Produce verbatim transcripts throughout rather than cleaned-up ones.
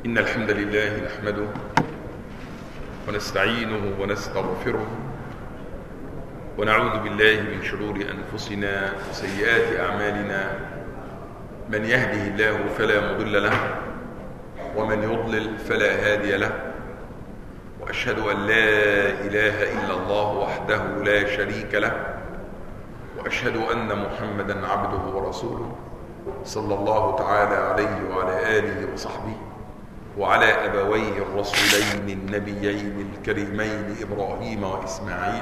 إن الحمد لله نحمده ونستعينه ونستغفره ونعوذ بالله من شرور أنفسنا وسيئات أعمالنا. من يهده الله فلا مضل له ومن يضلل فلا هادي له، وأشهد أن لا إله إلا الله وحده لا شريك له، وأشهد أن محمدا عبده ورسوله صلى الله تعالى عليه وعلى آله وصحبه وعلى أبويه الرسولين النبيين الكريمين إبراهيم وإسماعيل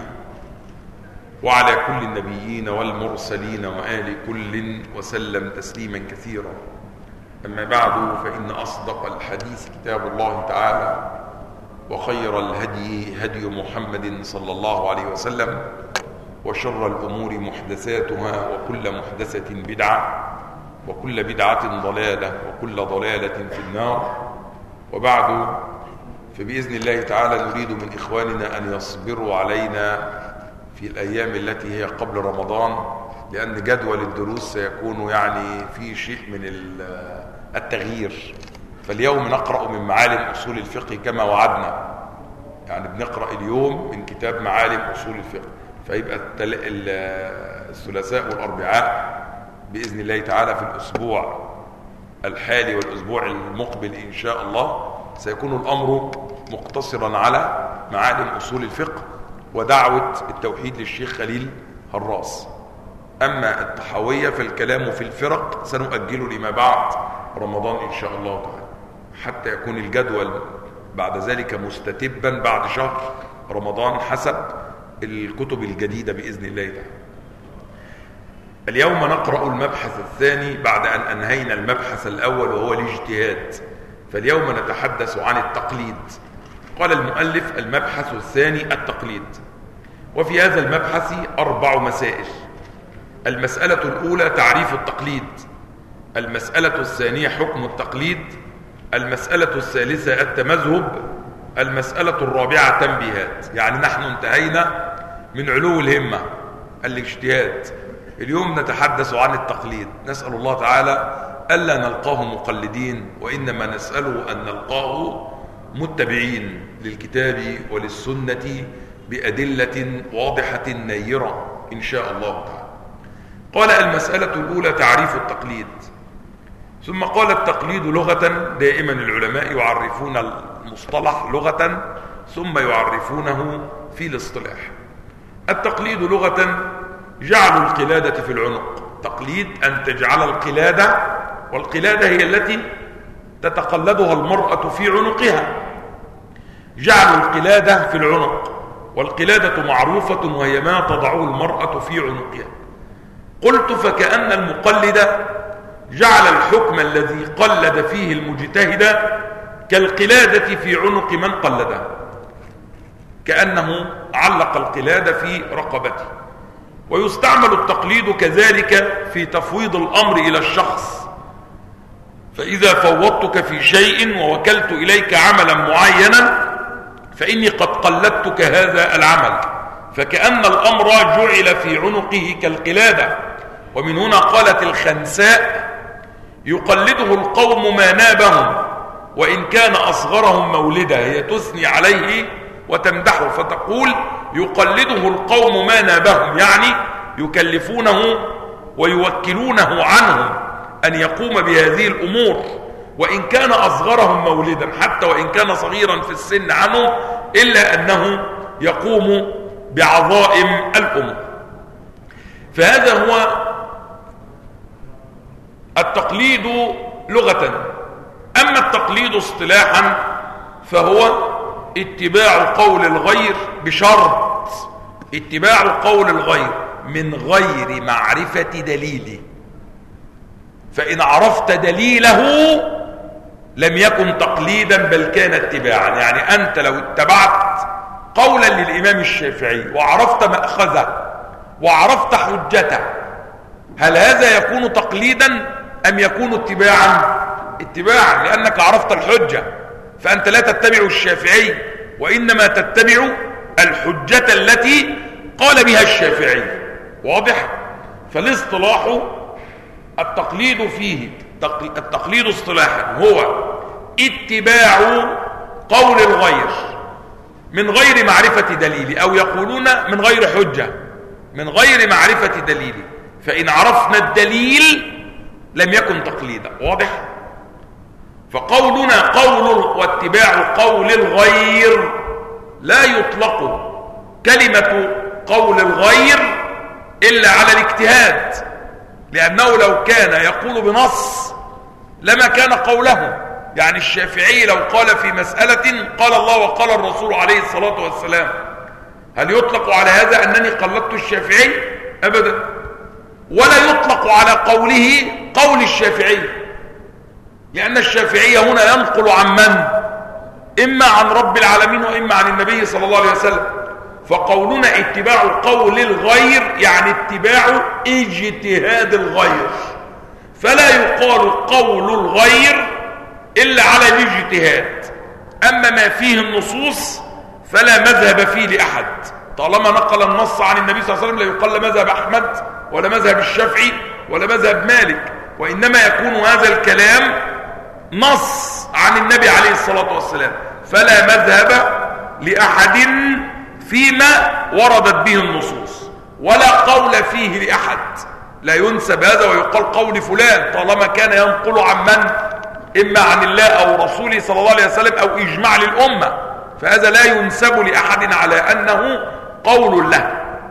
وعلى كل النبيين والمرسلين وآل كل وسلم تسليما كثيرا. أما بعد، فإن أصدق الحديث كتاب الله تعالى، وخير الهدي هدي محمد صلى الله عليه وسلم، وشر الأمور محدثاتها، وكل محدثة بدعة، وكل بدعة ضلالة، وكل ضلالة في النار. وبعد، فبإذن الله تعالى نريد من إخواننا أن يصبروا علينا في الأيام التي هي قبل رمضان، لأن جدول الدروس سيكون يعني في شيء من التغيير. فاليوم نقرأ من معالم أصول الفقه كما وعدنا، يعني بنقرأ اليوم من كتاب معالم أصول الفقه، فيبقى الثلاثاء والأربعاء بإذن الله تعالى في الأسبوع الحالي والأسبوع المقبل إن شاء الله سيكون الأمر مقتصرا على معالم أصول الفقه ودعوة التوحيد للشيخ خليل هراس. أما الطحاوية فالكلام في الفرق سنؤجله لما بعد رمضان إن شاء الله تعالى، حتى يكون الجدول بعد ذلك مستتبا بعد شهر رمضان حسب الكتب الجديدة بإذن الله تعالى. اليوم نقرأ المبحث الثاني بعد أن أنهينا المبحث الأول وهو الاجتهاد، فاليوم نتحدث عن التقليد. قال المؤلف: المبحث الثاني التقليد. وفي هذا المبحث أربع مسائل. المسألة الأولى تعريف التقليد، المسألة الثانية حكم التقليد، المسألة الثالثة التمذهب، المسألة الرابعة تنبيهات. يعني نحن انتهينا من علو الهمة الاجتهاد، اليوم نتحدث عن التقليد. نسأل الله تعالى ألا نلقاه مقلدين، وإنما نسأله أن نلقاه متبعين للكتاب وللسنة بأدلة واضحة نيرة إن شاء الله تعالى. قال: المسألة الأولى تعريف التقليد. ثم قال: التقليد لغة، دائما العلماء يعرفون المصطلح لغة ثم يعرفونه في الاصطلاح. التقليد لغة جعل القلادة في العنق. تقليد أن تجعل القلادة، والقلادة هي التي تتقلدها المرأة في عنقها. جعل القلادة في العنق، والقلادة معروفة وهي ما تضعه المرأة في عنقها. قلت: فكأن المقلد جعل الحكم الذي قلد فيه المجتهد كالقلادة في عنق من قلده، كأنه علق القلادة في رقبته. ويستعمل التقليد كذلك في تفويض الأمر إلى الشخص، فإذا فوضتك في شيء ووكلت إليك عملا معينا فإني قد قلدتك هذا العمل، فكأن الأمر جعل في عنقه كالقلادة. ومن هنا قالت الخنساء: يقلده القوم ما نابهم وإن كان أصغرهم مولدا. هي تثني عليه وتمدحه، فتقول: يقلده القوم ما نابهم، يعني يكلفونه ويوكلونه عنهم أن يقوم بهذه الأمور وإن كان أصغرهم مولدا، حتى وإن كان صغيرا في السن عنه، إلا أنه يقوم بعظائم الأمور. فهذا هو التقليد لغة. أما التقليد اصطلاحا فهو اتباع قول الغير بشرط اتباع قول الغير من غير معرفة دليله، فإن عرفت دليله لم يكن تقليدا بل كان اتباعا. يعني أنت لو اتبعت قولا للإمام الشافعي وعرفت مأخذه وعرفت حجته، هل هذا يكون تقليدا أم يكون اتباعا؟ اتباعا، لأنك عرفت الحجة، فأنت لا تتبع الشافعي وإنما تتبع الحجة التي قال بها الشافعي. واضح؟ فالاصطلاح التقليد فيه التقليد اصطلاحا هو اتباع قول الغير من غير معرفة دليل، أو يقولون من غير حجة، من غير معرفة دليل، فإن عرفنا الدليل لم يكن تقليدا. واضح؟ فقولنا قول واتباع قول الغير لا يطلق كلمة قول الغير إلا على الاجتهاد، لأنه لو كان يقول بنص لما كان قوله. يعني الشافعي لو قال في مسألة قال الله وقال الرسول عليه الصلاة والسلام، هل يطلق على هذا أنني قلدت الشافعي؟ أبدا. ولا يطلق على قوله قول الشافعي، لأن الشافعي هنا ينقل عن من؟ إما عن رب العالمين وإما عن النبي صلى الله عليه وسلم. فقولنا اتباع قول الغير يعني اتباع اجتهاد الغير، فلا يقال قول الغير إلا على الاجتهاد. أما ما فيه النصوص فلا مذهب فيه لأحد، طالما نقل النص عن النبي صلى الله عليه وسلم لا يقال مذهب أحمد ولا مذهب الشافعي ولا مذهب مالك، وإنما يكون هذا الكلام نص عن النبي عليه الصلاة والسلام، فلا مذهب لأحد فيما وردت به النصوص، ولا قول فيه لأحد. لا ينسب هذا ويقال قول فلان طالما كان ينقل عن من؟ إما عن الله أو رسوله صلى الله عليه وسلم أو إجماع للأمة، فهذا لا ينسب لأحد على أنه قول له.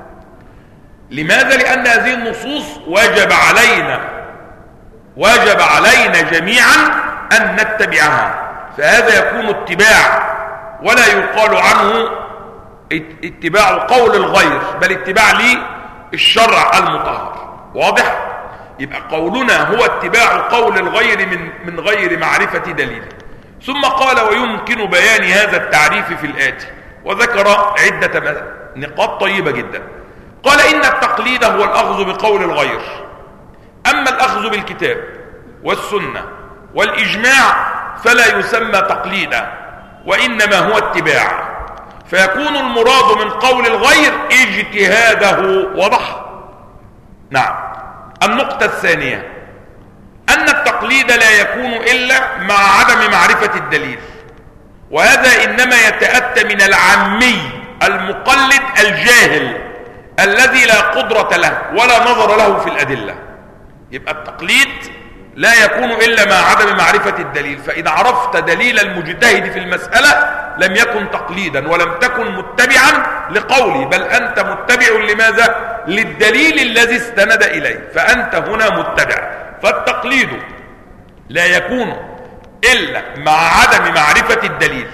لماذا؟ لأن هذه النصوص واجب علينا واجب علينا جميعا أن نتبعها، فهذا يكون اتباع، ولا يقال عنه اتباع قول الغير، بل اتباع للشرع المطهر. واضح؟ يبقى قولنا هو اتباع قول الغير من من غير معرفة دليل. ثم قال ويمكن بيان هذا التعريف في الآتي، وذكر عدة نقاط طيبة جدا. قال إن التقليد هو الأخذ بقول الغير، أما الأخذ بالكتاب والسنة والإجماع فلا يسمى تقليدا، وإنما هو اتباع، فيكون المراد من قول الغير اجتهاده. وضح؟ نعم. النقطة الثانية أن التقليد لا يكون إلا مع عدم معرفة الدليل، وهذا إنما يتأتى من العامي المقلد الجاهل الذي لا قدرة له ولا نظر له في الأدلة. يبقى التقليد لا يكون إلا مع عدم معرفة الدليل، فإذا عرفت دليل المجتهد في المسألة لم يكن تقليدا ولم تكن متبعا لقوله، بل أنت متبع لماذا؟ للدليل الذي استند إليه، فأنت هنا متبع. فالتقليد لا يكون إلا مع عدم معرفة الدليل.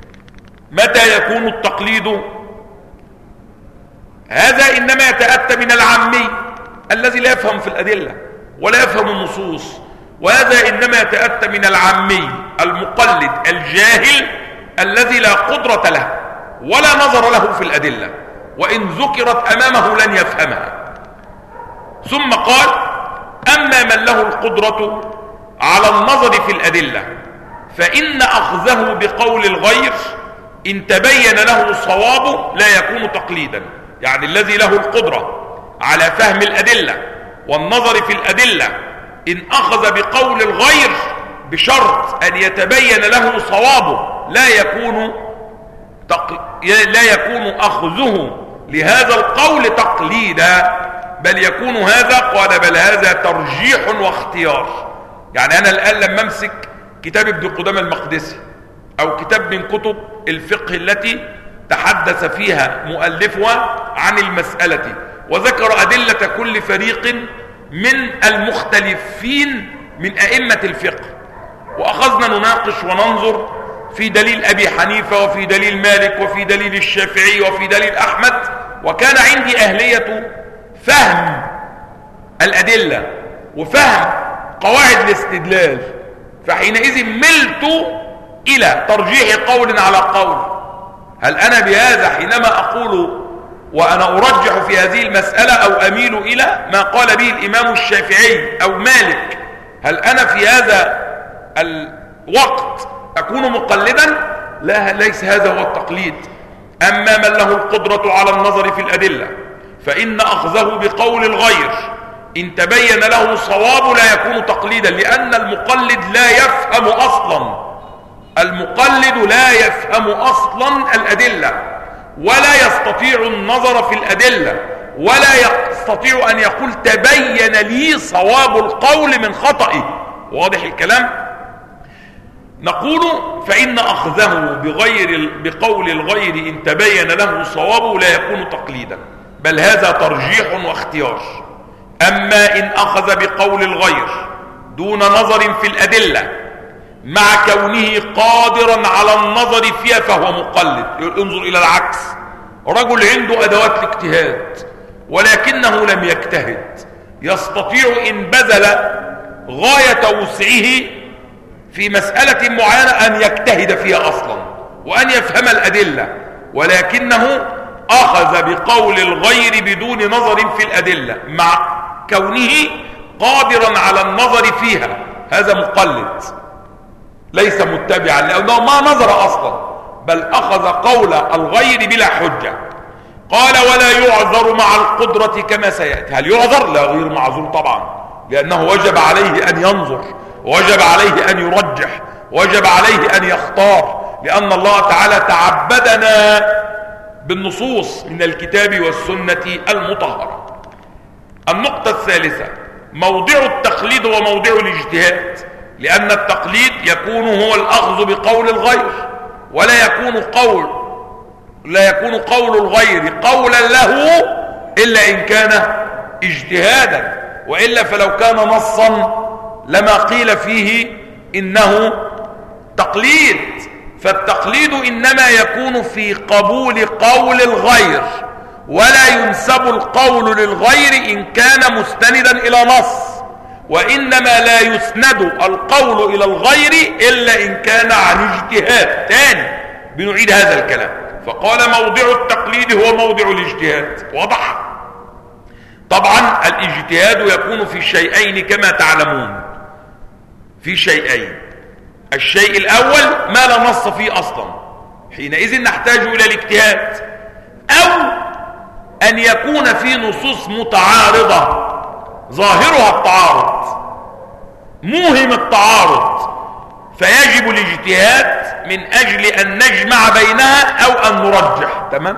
متى يكون التقليد؟ هذا إنما يتأتى من العامي الذي لا يفهم في الأدلة ولا يفهم النصوص، وهذا إنما يتأتى من العامي المقلد الجاهل الذي لا قدرة له ولا نظر له في الأدلة، وإن ذكرت أمامه لن يفهمها. ثم قال أما من له القدرة على النظر في الأدلة فإن أخذه بقول الغير إن تبين له صوابه لا يكون تقليدا. يعني الذي له القدرة على فهم الأدلة والنظر في الأدلة إن أخذ بقول الغير بشرط أن يتبين له صوابه لا يكون تق... لا يكون أخذه لهذا القول تقليدا، بل يكون هذا قال بل هذا ترجيح واختيار. يعني أنا الآن لما أمسك كتاب ابن قدامة المقدسي أو كتاب من كتب الفقه التي تحدث فيها مؤلفها عن المسألة وذكر أدلة كل فريق من المختلفين من أئمة الفقه، وأخذنا نناقش وننظر في دليل أبي حنيفة وفي دليل مالك وفي دليل الشافعي وفي دليل أحمد، وكان عندي أهلية فهم الأدلة وفهم قواعد الاستدلال، فحينئذ ملت إلى ترجيح قول على قول. هل أنا بهذا حينما أقول وأنا أرجح في هذه المسألة أو أميل إلى ما قال به الإمام الشافعي أو مالك، هل أنا في هذا الوقت أكون مقلدا؟ لا، ليس هذا هو التقليد. أما من له القدرة على النظر في الأدلة فإن أخذه بقول الغير إن تبين له صواب لا يكون تقليدا، لأن المقلد لا يفهم أصلا المقلد لا يفهم أصلا الأدلة ولا يستطيع النظر في الأدلة ولا يستطيع أن يقول تبين لي صواب القول من خطئه. واضح الكلام؟ نقول فإن أخذه بغير بقول الغير إن تبين له صوابه لا يكون تقليدا، بل هذا ترجيح واختيار. أما إن أخذ بقول الغير دون نظر في الأدلة مع كونه قادرا على النظر فيها فهو مقلد. انظر إلى العكس، رجل عنده أدوات الاجتهاد ولكنه لم يجتهد، يستطيع إن بذل غاية وسعه في مسألة معينة أن يجتهد فيها أصلا وأن يفهم الأدلة، ولكنه أخذ بقول الغير بدون نظر في الأدلة مع كونه قادرا على النظر فيها، هذا مقلد ليس متبعا لأنه ما نظر أصلا، بل أخذ قول الغير بلا حجة. قال ولا يعذر مع القدرة كما سيأتي. هل يعذر؟ لا، غير معذور طبعا، لأنه وجب عليه أن ينظر، وجب عليه أن يرجح، وجب عليه أن يختار، لأن الله تعالى تعبدنا بالنصوص من الكتاب والسنة المطهرة. النقطة الثالثة موضع التقليد وموضع الاجتهاد، لأن التقليد يكون هو الأخذ بقول الغير، ولا يكون قول لا يكون قول الغير قولا له إلا إن كان اجتهادا، وإلا فلو كان نصا لما قيل فيه إنه تقليد. فالتقليد إنما يكون في قبول قول الغير، ولا ينسب القول للغير إن كان مستندا إلى نص، وإنما لا يسند القول إلى الغير إلا إن كان عن اجتهاد. تاني بنعيد هذا الكلام، فقال موضع التقليد هو موضع الاجتهاد. واضح؟ طبعا الاجتهاد يكون في شيئين كما تعلمون، في شيئين. الشيء الأول ما لا نص فيه أصلا، حينئذ نحتاج إلى الاجتهاد، أو أن يكون في نصوص متعارضة ظاهرها التعارض، موهم التعارض، فيجب الاجتهاد من أجل أن نجمع بينها أو أن نرجح. تمام؟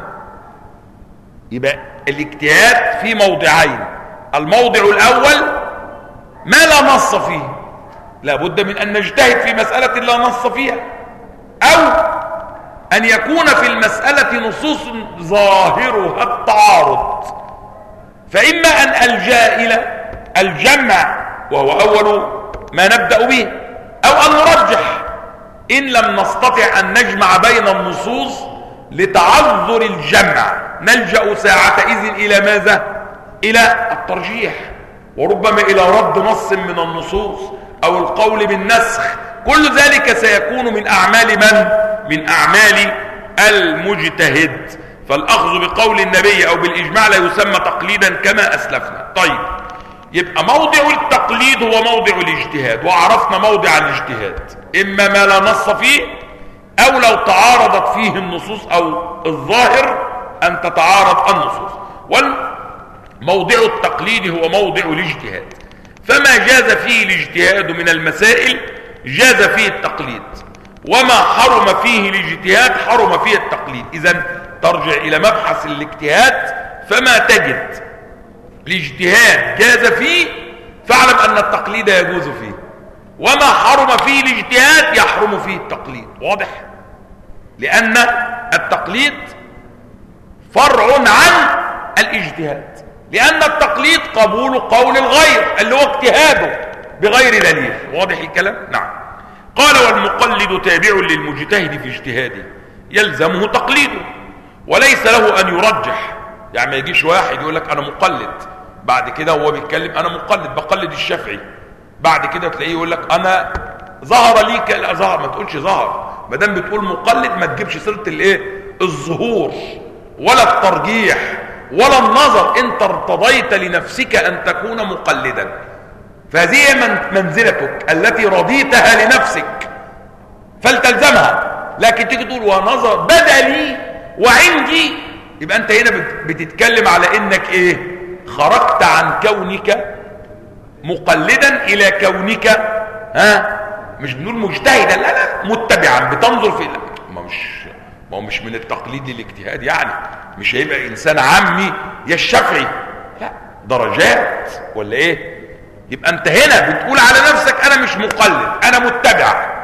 يبقى الاجتهاد في موضعين. الموضع الأول ما لا نص فيه، لا بد من أن نجتهد في مسألة لا نص فيها، أو أن يكون في المسألة نصوص ظاهرها التعارض، فإما أن ألجأ إلى الجمع وهو أول ما نبدأ به، أو أن نرجح إن لم نستطع أن نجمع بين النصوص لتعذر الجمع، نلجأ ساعتئذ إلى ماذا؟ إلى الترجيح، وربما إلى رد نص من النصوص أو القول بالنسخ. كل ذلك سيكون من أعمال من؟ من أعمال المجتهد. فالأخذ بقول النبي أو بالإجماع لا يسمى تقليدا كما أسلفنا. طيب، يبقى موضع التقليد هو موضع الاجتهاد، وعرفنا موضع الاجتهاد إما ما لا نص فيه، أو لو تعارضت فيه النصوص أو الظاهر أن تتعارض النصوص. والموضع التقليد هو موضع الاجتهاد، فما جاز فيه الاجتهاد من المسائل جاز فيه التقليد، وما حرم فيه الاجتهاد حرم فيه التقليد. إذن ترجع إلى مبحث الاجتهاد، فما تجد الاجتهاد جاز فيه فاعلم أن التقليد يجوز فيه، وما حرم فيه الاجتهاد يحرم فيه التقليد. واضح؟ لأن التقليد فرع عن الاجتهاد، لأن التقليد قبول قول الغير اللي هو اجتهاده بغير دليل. واضح الكلام؟ نعم. قال والمقلد تابع للمجتهد في اجتهاده يلزمه تقليده، وليس له أن يرجح. يعني ما يجيش واحد يقول لك أنا مقلد، بعد كده هو بيتكلم أنا مقلد بقلد الشافعي، بعد كده تلاقيه يقول لك أنا ظهر ليك. لا، ظهر ما تقولش ظهر، ما دام بتقول مقلد ما تجيبش سيرة الايه؟ الظهور ولا الترجيح ولا النظر. انت ارتضيت لنفسك أن تكون مقلدا، فهذه من منزلتك التي رضيتها لنفسك فلتلزمها. لكن تيجي تقول ونظر بدلي وعندي، يبقى انت هنا بتتكلم على انك ايه؟ خرجت عن كونك مقلدا الى كونك ها مش بنقول مجتهدا، لا لا، متبعا، بتنظر في ما مش ما هو مش من التقليد للاجتهاد يعني، مش هيبقى انسان عامي يا الشافعي، لا، درجات ولا ايه؟ يبقى انت هنا بتقول على نفسك انا مش مقلد، انا متبع،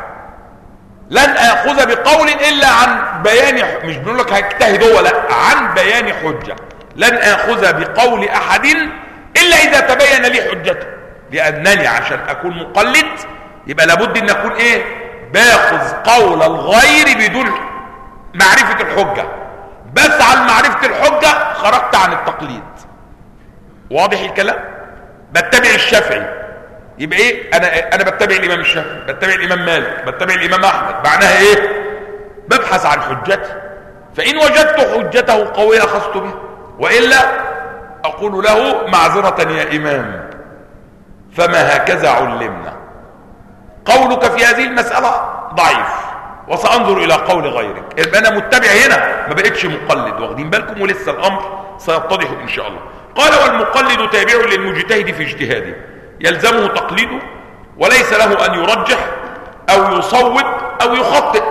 لن اخذ بقول الا عن بيان، مش بنقول لك هجتهد هو، لا، عن بيان حجه، لن اخذ بقول احد الا اذا تبين لي حجته، لانني عشان اكون مقلد يبقى لابد ان اكون ايه؟ باخذ قول الغير بدون معرفه الحجه، بس عن معرفه الحجه خرجت عن التقليد. واضح الكلام؟ بتبع الشافعي يبقى ايه؟ انا انا بتبع الامام الشافعي، بتبع الامام مالك، بتبع الامام احمد، معناها ايه؟ ببحث عن حجته، فان وجدت حجته قويه اخذت بها، والا اقول له معذره يا امام فما هكذا علمنا، قولك في هذه المساله ضعيف وسانظر الى قول غيرك. يبقى انا متبع هنا، ما بقتش مقلد. واخدين بالكم؟ ولسه الامر سيتضح ان شاء الله. قال والمقلد تابع للمجتهد في اجتهاده، يلزمه تقليده وليس له ان يرجح او يصوب او يخطئ،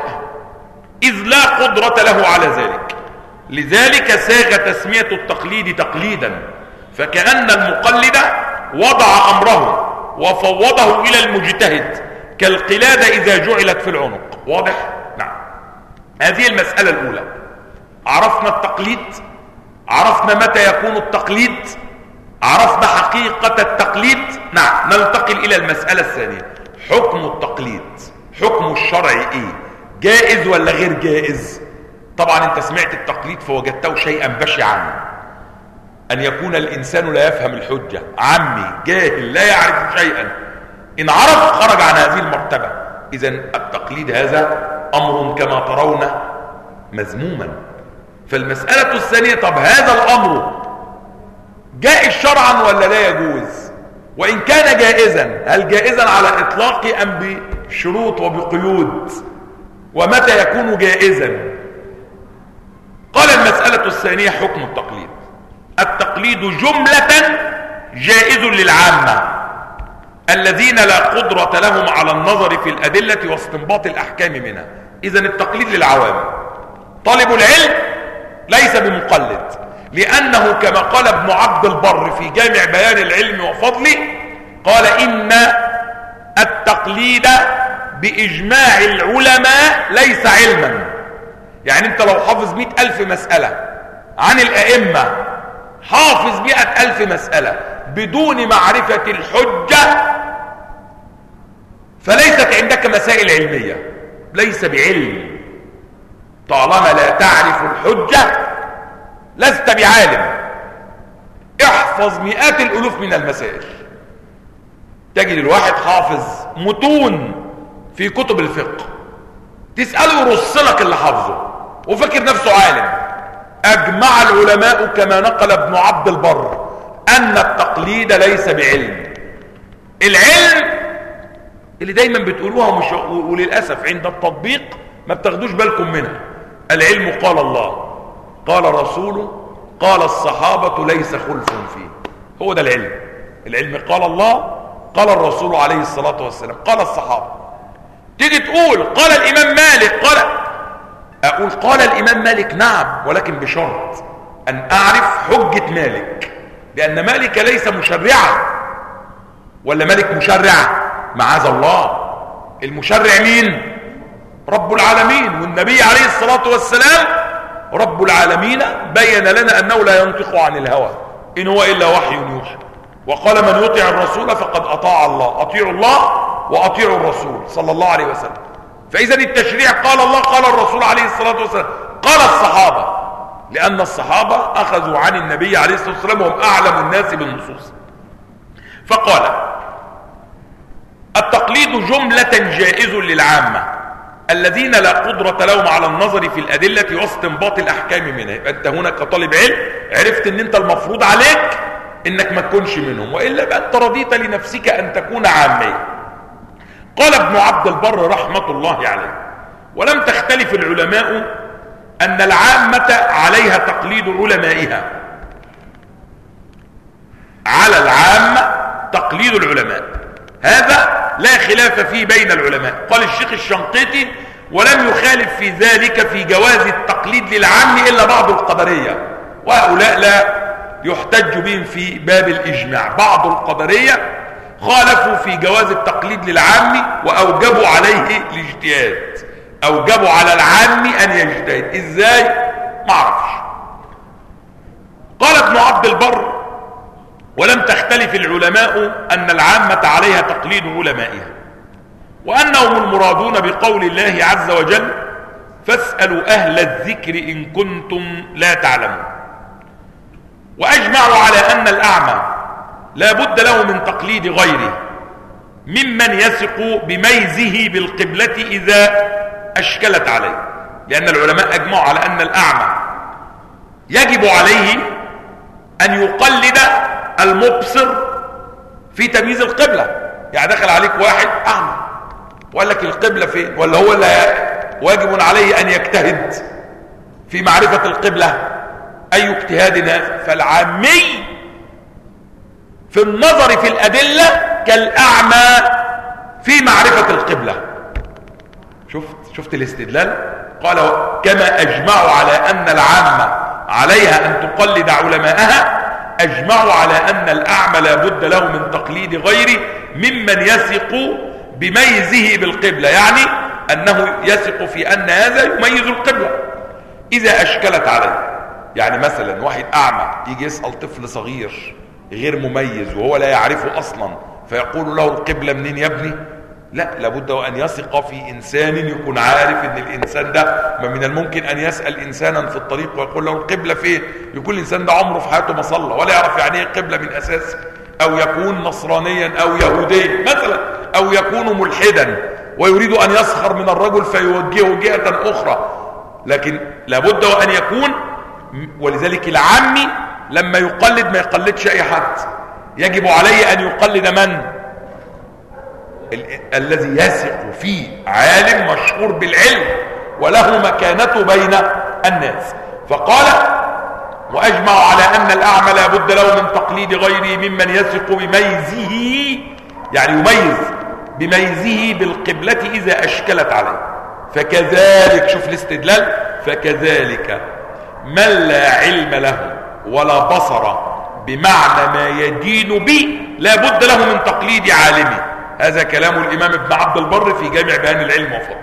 اذ لا قدرة له على ذلك. لذلك ساغ تسمية التقليد تقليدا، فكأن المقلد وضع امره وفوضه الى المجتهد كالقلادة اذا جعلت في العنق. واضح؟ نعم. هذه المسألة الاولى. عرفنا التقليد، عرفنا متى يكون التقليد، عرفنا حقيقة التقليد. نعم، ننتقل إلى المسألة الثانية، حكم التقليد، حكم الشرع إيه؟ جائز ولا غير جائز؟ طبعا أنت سمعت التقليد فوجدته شيئا بشعا، أن يكون الإنسان لا يفهم الحجة، عمي جاهل لا يعرف شيئا، إن عرف خرج عن هذه المرتبة. إذن التقليد هذا أمر كما ترون مذموما. فالمسألة الثانية، طب هذا الأمر جائز شرعا ولا لا يجوز؟ وإن كان جائزا، هل جائزا على إطلاق أم بشروط وبقيود؟ ومتى يكون جائزا؟ قال المسألة الثانية حكم التقليد. التقليد جملة جائز للعامة الذين لا قدرة لهم على النظر في الأدلة واستنباط الأحكام منها. إذن التقليد للعوام. طالب العلم ليس بمقلد، لأنه كما قال ابن عبد البر في جامع بيان العلم وفضله، قال إن التقليد بإجماع العلماء ليس علما. يعني انت لو حافظ مئة ألف مسألة عن الأئمة، حافظ مئة ألف مسألة بدون معرفة الحجة، فليست عندك مسائل علمية، ليس بعلم. طالما لا تعرف الحجة لست بعالم. احفظ مئات الالوف من المسائل، تجد الواحد حافظ متون في كتب الفقه، تسأله يرص لك اللي حافظه وفكر نفسه عالم. اجمع العلماء كما نقل ابن عبد البر ان التقليد ليس بعلم. العلم اللي دايما بتقولوها مش، وللأسف عند التطبيق ما بتاخدوش بالكم منها. العلم قال الله، قال رسوله، قال الصحابة، ليس خلف فيه. هو ده العلم. العلم قال الله، قال الرسول عليه الصلاة والسلام، قال الصحابة. تيجي تقول قال الإمام مالك، قال أقول قال الإمام مالك، نعم، ولكن بشرط أن أعرف حجة مالك، لأن مالك ليس مشرعا. ولا مالك مشرع؟ معاذ الله. المشرع مين؟ رب العالمين، والنبي عليه الصلاة والسلام رب العالمين بين لنا أنه لا ينطق عن الهوى، إن هو إلا وحي يوحى. وقال من يطع الرسول فقد أطاع الله، أطيعوا الله وأطيعوا الرسول صلى الله عليه وسلم. فإذا التشريع قال الله، قال الرسول عليه الصلاة والسلام، قال الصحابة، لأن الصحابة أخذوا عن النبي عليه الصلاة والسلام وهم أعلم الناس بالنصوص. فقال التقليد جملة جائز للعامة الذين لا قدرة لهم على النظر في الأدلة واستنباط الأحكام منها. يبقى أنت هنا كطالب علم عرفت أن أنت المفروض عليك أنك ما تكونش منهم، وإلا بقى أنت رضيت لنفسك أن تكون عاميا. قال ابن عبد البر رحمة الله عليه: ولم تختلف العلماء أن العامة عليها تقليد علمائها. على العامة تقليد العلماء، هذا لا خلاف فيه بين العلماء. قال الشيخ الشنقيطي: ولم يخالف في ذلك في جواز التقليد للعام إلا بعض القدرية، وهؤلاء لا يحتج بهم في باب الإجماع. بعض القدرية خالفوا في جواز التقليد للعام وأوجبوا عليه الاجتهاد، أوجبوا على العام أن يجتهد. إزاي؟ ما اعرفش. قال ابن عبد البر: ولم تختلف العلماء أن العامة عليها تقليد علمائها، وأنهم المرادون بقول الله عز وجل: فاسألوا أهل الذكر إن كنتم لا تعلمون. وأجمعوا على أن الأعمى لا بد له من تقليد غيره ممن يثق بميزه بالقبلة إذا أشكلت عليه، لأن العلماء أجمعوا على أن الأعمى يجب عليه أن يقلد المبصر في تمييز القبلة. يعني دخل عليك واحد أعمى وقال لك القبلة فين، ولا هو لا واجب عليه أن يجتهد في معرفة القبلة؟ أي اجتهاد هذا؟ فالعامي في النظر في الأدلة كالأعمى في معرفة القبلة. شفت شفت الاستدلال؟ قال: كما أجمعوا على أن العامة عليها أن تقلد علماءها، أجمعوا على أن الأعمى لا بد له من تقليد غيره ممن يثق بميزه بالقبلة، يعني أنه يثق في أن هذا يميز القبلة إذا أشكلت عليه. يعني مثلا واحد أعمى يجي يسأل طفل صغير غير مميز وهو لا يعرفه أصلا، فيقول له: القبلة منين يا ابني؟ لا، لابد أن يثق في إنسان يكون عارف أن الإنسان ده، ما من الممكن أن يسأل إنسانا في الطريق ويقول له القبلة فين؟ يكون الإنسان ده عمره في حياته ما صلى ولا يعرف يعني ايه قبلة من أساس، أو يكون نصرانيا أو يهوديا مثلا، أو يكون ملحدا ويريد أن يسخر من الرجل فيوجهه جهة أخرى. لكن لابد أن يكون، ولذلك العامي لما يقلد ما يقلدش أي حد، يجب عليه أن يقلد من؟ ال الذي يثق فيه، عالم مشهور بالعلم وله مكانته بين الناس. فقال: وأجمعوا على أن الأعمى لا بد له من تقليد غيره ممن يثق بميزه، يعني يميز بميزه بالقبلة إذا أشكلت عليه. فكذلك، شوف الاستدلال، فكذلك من لا علم له ولا بصر بمعنى ما يدين به لا بد له من تقليد عالمه. هذا كلام الإمام ابن عبد البر في جامع بيان العلم وفضله.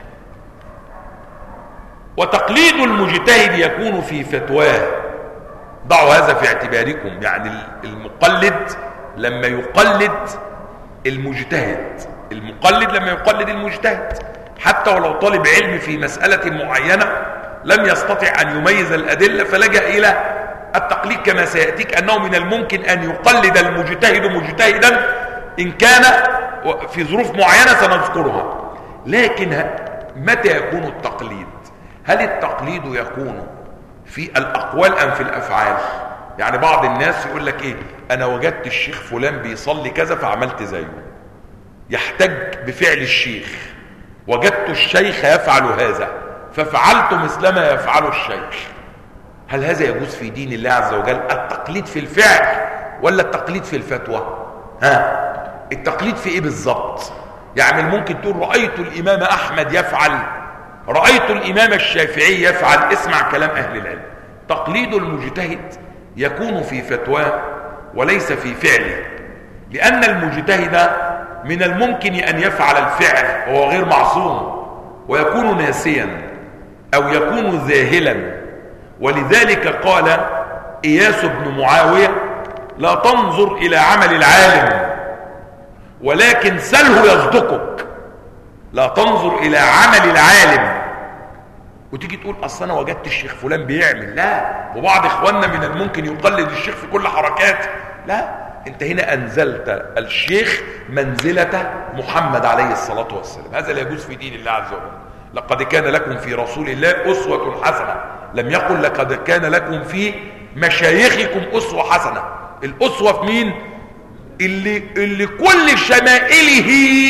وتقليد المجتهد يكون في فتواه، ضعوا هذا في اعتباركم. يعني المقلد لما يقلد المجتهد، المقلد لما يقلد المجتهد، حتى ولو طالب علم في مسألة معينة لم يستطع أن يميز الأدلة فلجأ إلى التقليد كما سيأتيك، أنه من الممكن أن يقلد المجتهد مجتهدا إن كان في ظروف معينة سنذكرها. لكن متى يكون التقليد؟ هل التقليد يكون في الأقوال أم في الأفعال؟ يعني بعض الناس يقول لك إيه، أنا وجدت الشيخ فلان بيصلي كذا فعملت زيه، يحتج بفعل الشيخ. وجدت الشيخ يفعل هذا ففعلت مثلما يفعل الشيخ. هل هذا يجوز في دين الله عز وجل؟ التقليد في الفعل ولا التقليد في الفتوى؟ ها، التقليد في ايه بالظبط؟ يعني ممكن تقول رأيت الإمام أحمد يفعل، رأيت الإمام الشافعي يفعل، اسمع كلام أهل العلم. تقليد المجتهد يكون في فتواه وليس في فعله، لأن المجتهد من الممكن أن يفعل الفعل وهو غير معصوم ويكون ناسيا أو يكون ذاهلا. ولذلك قال إياس بن معاوية: لا تنظر إلى عمل العالم ولكن سله يصدقك. لا تنظر إلى عمل العالم وتيجي تقول أصل أنا وجدت الشيخ فلان بيعمل، لا، وبعض إخواننا من الممكن يقلد الشيخ في كل حركات، لا، أنت هنا أنزلت الشيخ منزلة محمد عليه الصلاة والسلام. هذا لا يجوز في دين الله عز وجل. لقد كان لكم في رسول الله أسوة حسنة، لم يقل لقد كان لكم في مشايخكم أسوة حسنة. الأسوة في مين؟ اللي, اللي كل شمائله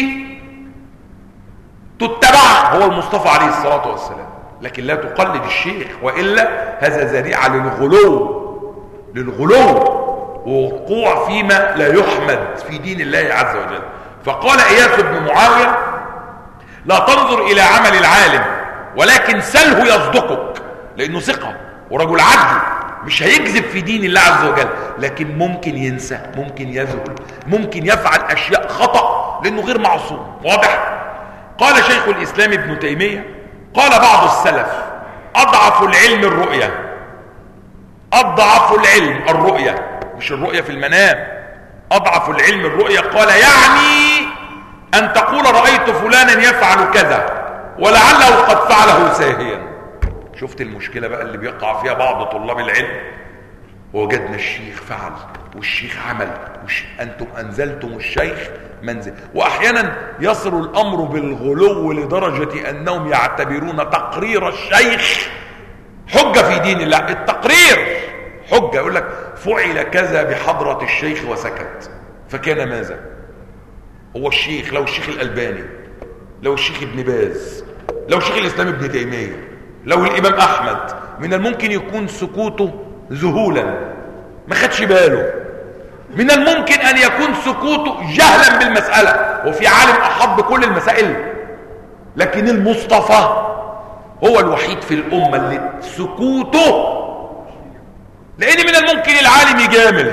تتبع هو المصطفى عليه الصلاة والسلام، لكن لا تقلد الشيخ، وإلا هذا ذريعة للغلو للغلو ووقوع فيما لا يحمد في دين الله عز وجل. فقال إياس بن معاوية لا تنظر إلى عمل العالم ولكن سله يصدقك، لأنه ثقة ورجل عدل مش هيكذب في دين الله عز وجل، لكن ممكن ينسى، ممكن يذهل، ممكن يفعل أشياء خطأ لأنه غير معصوم. واضح؟ قال شيخ الإسلام ابن تيمية قال بعض السلف أضعف العلم الرؤية، أضعف العلم الرؤية، مش الرؤية في المنام، أضعف العلم الرؤية. قال يعني أن تقول رأيت فلانا يفعل كذا ولعله قد فعله ساهيا. شفت المشكلة بقى اللي بيقع فيها بعض طلاب العلم؟ ووجدنا الشيخ فعل والشيخ عمل وش... أنتم أنزلتم الشيخ منزل. وأحيانا يصل الأمر بالغلو لدرجة أنهم يعتبرون تقرير الشيخ حجة في دين الله. التقرير حجة، يقول لك فعل كذا بحضرة الشيخ وسكت، فكان ماذا؟ هو الشيخ، لو الشيخ الألباني، لو الشيخ ابن باز، لو الشيخ الإسلام ابن تيمية، لو الإمام أحمد، من الممكن يكون سكوته ذهولا ما خدش باله، من الممكن أن يكون سكوته جهلا بالمسألة، وفي عالم أحاط بكل المسائل، لكن المصطفى هو الوحيد في الأمة اللي سكوته، لأن من الممكن العالم يجامل.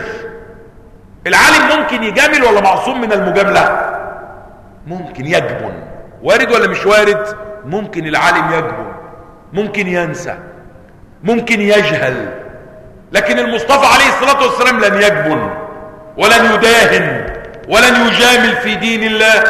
العالم ممكن يجامل ولا معصوم من المجاملة؟ ممكن يجبن. وارد ولا مش وارد؟ ممكن العالم يجبن، ممكن ينسى، ممكن يجهل، لكن المصطفى عليه الصلاة والسلام لن يجبن ولن يداهن ولن يجامل في دين الله.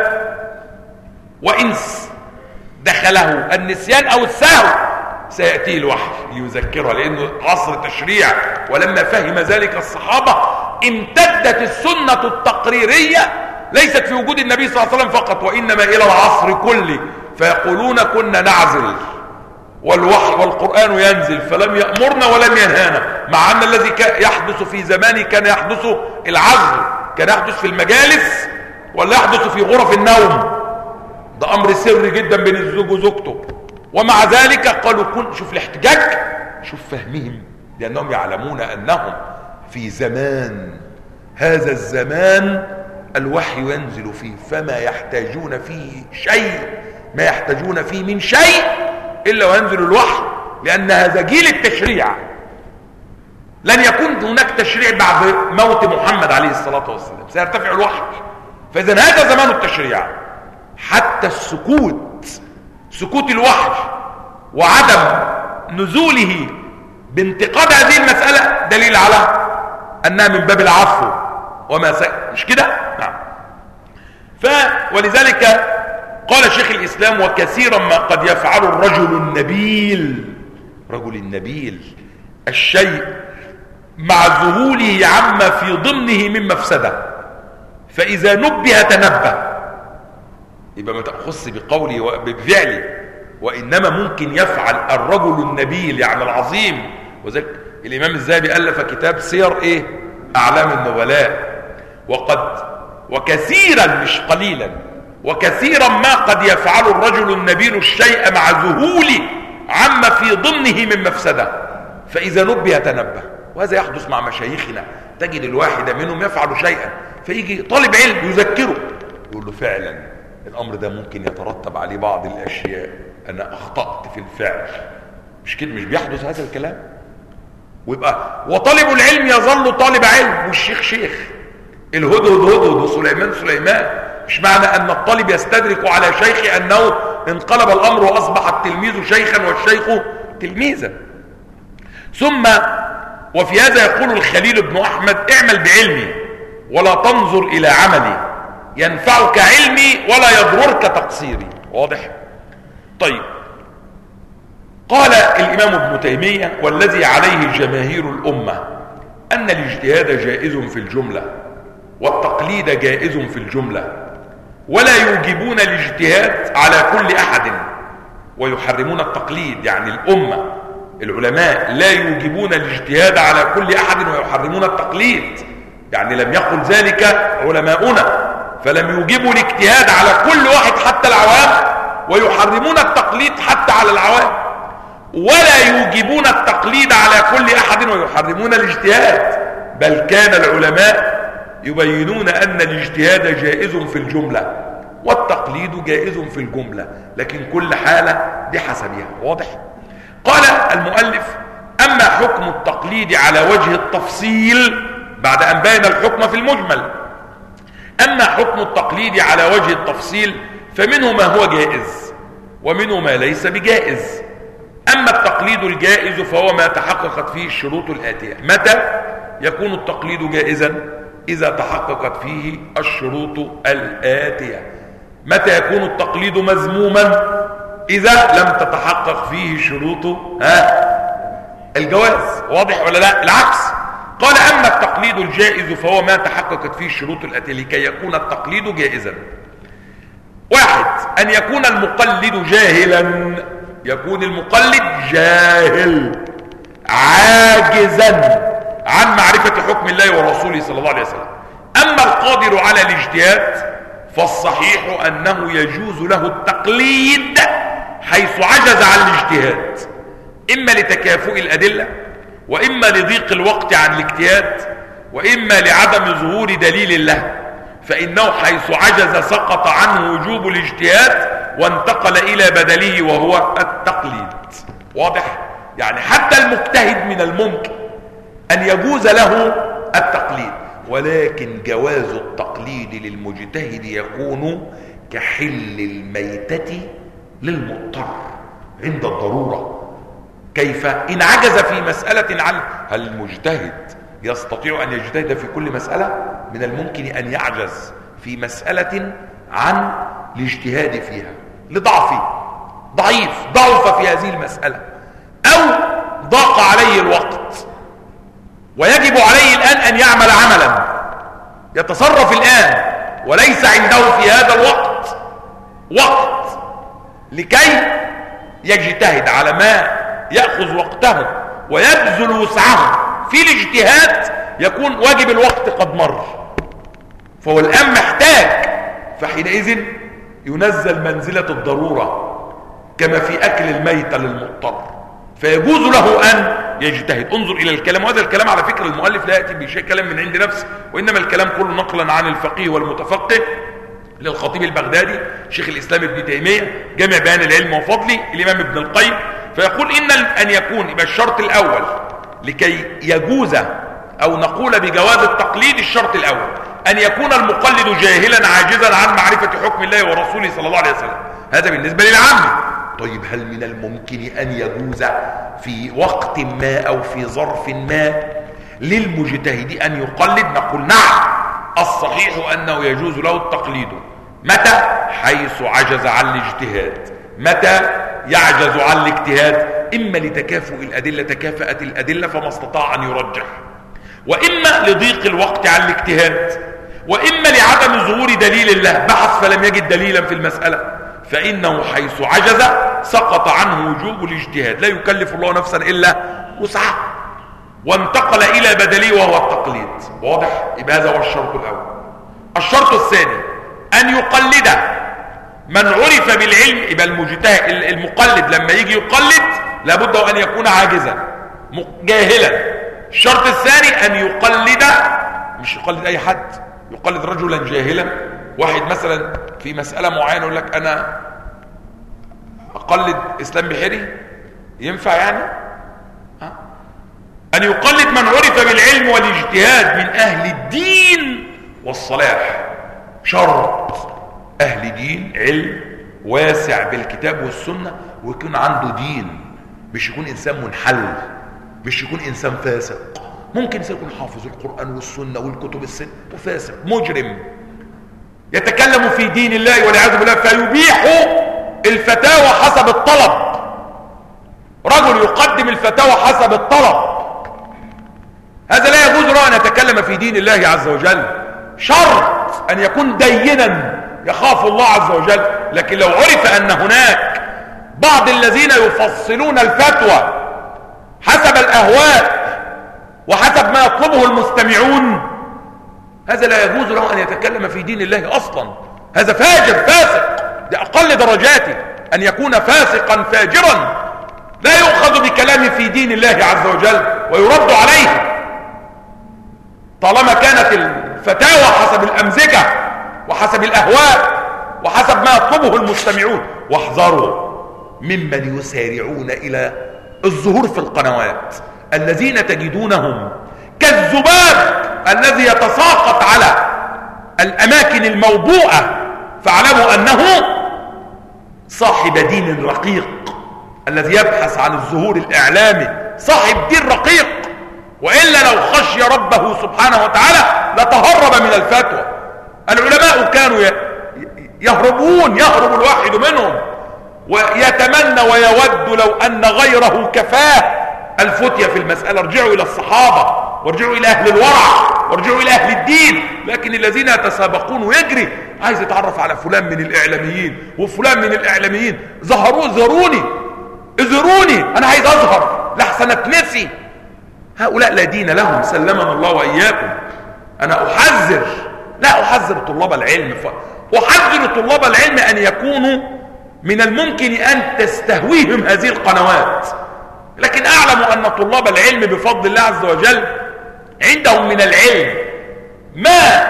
وإن دخله النسيان أو السهو سيأتي الوحي ليذكره، لأنه عصر تشريع. ولما فهم ذلك الصحابة امتدت السنة التقريرية ليست في وجود النبي صلى الله عليه وسلم فقط، وإنما إلى العصر كله، فيقولون كنا نعزل والوحي والقرآن ينزل فلم يأمرنا ولم ينهانا، مع أن الذي يحدث في زمانه كان يحدث العزل، كان يحدث في المجالس ولا يحدث في غرف النوم. ده أمر سري جدا بين الزوج وزوجته، ومع ذلك قالوا كن. شوف الاحتجاج، شوف فهمهم، لأنهم يعلمون أنهم في زمان، هذا الزمان الوحي ينزل فيه، فما يحتاجون فيه شيء، ما يحتاجون فيه من شيء إلا وينزل الوحي، لأن هذا جيل التشريع، لن يكون هناك تشريع بعد موت محمد عليه الصلاة والسلام، سيرتفع الوحي. فإذا هذا زمان التشريع. حتى السكوت، سكوت الوحي وعدم نزوله بانتقاد هذه المسألة دليل على أنها من باب العفو وما سأل، مش كده؟ نعم. ف ولذلك قال شيخ الإسلام وكثيرا ما قد يفعل الرجل النبيل، رجل النبيل الشيء مع ذهوله عما في ضمنه من مفسدة، فإذا نبه تنبه. يبقى ما تأخص بقولي وبفعلي، وإنما ممكن يفعل الرجل النبيل يعني العظيم. وذلك الإمام الذهبي ألف كتاب سير إيه؟ أعلام النبلاء. وقد وكثيرا مش قليلا وكثيرا ما قد يفعل الرجل النبيل الشيء مع ذهوله عما في ضمنه من مفسدة، فإذا نبه تنبه. وهذا يحدث مع مشايخنا، تجد الواحد منهم يفعل شيئا فيجي طالب علم يذكره، يقول له فعلا الأمر ده ممكن يترتب عليه بعض الأشياء، أنا أخطأت في الفعل، مش كده؟ مش بيحدث هذا الكلام؟ ويبقى وطالب العلم يظل طالب علم والشيخ شيخ. الهدهد هدهد وسليمان سليمان. مش معنى أن الطالب يستدرك على شيخ أنه انقلب الأمر وأصبح التلميذ شيخا والشيخ تلميذا. ثم وفي هذا يقول الخليل بن أحمد اعمل بعلمي ولا تنظر إلى عملي، ينفعك علمي ولا يضررك تقصيري. واضح؟ طيب، قال الإمام ابن تيمية والذي عليه جماهير الأمة أن الاجتهاد جائز في الجملة والتقليد جائز في الجملة، ولا يوجبون الاجتهاد على كل أحد ويحرمون التقليد. يعني الأمة العلماء لا يوجبون الاجتهاد على كل أحد ويحرمون التقليد، يعني لم يقل ذلك علماؤنا، فلم يوجبوا الاجتهاد على كل واحد حتى العوام، ويحرمون التقليد حتى على العوام، ولا يوجبون التقليد على كل أحد ويحرمون الاجتهاد. بل كان العلماء يبينون أن الاجتهاد جائز في الجملة والتقليد جائز في الجملة، لكن كل حالة دي حسبها. واضح؟ قال المؤلف: أما حكم التقليد على وجه التفصيل بعد أن بين الحكم في المجمل، أما حكم التقليد على وجه التفصيل فمنه ما هو جائز ومنه ما ليس بجائز. أما التقليد الجائز فهو ما تحققت فيه الشروط الآتية. متى يكون التقليد جائزا؟ إذا تحققت فيه الشروط الآتية. متى يكون التقليد مذموما؟ إذا لم تتحقق فيه شروط ها الجواز. واضح ولا لا؟ العكس. قال: أما التقليد الجائز فهو ما تحققت فيه الشروط الآتية لكي يكون التقليد جائزا. واحد: أن يكون المقلد جاهلا، يكون المقلد جاهل عاجزا عن معرفة حكم الله ورسوله صلى الله عليه وسلم. أما القادر على الاجتهاد فالصحيح أنه يجوز له التقليد حيث عجز عن الاجتهاد، إما لتكافؤ الأدلة، وإما لضيق الوقت عن الاجتهاد، وإما لعدم ظهور دليل له، فإنه حيث عجز سقط عنه وجوب الاجتهاد وانتقل إلى بدله وهو التقليد. واضح؟ يعني حتى المجتهد من الممكن أن يجوز له التقليد، ولكن جواز التقليد للمجتهد يكون كحل الميتة للمضطر عند الضرورة. كيف؟ إن عجز في مسألة عن هل المجتهد يستطيع أن يجتهد في كل مسألة؟ من الممكن أن يعجز في مسألة عن الاجتهاد فيها لضعفه، ضعيف ضعف في هذه المسألة، أو ضاق عليه الوقت ويجب عليه الآن أن يعمل عملا يتصرف الآن وليس عنده في هذا الوقت وقت لكي يجتهد على ما يأخذ وقته ويبذل وسعه في الاجتهاد، يكون واجب الوقت قد مر، فهو الآن محتاج، فحينئذ ينزل منزلة الضرورة كما في أكل الميت للمضطر، فيجوز له أن يجتهد. انظر إلى الكلام، وهذا الكلام على فكرة المؤلف لا يأتي بشيء كلام من عند نفسه، وإنما الكلام كله نقلا عن الفقيه والمتفقه للخطيب البغدادي شيخ الإسلام ابن تيمية جامع بيان العلم وفضله الإمام ابن القيم، فيقول إن أن يكون يبقى الشرط الأول لكي يجوز أو نقول بجواز التقليد، الشرط الأول أن يكون المقلد جاهلا عاجزا عن معرفة حكم الله ورسوله صلى الله عليه وسلم. هذا بالنسبة للعام. طيب هل من الممكن أن يجوز في وقت ما أو في ظرف ما للمجتهد أن يقلد؟ نقول نعم، الصحيح أنه يجوز له التقليد. متى؟ حيث عجز عن الاجتهاد. متى يعجز عن الاجتهاد؟ إما لتكافؤ الأدلة، تكافأت الأدلة فما استطاع أن يرجح، وإما لضيق الوقت عن الاجتهاد، وإما لعدم ظهور دليل الله، بحث فلم يجد دليلا في المسألة، فإنه حيث عجز سقط عنه وجوب الاجتهاد، لا يكلف الله نفسا إلا وسعها، وانتقل إلى بدله وهو التقليد. واضح؟ يبقى هذا هو الشرط الأول. الشرط الثاني أن يقلد من عرف بالعلم. يبقى المجتهد المقلد لما يجي يقلد لابد أن يكون عاجزا جاهلا. الشرط الثاني أن يقلد، مش يقلد أي حد، يقلد رجلا جاهلا. واحد مثلا في مسألة معينة يقول لك أنا أقلد إسلام بحيري، ينفع يعني؟ ها؟ أن يقلد من عرف بالعلم والاجتهاد من أهل الدين والصلاح. شرط أهل دين، علم واسع بالكتاب والسنة، ويكون عنده دين، مش يكون إنسان منحل، مش يكون إنسان فاسق. ممكن إنسان يكون حافظ القرآن والسنة والكتب الست وفاسق مجرم يتكلم في دين الله والعياذ بالله، فيبيح الفتاوى حسب الطلب. رجل يقدم الفتاوى حسب الطلب، هذا لا يجوز له أن يتكلم في دين الله عز وجل. شرط أن يكون دينا يخاف الله عز وجل. لكن لو عرف أن هناك بعض الذين يفصلون الفتوى حسب الأهواء وحسب ما يطلبه المستمعون، هذا لا يجوز له أن يتكلم في دين الله أصلا. هذا فاجر فاسق، دي أقل درجاته أن يكون فاسقا فاجرا، لا يؤخذ بكلامه في دين الله عز وجل ويرد عليه طالما كانت الفتاوى، حسب الأمزجة وحسب الأهواء وحسب ما يطلبه المستمعون. واحذروا ممن يسارعون إلى الظهور في القنوات، الذين تجدونهم كالذباب الذي يتساقط على الأماكن الموبوءة، فاعلموا أنه صاحب دين رقيق، الذي يبحث عن الظهور الإعلامي صاحب دين رقيق، وإلا لو خشي ربه سبحانه وتعالى لتهرب من الفتوى. العلماء كانوا يهربون، يهرب الواحد منهم ويتمنى ويود لو أن غيره كفاه الفتية في المسألة. ارجعوا إلى الصحابة، وارجعوا إلى أهل الورع، وارجعوا إلى أهل الدين. لكن الذين يتسابقون ويجري عايز يتعرف على فلان من الإعلاميين وفلان من الإعلاميين، ظهروا ظهروني اظهروني، أنا عايز أظهر لحسن اتنسي. هؤلاء لا دين لهم، سلمنا الله وإياكم. أنا أحذر، لا أحذر طلاب العلم، أحذر طلاب العلم أن يكونوا من الممكن أن تستهويهم هذه القنوات. لكن أعلم أن طلاب العلم بفضل الله عز وجل عندهم من العلم ما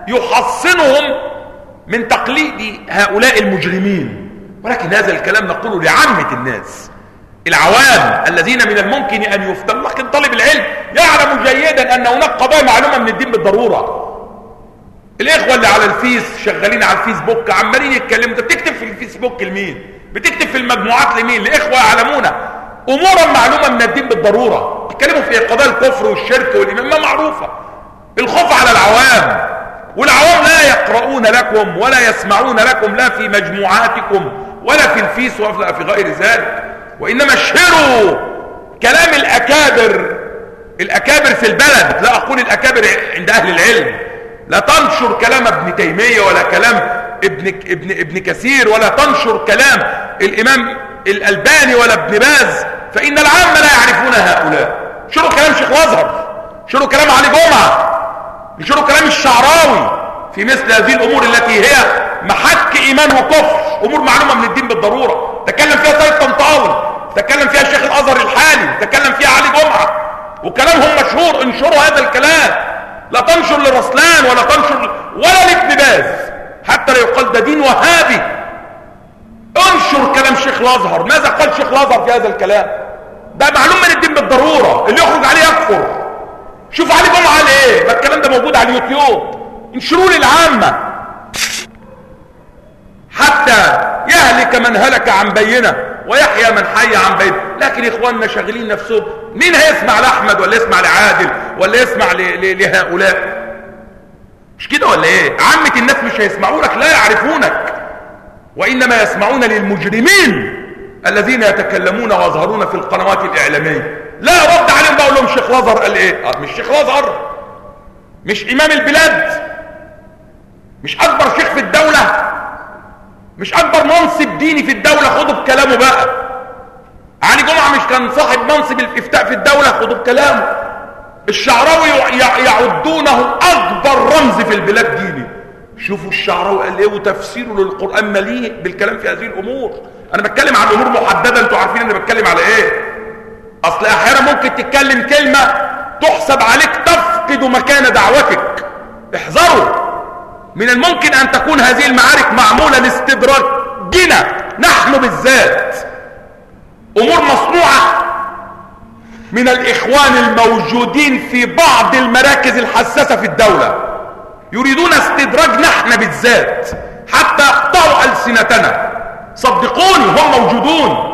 يحصنهم من تقليد هؤلاء المجرمين. ولكن هذا الكلام نقوله لعامة الناس العوام الذين من الممكن أن يفتنوا. لكن طالب العلم يعلم جيدا أن هناك قضايا معلومة من الدين بالضرورة. الإخوة اللي على الفيس شغالين على الفيسبوك عمالين يتكلموا، انت بتكتب في الفيسبوك لمين؟ بتكتب في المجموعات لمين؟ لإخوة يعلمون أمورا معلومة من الدين بالضرورة، يتكلموا في قضايا الكفر والشرك والإيمان ما معروفة. الخوف على العوام، والعوام لا يقرؤون لكم ولا يسمعون لكم لا في مجموعاتكم ولا في الفيس ولا في غير ذلك، وإنما اشهروا كلام الأكابر، الأكابر في البلد، لا أقول الأكابر عند أهل العلم. لا تنشر كلام ابن تيمية ولا كلام ابن ابن ابن كثير، ولا تنشر كلام الإمام الألباني ولا ابن باز، فإن العامة لا يعرفون هؤلاء. شروا كلام شيخ الأزهر، شروا كلام علي جمعة، شروا كلام الشعراوي في مثل هذه الأمور التي هي محك إيمان وكفر، أمور معلومة من الدين بالضرورة. تكلم فيها سيد طنطاوي، تكلم فيها الشيخ الأزهر الحالي، تكلم فيها علي جمعة، وكلامهم مشهور. انشروا هذا الكلام، لا تنشر لرسلان ولا تنشر ولا لابن باز حتى لا يقال ده دين وهابي. انشر كلام شيخ الازهر، ماذا قال شيخ الازهر في هذا الكلام؟ ده معلوم من الدين بالضروره، اللي يخرج عليه يكفر. شوف علي جمعه قال ايه، ده الكلام ده موجود على اليوتيوب، انشروه للعامه حتى يهلك من هلك عن بينه ويحيى من حي عن بينه. لكن اخواننا شاغلين نفسهم، مين هيسمع لاحمد ولا يسمع لعادل ولا يسمع لهؤلاء؟ مش كده ولا ايه؟ عامة الناس مش هيسمعوا لك، لا يعرفونك، وانما يسمعون للمجرمين الذين يتكلمون ويظهرون في القنوات الاعلاميه. لا رد عليهم بقول لهم شيخ الازهر قال ايه؟ مش شيخ الازهر، مش امام البلاد، مش اكبر شيخ في الدوله، مش اكبر منصب ديني في الدوله، خدوا بكلامه بقى. علي جمعه مش كان صاحب منصب الافتاء في الدوله، خدوا بكلامه. الشعراوي يعدونه اكبر رمز في البلاد ديني. شوفوا الشعراوي قال ايه وتفسيره للقران مليء بالكلام في هذه الامور. انا بتكلم عن امور محدده، انتوا عارفين انا بتكلم على ايه. اصل احيانا ممكن تتكلم كلمه تحسب عليك تفقد مكان دعوتك. احذروا، من الممكن ان تكون هذه المعارك معموله لاستدراجنا نحن بالذات، امور مصنوعه من الاخوان الموجودين في بعض المراكز الحساسه في الدوله، يريدون استدراجنا احنا بالذات حتى يقطعوا السنتنا. صدقوني هم موجودون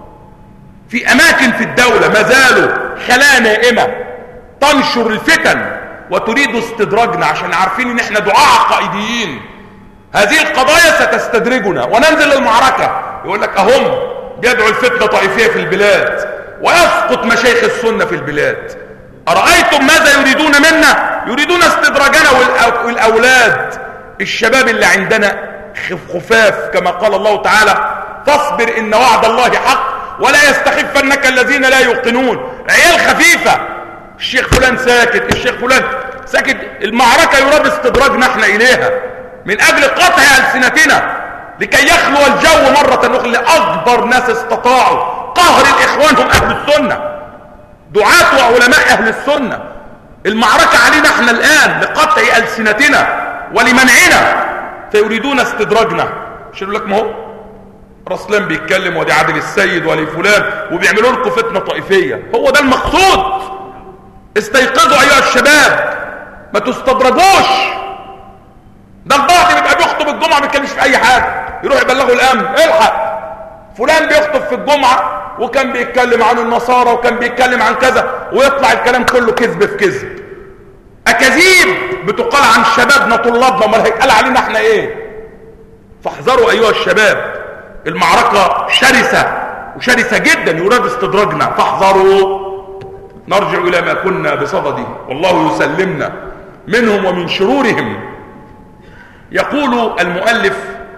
في اماكن في الدوله، ما زالوا خلايا نائمه تنشر الفتن وتريد استدراجنا عشان عارفين ان احنا دعاء عقائديين. هذه القضايا ستستدرجنا وننزل المعركه. يقول لك اهم بيدعو الفتنه طائفيه في البلاد ويسقط مشايخ السنه في البلاد. ارايتم ماذا يريدون منا؟ يريدون استدراجنا والاولاد الشباب اللي عندنا خفاف، كما قال الله تعالى فاصبر ان وعد الله حق ولا يستخفنك الذين لا يوقنون. عيال خفيفه، الشيخ فلان ساكت، الشيخ فلان ساكت. المعركه يراد استدراجنا احنا اليها من اجل قطع السنتنا لكي يخلو الجو مره اخرى. لاكبر ناس استطاعوا قهر الاخوان هم اهل السنه، دعاة وعلماء اهل السنه. المعركة علينا احنا الآن لقطع ألسنتنا ولمنعنا، فيريدون استدراجنا. مش يقول لك ما هو رسلان بيتكلم ودي عادل السيد ولي فلان وبيعملوا لكم فتنة طائفية. هو ده المقصود. استيقظوا أيها الشباب، ما تستدرجوش. ده البعض بيبقى بيخطب الجمعة ما بيتكلمش في أي حاجة، يروح يبلغوا الأمن الحق فلان بيخطب في الجمعة وكان بيتكلم عن النصارى وكان بيتكلم عن كذا، ويطلع الكلام كله كذب في كذب، أكاذيب بتقال عن شبابنا طلابنا. امال هيتقال علينا احنا ايه؟ فاحذروا أيها الشباب، المعركة شرسة وشرسة جدا، يراد استدراجنا، فاحذروا. نرجع إلى ما كنا بصدده، والله يسلمنا منهم ومن شرورهم. يقول المؤلف: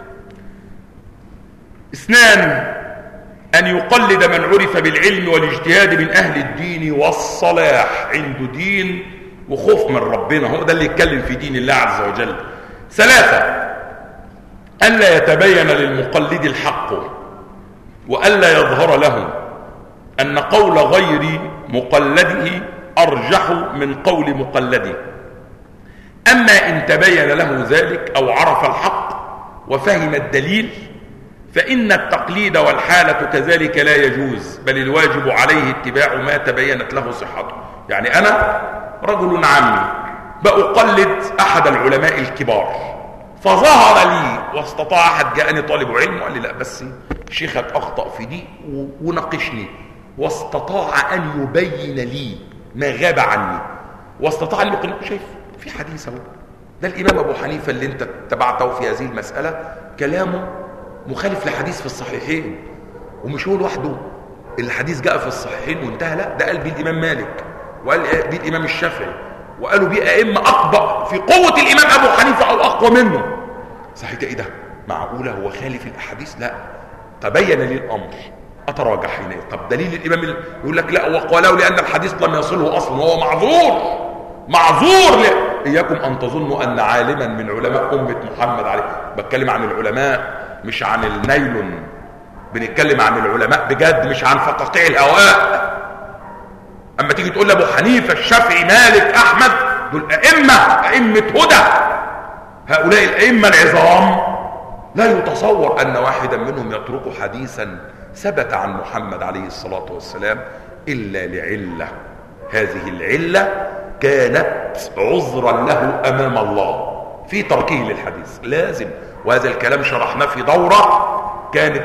اثنان، أن يقلد من عرف بالعلم والاجتهاد من أهل الدين والصلاح، عنده دين وخوف من ربنا، هو ده اللي يتكلم في دين الله عز وجل. ثلاثة، ألا يتبين للمقلد الحق وألا يظهر له أن قول غير مقلده أرجح من قول مقلده. أما إن تبين له ذلك أو عرف الحق وفهم الدليل فإن التقليد والحالة كذلك لا يجوز، بل الواجب عليه اتباع ما تبينت له صحته. يعني أنا رجل عامي بأقلد أحد العلماء الكبار، فظهر لي واستطاع أحد، جاءني طالب علم وقال لي لا بس شيخك أخطأ في دي وناقشني، واستطاع أن يبين لي ما غاب عني، واستطاع أن يقول شايف في حديث اهو، ده الإمام أبو حنيفة اللي انت تبعته في هذه المسألة كلامه مخالف لحديث في الصحيحين، ومش هو لوحده الحديث جاء في الصحيحين وانتهى، لا ده قال بيه الإمام مالك وقال بيه الإمام الشافعي وقالوا بيه أئمة أكبر في قوة الإمام أبو حنيفة أو أقوى منه. صحيح ده إيه ده؟ معقولة هو خالف الأحاديث؟ لا، تبين لي الأمر أتراجع حينئذ. طب دليل الإمام يقول لك لا وقالوا لأن الحديث لم يصله أصلا وهو معذور معذور ل... إياكم أن تظنوا أن عالما من علماء أمة محمد عليه، بتكلم عن العلماء مش عن النيلون، بنتكلم عن العلماء بجد مش عن فقاقيع الهواء. أما تيجي تقول لأبو حنيفة الشافعي مالك أحمد دول أئمة أئمة هدى، هؤلاء الأئمة العظام لا يتصور أن واحدا منهم يترك حديثا ثبت عن محمد عليه الصلاة والسلام إلا لعلة، هذه العلة كانت عذرا له أمام الله في تركه للحديث لازم. وهذا الكلام شرحناه في دورة كانت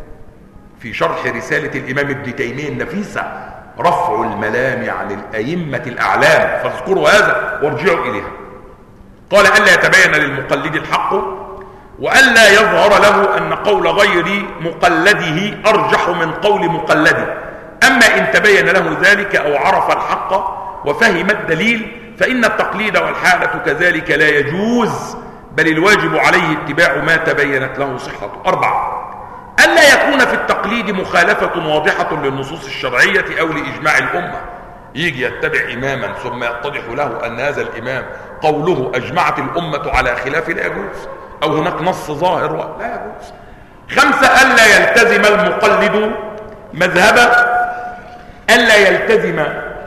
في شرح رسالة الإمام ابن تيمية النفيسة، رفع الملام عن الأئمة الأعلام، فاذكروا هذا وارجعوا إليها. قال ألا يتبين للمقلد الحق وألا يظهر له أن قول غير مقلده أرجح من قول مقلده. أما إن تبين له ذلك أو عرف الحق وفهم الدليل فإن التقليد والحالة كذلك لا يجوز، بل الواجب عليه اتباع ما تبينت له صحته. أربعة، ألا يكون في التقليد مخالفة واضحة للنصوص الشرعية أو لإجماع الأمة. يجي يتبع إماما ثم يتضح له أن هذا الإمام قوله أجمعت الأمة على خلاف، لا يجوز، أو هناك نص ظاهر لا يجوز. خمسة، ألا يلتزم المقلد مذهب ألا يلتزم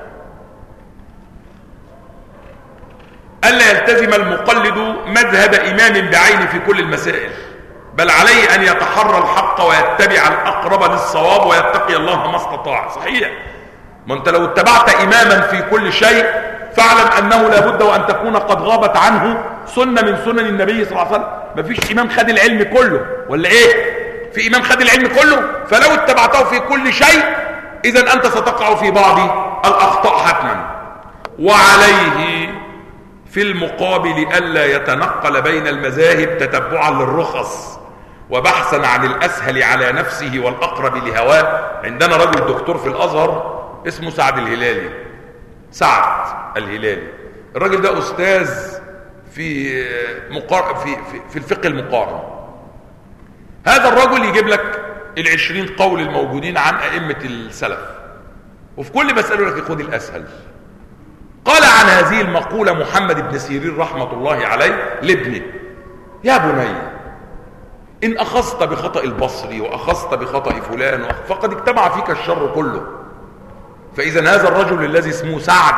ألا يلتزم المقلد مذهب إمام بعين في كل المسائل، بل عليه أن يتحرى الحق ويتبع الأقرب للصواب ويتقي الله ما استطاع. صحيح، ما أنت لو اتبعت إماما في كل شيء فاعلم أنه لابد وأن تكون قد غابت عنه سنة من سنن النبي صلى الله عليه وسلم. ما فيش إمام خد العلم كله ولا إيه؟ في إمام خد العلم كله، فلو اتبعته في كل شيء إذن أنت ستقع في بعض الأخطاء حتما. وعليه في المقابل ألا يتنقل بين المذاهب تتبعا للرخص وبحثا عن الأسهل على نفسه والأقرب لهواه. عندنا رجل دكتور في الأزهر اسمه سعد الهلالي، سعد الهلالي، الراجل ده أستاذ في مقار... في, في في الفقه المقارن. هذا الرجل يجيب لك العشرين قول الموجودين عن أئمة السلف، وفي كل مسألة لك خذ الأسهل. قال عن هذه المقولة محمد بن سيرين رحمة الله عليه لابنه: يا بني، إن أخذت بخطأ البصري وأخذت بخطأ فلان فقد اجتمع فيك الشر كله. فإذا هذا الرجل الذي اسمه سعد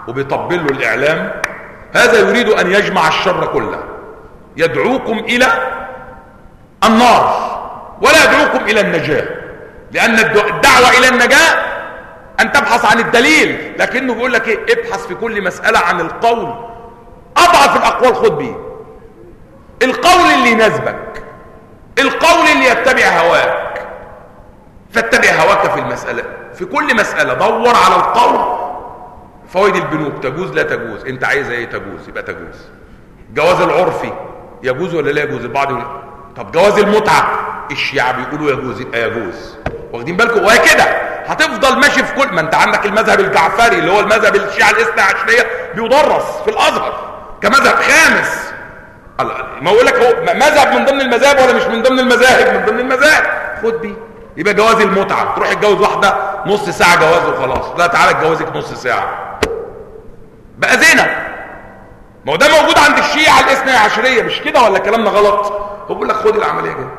وبيطبل له الإعلام، هذا يريد أن يجمع الشر كله، يدعوكم إلى النار ولا يدعوكم إلى النجاة، لأن الدعوة إلى النجاة أن تبحث عن الدليل، لكنه بيقول لك إيه؟ ابحث في كل مسألة عن القول، أضعف الأقوال خد بيه، القول اللي يناسبك، القول اللي يتبع هواك، فاتبع هواك في المسألة، في كل مسألة دور على القول. فوائد البنوك تجوز لا تجوز، انت عايز ايه؟ تجوز، يبقى تجوز. جواز العرفي يجوز ولا لا يجوز؟ البعض يقول طب جواز المتعة الشيعة بيقولوا يجوز، يبقى يجوز. واخدين بالكم؟ وهي كده هتفضل ماشي في كل ما انت عندك المذهب الجعفري اللي هو المذهب الشيعة الاثنى عشرية بيدرس في الازهر كمذهب خامس، ما اقول لك هو مذهب من ضمن المذاهب ولا مش من ضمن المذاهب؟ من ضمن المذاهب، خد بيه. يبقى جواز المتعة تروح تتجوز واحدة نص ساعة جواز وخلاص، لا تعالى اتجوزك نص ساعة، بقى زنا. ما هو ده موجود عند الشيعة الاثنى عشرية، مش كده ولا كلامنا غلط؟ هو بيقول لك خد العملية كده.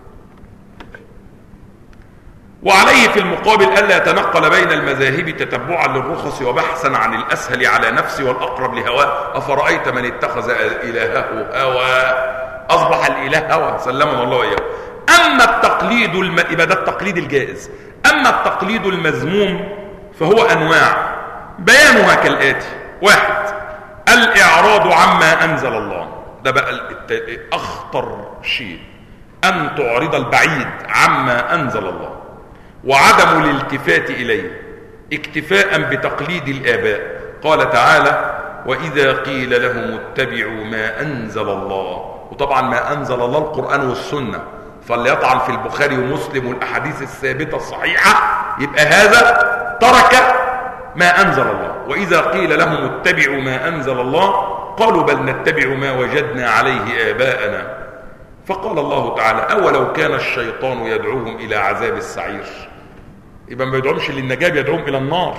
وعليه في المقابل ألا يتنقل بين المذاهب تتبعا للرخص وبحثا عن الأسهل على نفسه والأقرب لهواه. أفرأيت من اتخذ إلهه هوى، أصبح الإله هوى، سلمنا الله إياه. أما التقليد الم... يبقى ده التقليد الجائز. أما التقليد المذموم فهو أنواع، بيانها كالآتي: واحد، الإعراض عما أنزل الله، ده بقى الت... أخطر شيء، أن تعرض البعيد عما أنزل الله، وعدم الالتفات إليه اكتفاء بتقليد الآباء. قال تعالى: وإذا قيل لهم اتبعوا ما أنزل الله، وطبعا ما أنزل الله القرآن والسنة، فليطعن في البخاري ومسلم والأحاديث الثابتة الصحيحة يبقى هذا ترك ما أنزل الله. وإذا قيل لهم اتبعوا ما أنزل الله قالوا بل نتبع ما وجدنا عليه آباءنا. فقال الله تعالى: أولو كان الشيطان يدعوهم إلى عذاب السعير، يبقى ما يدعوهمش للنجاة، يدعوهم إلى النار.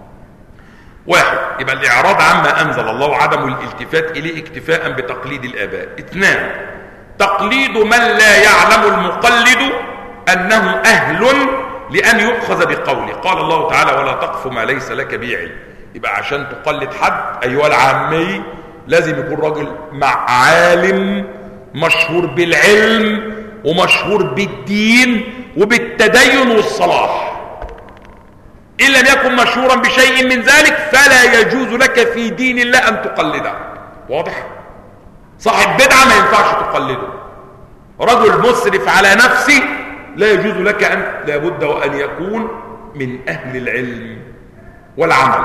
واحد، يبقى الإعراض عما أنزل الله وعدم الالتفات إليه اكتفاء بتقليد الآباء. اثنان، تقليد من لا يعلم المقلد أنه أهل لأن يؤخذ بقوله. قال الله تعالى: ولا تقف ما ليس لك به علم. يبقى عشان تقلد حد أيها العامي لازم يكون راجل مع عالم مشهور بالعلم ومشهور بالدين وبالتدين والصلاح. إن لم يكن مشهورا بشيء من ذلك فلا يجوز لك في دين الله أن تقلده. واضح؟ صاحب بدعة ما ينفعش تقلده. رجل مسرف على نفسه لا يجوز لك أن، لابد وأن يكون من أهل العلم والعمل.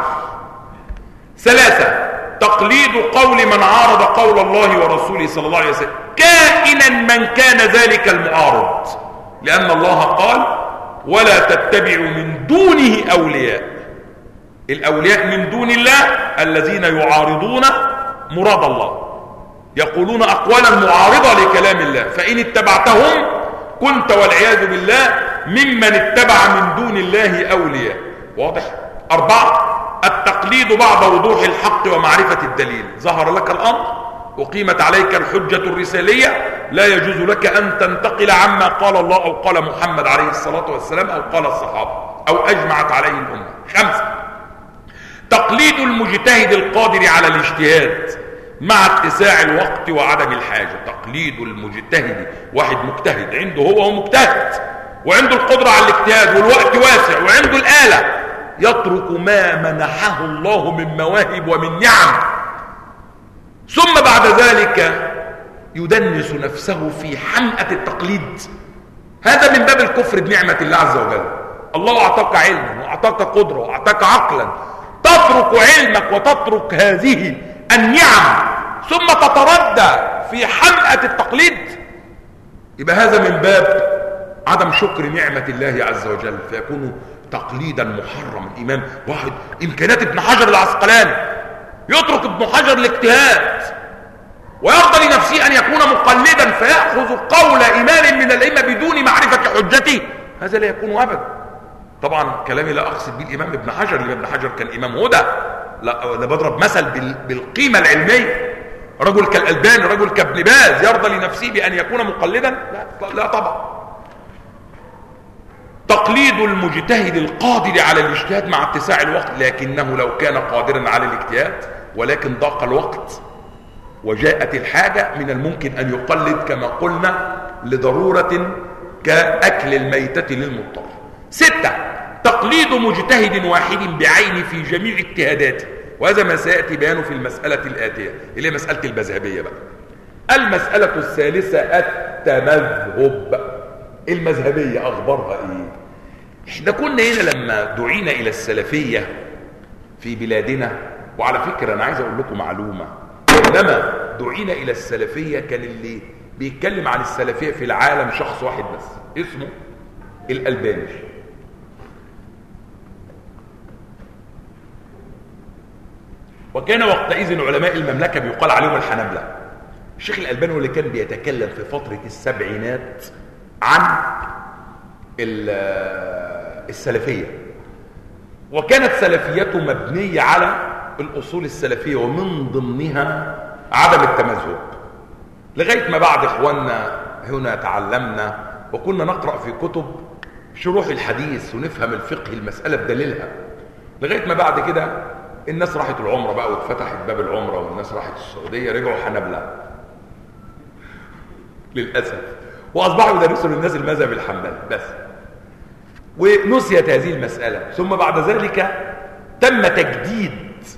ثلاثة، تقليد قول من عارض قول الله ورسوله صلى الله عليه وسلم كائنا من كان ذلك المعارض، لأن الله قال: ولا تتبعوا من دونه أولياء. الأولياء من دون الله الذين يعارضون مراد الله، يقولون أقوالا معارضة لكلام الله، فإن اتبعتهم كنت والعياذ بالله ممن اتبع من دون الله أولياء. واضح؟ أربعة، التقليد بعد وضوح الحق ومعرفة الدليل. ظهر لك الأمر وقيمت عليك الحجة الرسالية، لا يجوز لك أن تنتقل عما قال الله أو قال محمد عليه الصلاة والسلام أو قال الصحابة أو أجمعت عليه الأمة. خمسة، تقليد المجتهد القادر على الاجتهاد مع اتساع الوقت وعدم الحاجة. تقليد المجتهد، واحد مجتهد عنده هو هو مجتهد وعنده القدرة على الاجتهاد والوقت واسع وعنده الآلة، يترك ما منحه الله من مواهب ومن نعم، ثم بعد ذلك يدنس نفسه في حمأة التقليد. هذا من باب الكفر بنعمة الله عز وجل. الله أعطاك علما وأعطاك قدرة وأعطاك عقلا، تترك علمك وتترك هذه النعم ثم تتردى في حمأة التقليد، يبقى هذا من باب عدم شكر نعمة الله عز وجل، فيكون تقليدا محرما. الإمام واحد إمكانيات ابن حجر العسقلاني يترك ابن حجر الاجتهاد ويرضى لنفسه أن يكون مقلدا فيأخذ قول إمام من الأئمة بدون معرفة حجته، هذا لا يكون أبدا. طبعا كلامي لا أقصد به الإمام ابن حجر، الإمام ابن حجر كان إمام هدى، لا أنا بضرب مثل بالقيمة العلمية. رجل كالألباني، رجل كابن باز يرضى لنفسه بأن يكون مقلدا؟ لا, لا طبعا. تقليد المجتهد القادر على الاجتهاد مع اتساع الوقت، لكنه لو كان قادرا على الاجتهاد ولكن ضاق الوقت وجاءت الحاجة من الممكن أن يقلد كما قلنا لضرورة كأكل الميتة للمضطر. ستة، تقليد مجتهد واحد بعين في جميع اجتهاداته، وهذا ما سيأتي بيانه في المسألة الآتية اللي هي مسألة المذهبية بقى. المسألة الثالثة التمذهب. المذهبية أخبارها إيه؟ إحنا كنا هنا لما دعينا إلى السلفية في بلادنا، وعلى فكرة أنا عايز أقول لكم معلومة، لما دعينا إلى السلفية كان اللي بيتكلم عن السلفية في العالم شخص واحد بس اسمه الألباني. وكان وقتئذ علماء المملكة بيقال عليهم الحنبلة. الشيخ الألباني هو اللي كان بيتكلم في فترة السبعينات عن السلفية، وكانت سلفيته مبنية على الأصول السلفية ومن ضمنها عدم التمذهب، لغاية ما بعد إخواننا هنا تعلمنا وكنا نقرأ في كتب شروح الحديث ونفهم الفقه المسألة بدليلها، لغاية ما بعد كده الناس راحت العمرة بقى واتفتحت باب العمرة والناس راحت السعودية، رجعوا حنبلة للأسف، وأصبحوا يدرسوا للناس المذهب الحنبلي بس، ونسيت هذه المسألة. ثم بعد ذلك تم تجديد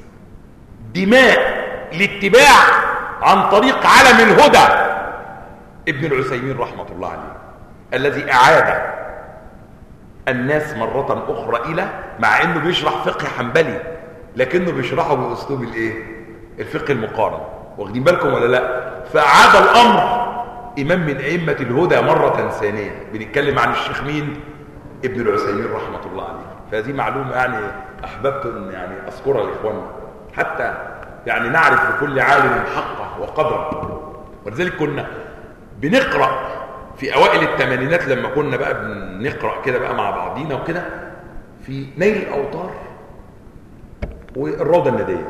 دماء الاتباع عن طريق علم الهدى ابن العثيمين رحمة الله عليه، الذي أعاد الناس مرة أخرى إلى، مع أنه بيشرح فقه حنبلي لكنه بيشرحه بأسلوب الإيه؟ الفقه المقارن، واخدين بالكم ولا لا؟ فأعاد الأمر إمام من أئمة الهدى مرة ثانية. بنتكلم عن الشيخ مين؟ ابن العثيمين رحمة الله عليه. فهذه معلومة يعني أحببت أن يعني أذكرها لإخواننا حتى يعني نعرف لكل عالم حقه وقدره. ولذلك كنا بنقرأ في أوائل الثمانينات لما كنا بقى بنقرأ كده بقى مع بعضينا وكده في نيل الأوطار والروضة الندية،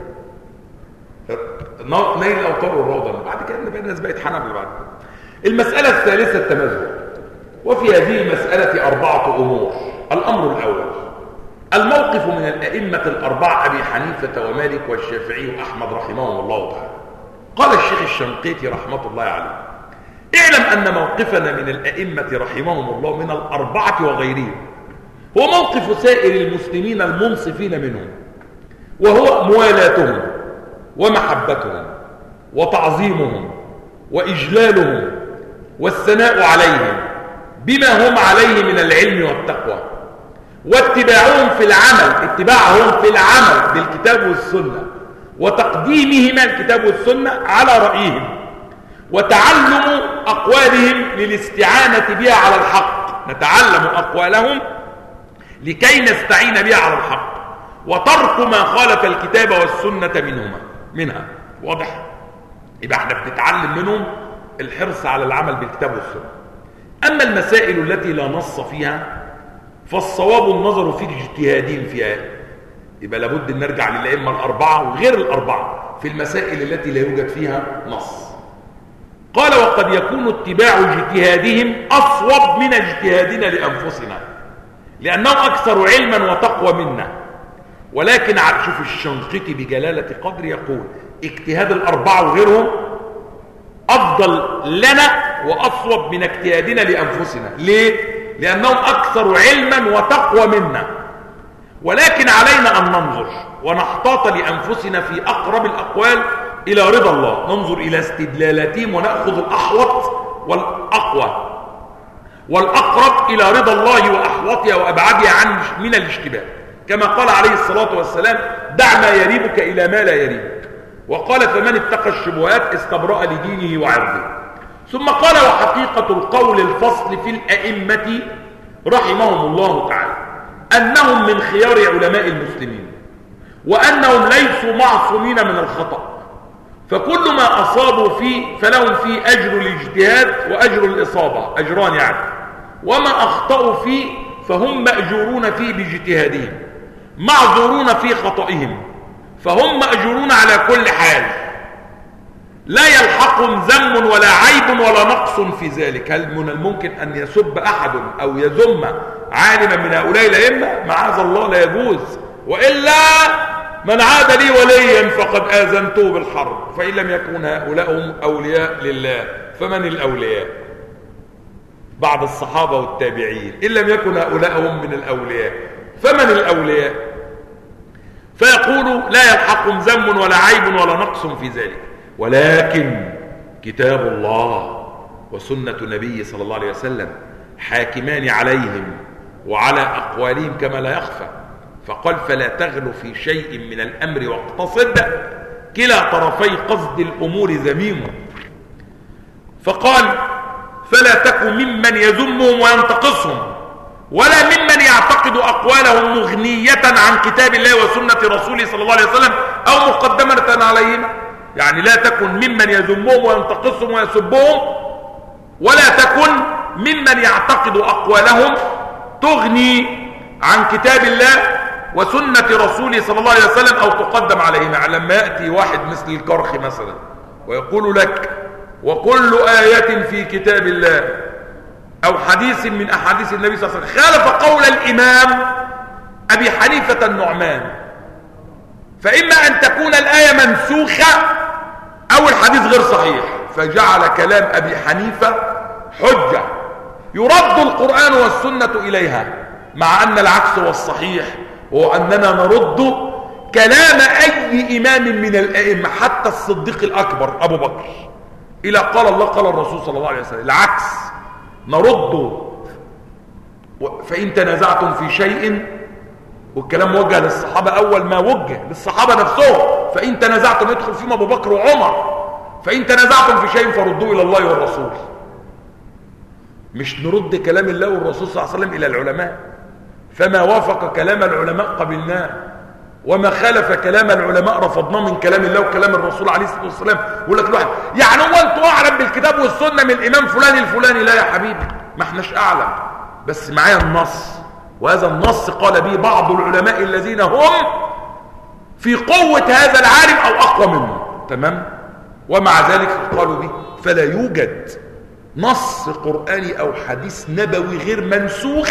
نيل الأوطار والروضة. بعد كده بقى الناس بقت حنبلة بعد كده. المسألة الثالثة التمذهب، وفي هذه المسألة أربعة أمور. الأمر الأول الموقف من الأئمة الأربعة أبي حنيفة ومالك والشافعي وأحمد رحمهم الله تعالى. قال الشيخ الشنقيطي رحمة الله عليه: اعلم أن موقفنا من الأئمة رحمهم الله من الأربعة وغيرهم هو موقف سائر المسلمين المنصفين منهم، وهو موالاتهم ومحبتهم وتعظيمهم وإجلالهم والثناء عليهم بما هم عليه من العلم والتقوى، واتباعهم في العمل اتباعهم في العمل بالكتاب والسنة، وتقديمهما الكتاب والسنة على رأيهم، وتعلم أقوالهم للاستعانة بها على الحق، نتعلم أقوالهم لكي نستعين بها على الحق، وترك ما خالف الكتاب والسنة منهما منها. واضح؟ يبقى احنا بنتعلم منهم الحرص على العمل بالكتاب والسنة. أما المسائل التي لا نص فيها فالصواب النظر في اجتهادهم فيها، يبقى لابد ان نرجع للأئمة الأربعة وغير الأربعة في المسائل التي لا يوجد فيها نص. قال: وقد يكون اتباع اجتهادهم أصوب من اجتهادنا لأنفسنا لأنهم أكثر علما وتقوى منا، ولكن شوف الشنقيطي بجلالة قدر يقول: اجتهاد الأربعة وغيرهم أفضل لنا وأصوب من اجتهادنا لأنفسنا. ليه؟ لأنهم أكثر علما وتقوى منا، ولكن علينا أن ننظر ونحتاط لأنفسنا في أقرب الأقوال إلى رضا الله، ننظر إلى استدلالاتهم ونأخذ الأحوط والأقوى والأقرب إلى رضا الله وأحوطها وأبعدها عن من الاشتباه، كما قال عليه الصلاة والسلام: دع ما يريبك إلى ما لا يريبك. وقال: فمن اتقى الشبهات استبرأ لدينه وعرضه. ثم قال: وحقيقة القول الفصل في الأئمة رحمهم الله تعالى أنهم من خيار علماء المسلمين، وأنهم ليسوا معصومين من الخطأ، فكل ما أصابوا فيه فلهم فيه أجر الاجتهاد وأجر الإصابة، أجران يعني، وما أخطأوا فيه فهم مأجورون فيه باجتهادهم، معذورون في خطئهم، فهم مأجورون على كل حال. لا يلحقهم ذم ولا عيب ولا نقص في ذلك. هل من الممكن أن يسب أحد أو يذم عالما من هؤلاء الأئمة؟ معاذ الله لا يجوز. وإلا من عاد لي وليا فقد آذنته بالحرب. فإن لم يكن هؤلاء هم أولياء لله فمن الأولياء بعد الصحابة والتابعين؟ إن لم يكن هؤلاء هم من الأولياء فمن الأولياء؟ فيقول لا يلحقهم ذم ولا عيب ولا نقص في ذلك، ولكن كتاب الله وسنة النبي صلى الله عليه وسلم حاكمان عليهم وعلى أقوالهم كما لا يخفى. فقال فلا تغلو في شيء من الأمر واقتصد، كلا طرفي قصد الأمور ذميم. فقال فلا تكن ممن يذمهم وينتقصهم، ولا ممن يعتقد أقوالهم مغنية عن كتاب الله وسنة رسوله صلى الله عليه وسلم أو مقدمة عليهما. يعني لا تكن ممن يذمهم وينتقصهم ويسبهم، ولا تكن ممن يعتقد أقوالهم تغني عن كتاب الله وسنة رسوله صلى الله عليه وسلم أو تقدم عليهما. لما يأتي واحد مثل الكرخ مثلا ويقول لك وكل آية في كتاب الله أو حديث من أحاديث النبي صلى الله عليه وسلم خالف قول الإمام أبي حنيفة النعمان، فإما أن تكون الآية منسوخة أو الحديث غير صحيح، فجعل كلام أبي حنيفة حجة يرد القرآن والسنة إليها، مع أن العكس هو الصحيح، وهو أننا نرد كلام أي إمام من الأئمة حتى الصديق الأكبر أبو بكر إلى قال الله قال الرسول صلى الله عليه وسلم. العكس نرد. فإن تنازعتم في شيء، والكلام موجه للصحابة أول ما وجه للصحابة نفسهم، فإن تنازعتم يدخل فيهم أبو بكر وعمر، فإن تنازعتم في شيء فردوا إلى الله والرسول. مش نرد كلام الله والرسول صلى الله عليه وسلم إلى العلماء، فما وافق كلام العلماء قبلناه، وما خالف كلام العلماء رفضناه من كلام الله وكلام الرسول عليه الصلاة والسلام. يقول لك الواحد يعني هو انتوا أعلم بالكتاب والسنة من الإمام فلان الفلاني؟ لا يا حبيبي، ما احناش أعلم، بس معايا النص، وهذا النص قال به بعض العلماء الذين هم في قوة هذا العالم أو أقوى منه، تمام؟ ومع ذلك قالوا به. فلا يوجد نص قرآني أو حديث نبوي غير منسوخ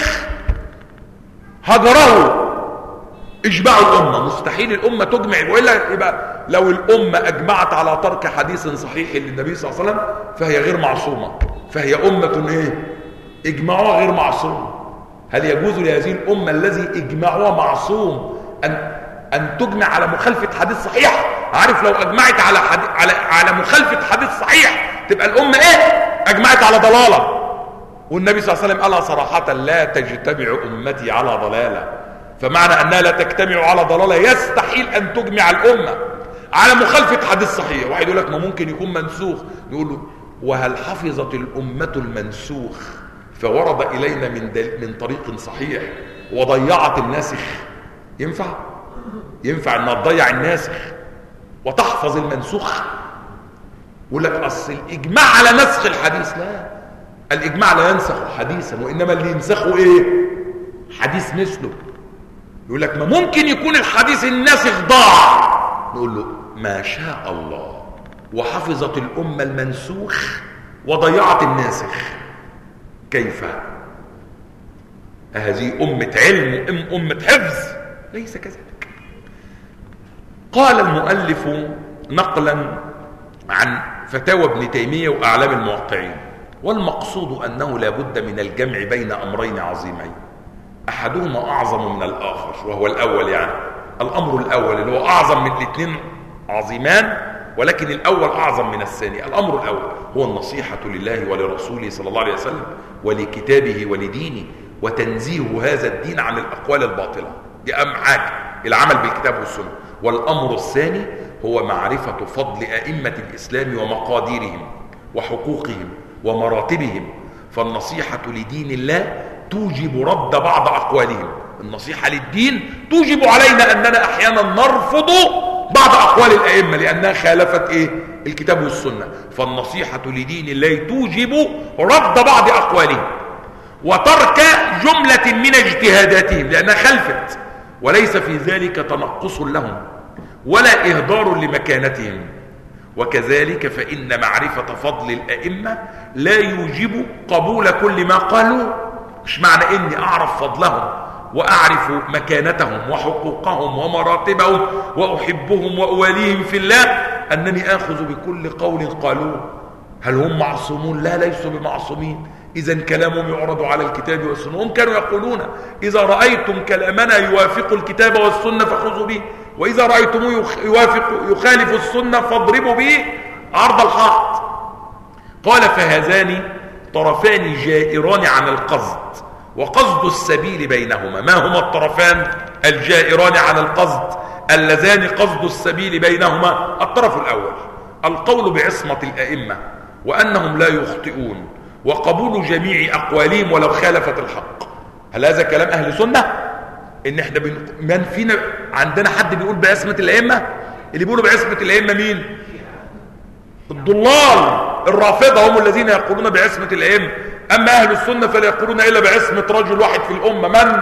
هجره اجماع الأمة. مستحيل الأمة تجمع، وإلا يبقى لو الأمة أجمعت على ترك حديث صحيح للنبي صلى الله عليه وسلم فهي غير معصومة، فهي أمة إيه؟ إجماعها غير معصوم. هل يجوز لهذه الأمة الذي إجماعها معصوم أن أن تجمع على مخالفة حديث صحيح؟ عارف لو أجمعت على حديث على على مخالفة حديث صحيح تبقى الأمة إيه؟ أجمعت على ضلالة. والنبي صلى الله عليه وسلم قالها صراحة: لا تجتمع أمتي على ضلالة. فمعنى أنها لا تجتمع على ضلالة يستحيل أن تجمع الأمة على مخالفة حديث صحيح. واحد يقول لك ما ممكن يكون منسوخ، نقول له وهل حفظت الأمة المنسوخ فورد إلينا من من طريق صحيح وضيعت الناسخ؟ ينفع؟ ينفع أنها تضيع الناسخ وتحفظ المنسوخ؟ يقول لك أصل الإجماع على نسخ الحديث. لا، الإجماع لا ينسخ حديثا، وإنما اللي ينسخه إيه؟ حديث مثله. يقول لك ما ممكن يكون الحديث الناسخ ضاع، نقول له ما شاء الله، وحفظت الأمة المنسوخ وضيعت الناسخ. كيف؟ هذه أمة علم أم أمة حفظ؟ ليس كذلك. قال المؤلف نقلا عن فتاوى ابن تيمية وأعلام الموقعين: والمقصود أنه لا بد من الجمع بين أمرين عظيمين، أحدهما أعظم من الآخر، وهو الأول. يعني الأمر الأول اللي هو أعظم من الاثنين عظيمان، ولكن الأول أعظم من الثاني. الأمر الأول هو النصيحة لله ولرسوله صلى الله عليه وسلم ولكتابه ولدينه، وتنزيه هذا الدين عن الأقوال الباطلة. دي أهم حاجة، العمل بالكتاب والسنة. والأمر الثاني هو معرفة فضل أئمة الإسلام ومقاديرهم وحقوقهم ومراتبهم. فالنصيحة لدين الله توجب رد بعض أقوالهم. النصيحة للدين توجب علينا أننا أحيانا نرفض بعض أقوال الأئمة لأنها خالفت إيه؟ الكتاب والسنة. فالنصيحة لدين الله توجب رد بعض أقوالهم وترك جملة من اجتهاداتهم لأنها خلفت، وليس في ذلك تنقص لهم ولا إهدار لمكانتهم، وكذلك فإن معرفة فضل الأئمة لا يوجب قبول كل ما قالوا. مش معنى إني أعرف فضلهم وأعرف مكانتهم وحقوقهم ومراتبهم وأحبهم وأواليهم في الله أنني آخذ بكل قول قالوه. هل هم معصومون؟ لا، ليسوا بمعصومين. إذا كلامهم يعرض على الكتاب والسنة. هم كانوا يقولون إذا رأيتم كلامنا يوافق الكتاب والسنة فخذوا به، وإذا رأيتموه يوافق يخالف السنة فاضربوا به عرض الحائط. قال فهذان طرفان جائران عن القصد وقصد السبيل بينهما. ما هما الطرفان الجائران عن القصد اللذان قصد السبيل بينهما؟ الطرف الأول القول بعصمة الأئمة وأنهم لا يخطئون وقبول جميع أقوالهم ولو خالفت الحق. هل هذا كلام أهل سنة؟ إن إحنا بن... من فينا عندنا حد بيقول بعصمة الأئمة؟ اللي بيقولوا بعصمة الأئمة مين؟ الضلال الرافضة هم الذين يقولون بعصمة الأئمة. أما أهل السنة فلا يقولون إلا بعصمة رجل واحد في الأمة. من؟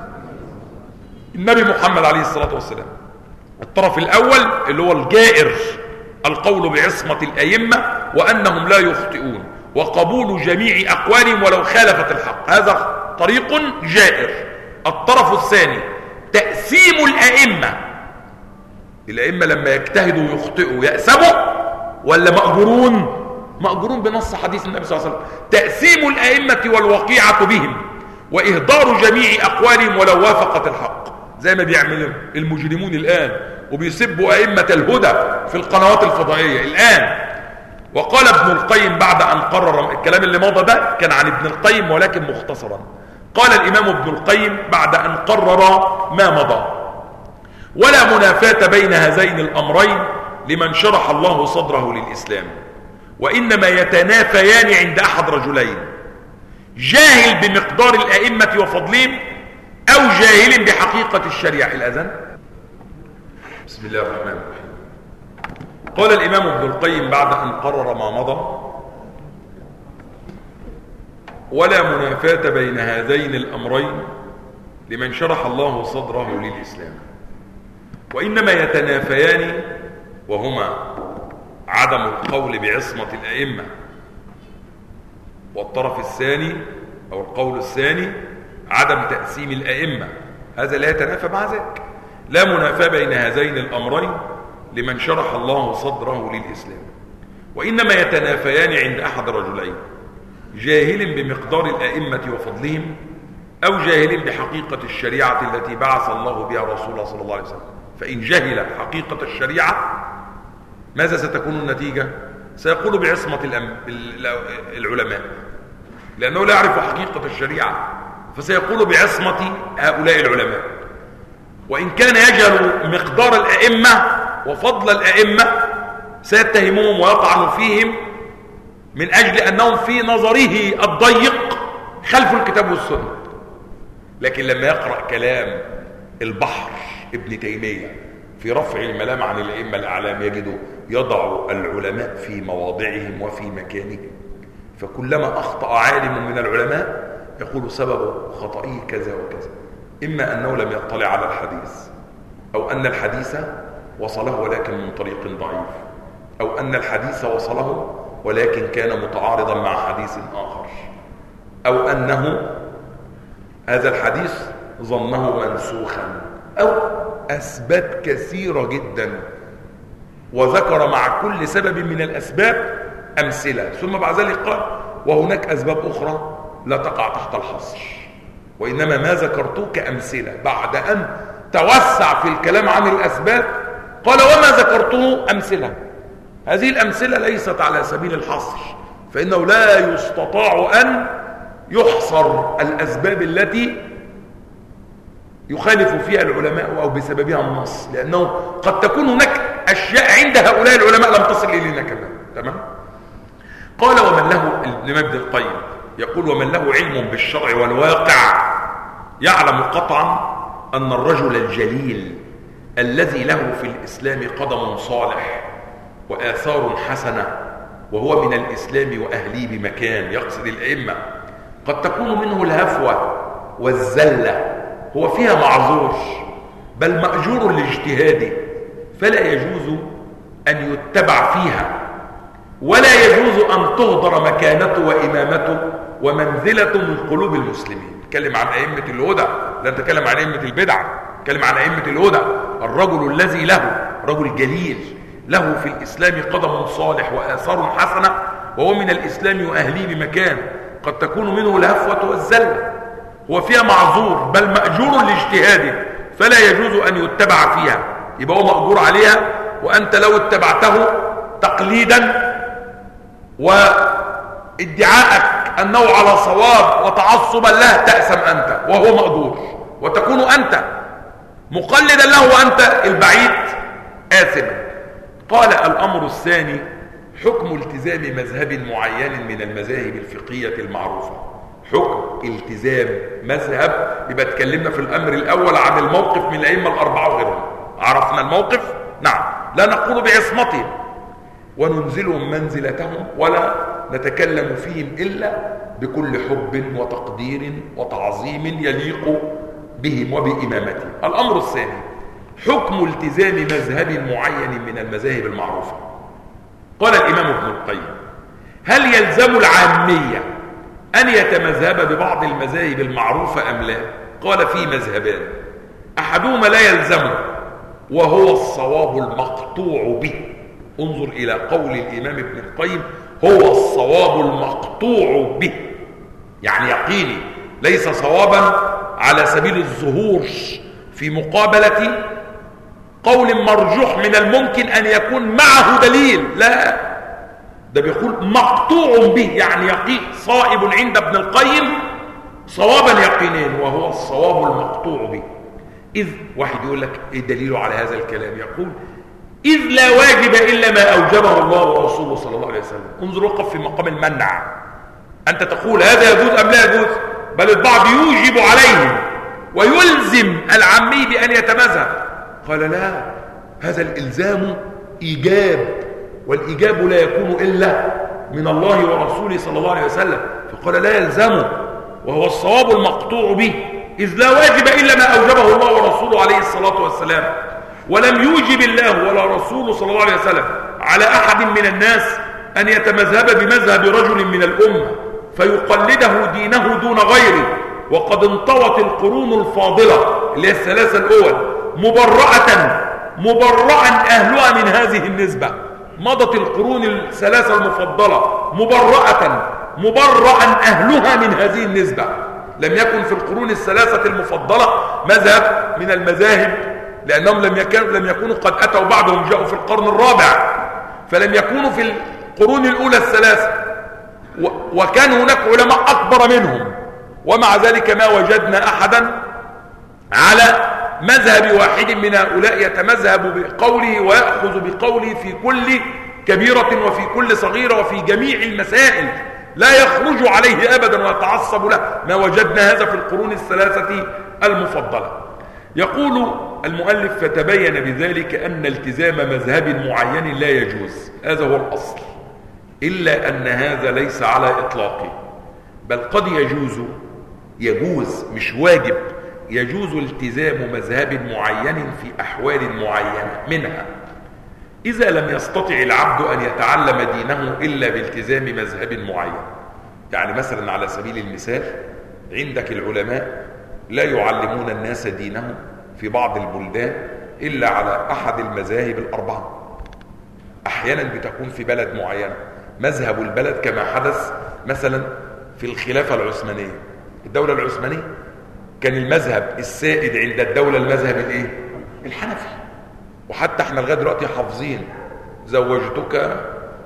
النبي محمد عليه الصلاة والسلام. الطرف الأول اللي هو الجائر القول بعصمة الأئمة وأنهم لا يخطئون وقبول جميع أقوالهم ولو خالفت الحق. هذا طريق جائر. الطرف الثاني تأثيم الأئمة. الأئمة لما يجتهدوا ويخطئوا يأسموا ولا مأجورون؟ مأجورون بنص حديث النبي صلى الله عليه وسلم. تأثيم الأئمة والوقيعة بهم وإهدار جميع أقوالهم ولو وافقت الحق، زي ما بيعمل المجرمون الآن وبيسبوا أئمة الهدى في القنوات الفضائية الآن. وقال ابن القيم بعد أن قرر الكلام اللي مضى ده كان عن ابن القيم ولكن مختصرا. قال الإمام ابن القيم بعد أن قرر ما مضى: ولا منافاة بين هذين الأمرين لمن شرح الله صدره للإسلام، وإنما يتنافيان عند أحد رجلين: جاهل بمقدار الأئمة وفضلهم أو جاهل بحقيقة الشريعة. الأذان. بسم الله الرحمن الرحيم. قال الإمام ابن القيم بعد أن قرر ما مضى: ولا منافاة بين هذين الأمرين لمن شرح الله صدره للإسلام، وإنما يتنافيان، وهما عدم القول بعصمة الأئمة، والطرف الثاني أو القول الثاني عدم تأثيم الأئمة. هذا لا يتنافى مع ذاك. لا منافاة بين هذين الأمرين لمن شرح الله صدره للإسلام، وإنما يتنافيان عند أحد رجلين: جاهل بمقدار الأئمة وفضلهم أو جاهل بحقيقة الشريعة التي بعث الله بها رسوله صلى الله عليه وسلم. فإن جهل حقيقة الشريعة ماذا ستكون النتيجة؟ سيقول بعصمة العلماء، لأنه لا يعرف حقيقة الشريعة، فسيقول بعصمة هؤلاء العلماء. وإن كان يجهل مقدار الأئمة وفضل الأئمة سيتهمهم ويطعن فيهم من أجل أنهم في نظره الضيق خلف الكتاب والسنة. لكن لما يقرأ كلام البحر ابن تيمية في رفع الملام عن الأئمة الأعلام يجد يضع العلماء في مواضعهم وفي مكانهم. فكلما أخطأ عالم من العلماء يقول سبب خطئه كذا وكذا، إما أنه لم يطلع على الحديث، أو أن الحديث وصله ولكن من طريق ضعيف، أو أن الحديث وصله ولكن كان متعارضا مع حديث آخر، أو أنه هذا الحديث ظنه منسوخا، أو أسباب كثيرة جدا، وذكر مع كل سبب من الأسباب أمثلة، ثم بعد ذلك قال: وهناك أسباب أخرى لا تقع تحت الحصر، وإنما ما ذكرته كأمثلة. بعد أن توسع في الكلام عن الأسباب قال: وما ذكرته أمثلة. هذه الأمثلة ليست على سبيل الحصر، فإنه لا يستطاع أن يحصر الأسباب التي يخالف فيها العلماء أو بسببها النص، لأنه قد تكون هناك أشياء عند هؤلاء العلماء لم تصل إلينا كمان. تمام؟ قال: ومن له، الإمام ابن القيم يقول: ومن له علم بالشرع والواقع يعلم قطعا أن الرجل الجليل الذي له في الإسلام قدم صالح وآثار حسنة وهو من الإسلام وأهليه بمكان، يقصد الأئمة، قد تكون منه الهفوة والزلة، هو فيها معذور بل مأجور لاجتهاده، فلا يجوز أن يتبع فيها، ولا يجوز أن تهدر مكانته وإمامته ومنزلته من قلوب المسلمين. نتكلم عن أئمة الهدى، لا نتكلم عن أئمة البدع، نتكلم عن أئمة الهدى. الرجل الذي له، رجل جليل له في الإسلام قدم صالح وآثار حسنة، وهو من الإسلام يؤهليه بمكان قد تكون منه الهفوة والزلة، هو فيها معذور بل مأجور لاجتهاده، فلا يجوز أن يتبع فيها، يبقى هو مأجور عليها، وأنت لو اتبعته تقليدا وادعاءك أنه على صواب وتعصبا له تأسم أنت وهو مأجور، وتكون أنت مقلدا له وأنت البعيد آثما. قال الأمر الثاني حكم التزام مذهب معين من المذاهب الفقهية المعروفة. حكم التزام مذهب، يبقى اتكلمنا في الأمر الأول عن الموقف من الأئمة الأربعة وغيرهم، عرفنا الموقف، نعم، لا نقول بعصمتهم وننزلهم منزلتهم ولا نتكلم فيهم إلا بكل حب وتقدير وتعظيم يليق بهم وبإمامتهم. الأمر الثاني حكم التزام مذهب معين من المذاهب المعروفة. قال الإمام ابن القيم: هل يلزم العامية أن يتمذهب ببعض المذاهب المعروفة أم لا؟ قال: في مذهبان، أحدهما لا يلزم وهو الصواب المقطوع به. انظر إلى قول الإمام ابن القيم: هو الصواب المقطوع به، يعني يقيني، ليس صوابا على سبيل الظهور في مقابلة قول مرجوح من الممكن أن يكون معه دليل، لا، ده بيقول مقطوع به، يعني يقين صائب عند ابن القيم صوابا يقينين، وهو الصواب المقطوع به. إذ واحد يقول لك إيه دليله على هذا الكلام؟ يقول: إذ لا واجب إلا ما أوجبه الله ورسوله صلى الله عليه وسلم. انظر، وقف في مقام المنع. أنت تقول هذا يجوز أم لا يجوز؟ بل البعض يوجب عليه ويلزم العامي بأن يتمذهب. قال: لا، هذا الإلزام إيجاب، والإيجاب لا يكون إلا من الله ورسوله صلى الله عليه وسلم. فقال: لا يلزمه وهو الصواب المقطوع به، إذ لا واجب إلا ما أوجبه الله ورسوله عليه الصلاة والسلام، ولم يوجب الله ولا رسوله صلى الله عليه وسلم على أحد من الناس أن يتمذهب بمذهب رجل من الأمة فيقلده دينه دون غيره. وقد انطوت القرون الفاضلة اللي هي الثلاثة الأول مبرأة مبرأ أهلها من هذه النسبة. مضت القرون الثلاثة المفضلة مبرأة مبرأ أهلها من هذه النسبة. لم يكن في القرون الثلاثة المفضلة مذهب من المذاهب، لأنهم لم يكونوا لم يكونوا قد أتوا بعدهم، جاءوا في القرن الرابع، فلم يكونوا في القرون الأولى الثلاثة، وكان هناك علماء أكبر منهم، ومع ذلك ما وجدنا أحدا على مذهب واحد من هؤلاء يتمذهب بقوله ويأخذ بقوله في كل كبيرة وفي كل صغيرة وفي جميع المسائل، لا يخرج عليه أبدا ويتعصب له. ما وجدنا هذا في القرون الثلاثة المفضلة. يقول المؤلف: فتبين بذلك أن التزام مذهب معين لا يجوز، هذا هو الأصل، إلا أن هذا ليس على إطلاقه، بل قد يجوز يجوز مش واجب، يجوز التزام مذهب معين في أحوال معينة، منها إذا لم يستطع العبد أن يتعلم دينه إلا بالتزام مذهب معين. يعني مثلا على سبيل المثال، عندك العلماء لا يعلمون الناس دينهم في بعض البلدان إلا على أحد المذاهب الأربعة. أحيانا بتكون في بلد معينة مذهب البلد، كما حدث مثلا في الخلافة العثمانية. الدولة العثمانية كان المذهب السائد عند الدولة المذهب الايه؟ الحنفي. وحتى احنا لغايه دلوقتي حافظين: زوجتك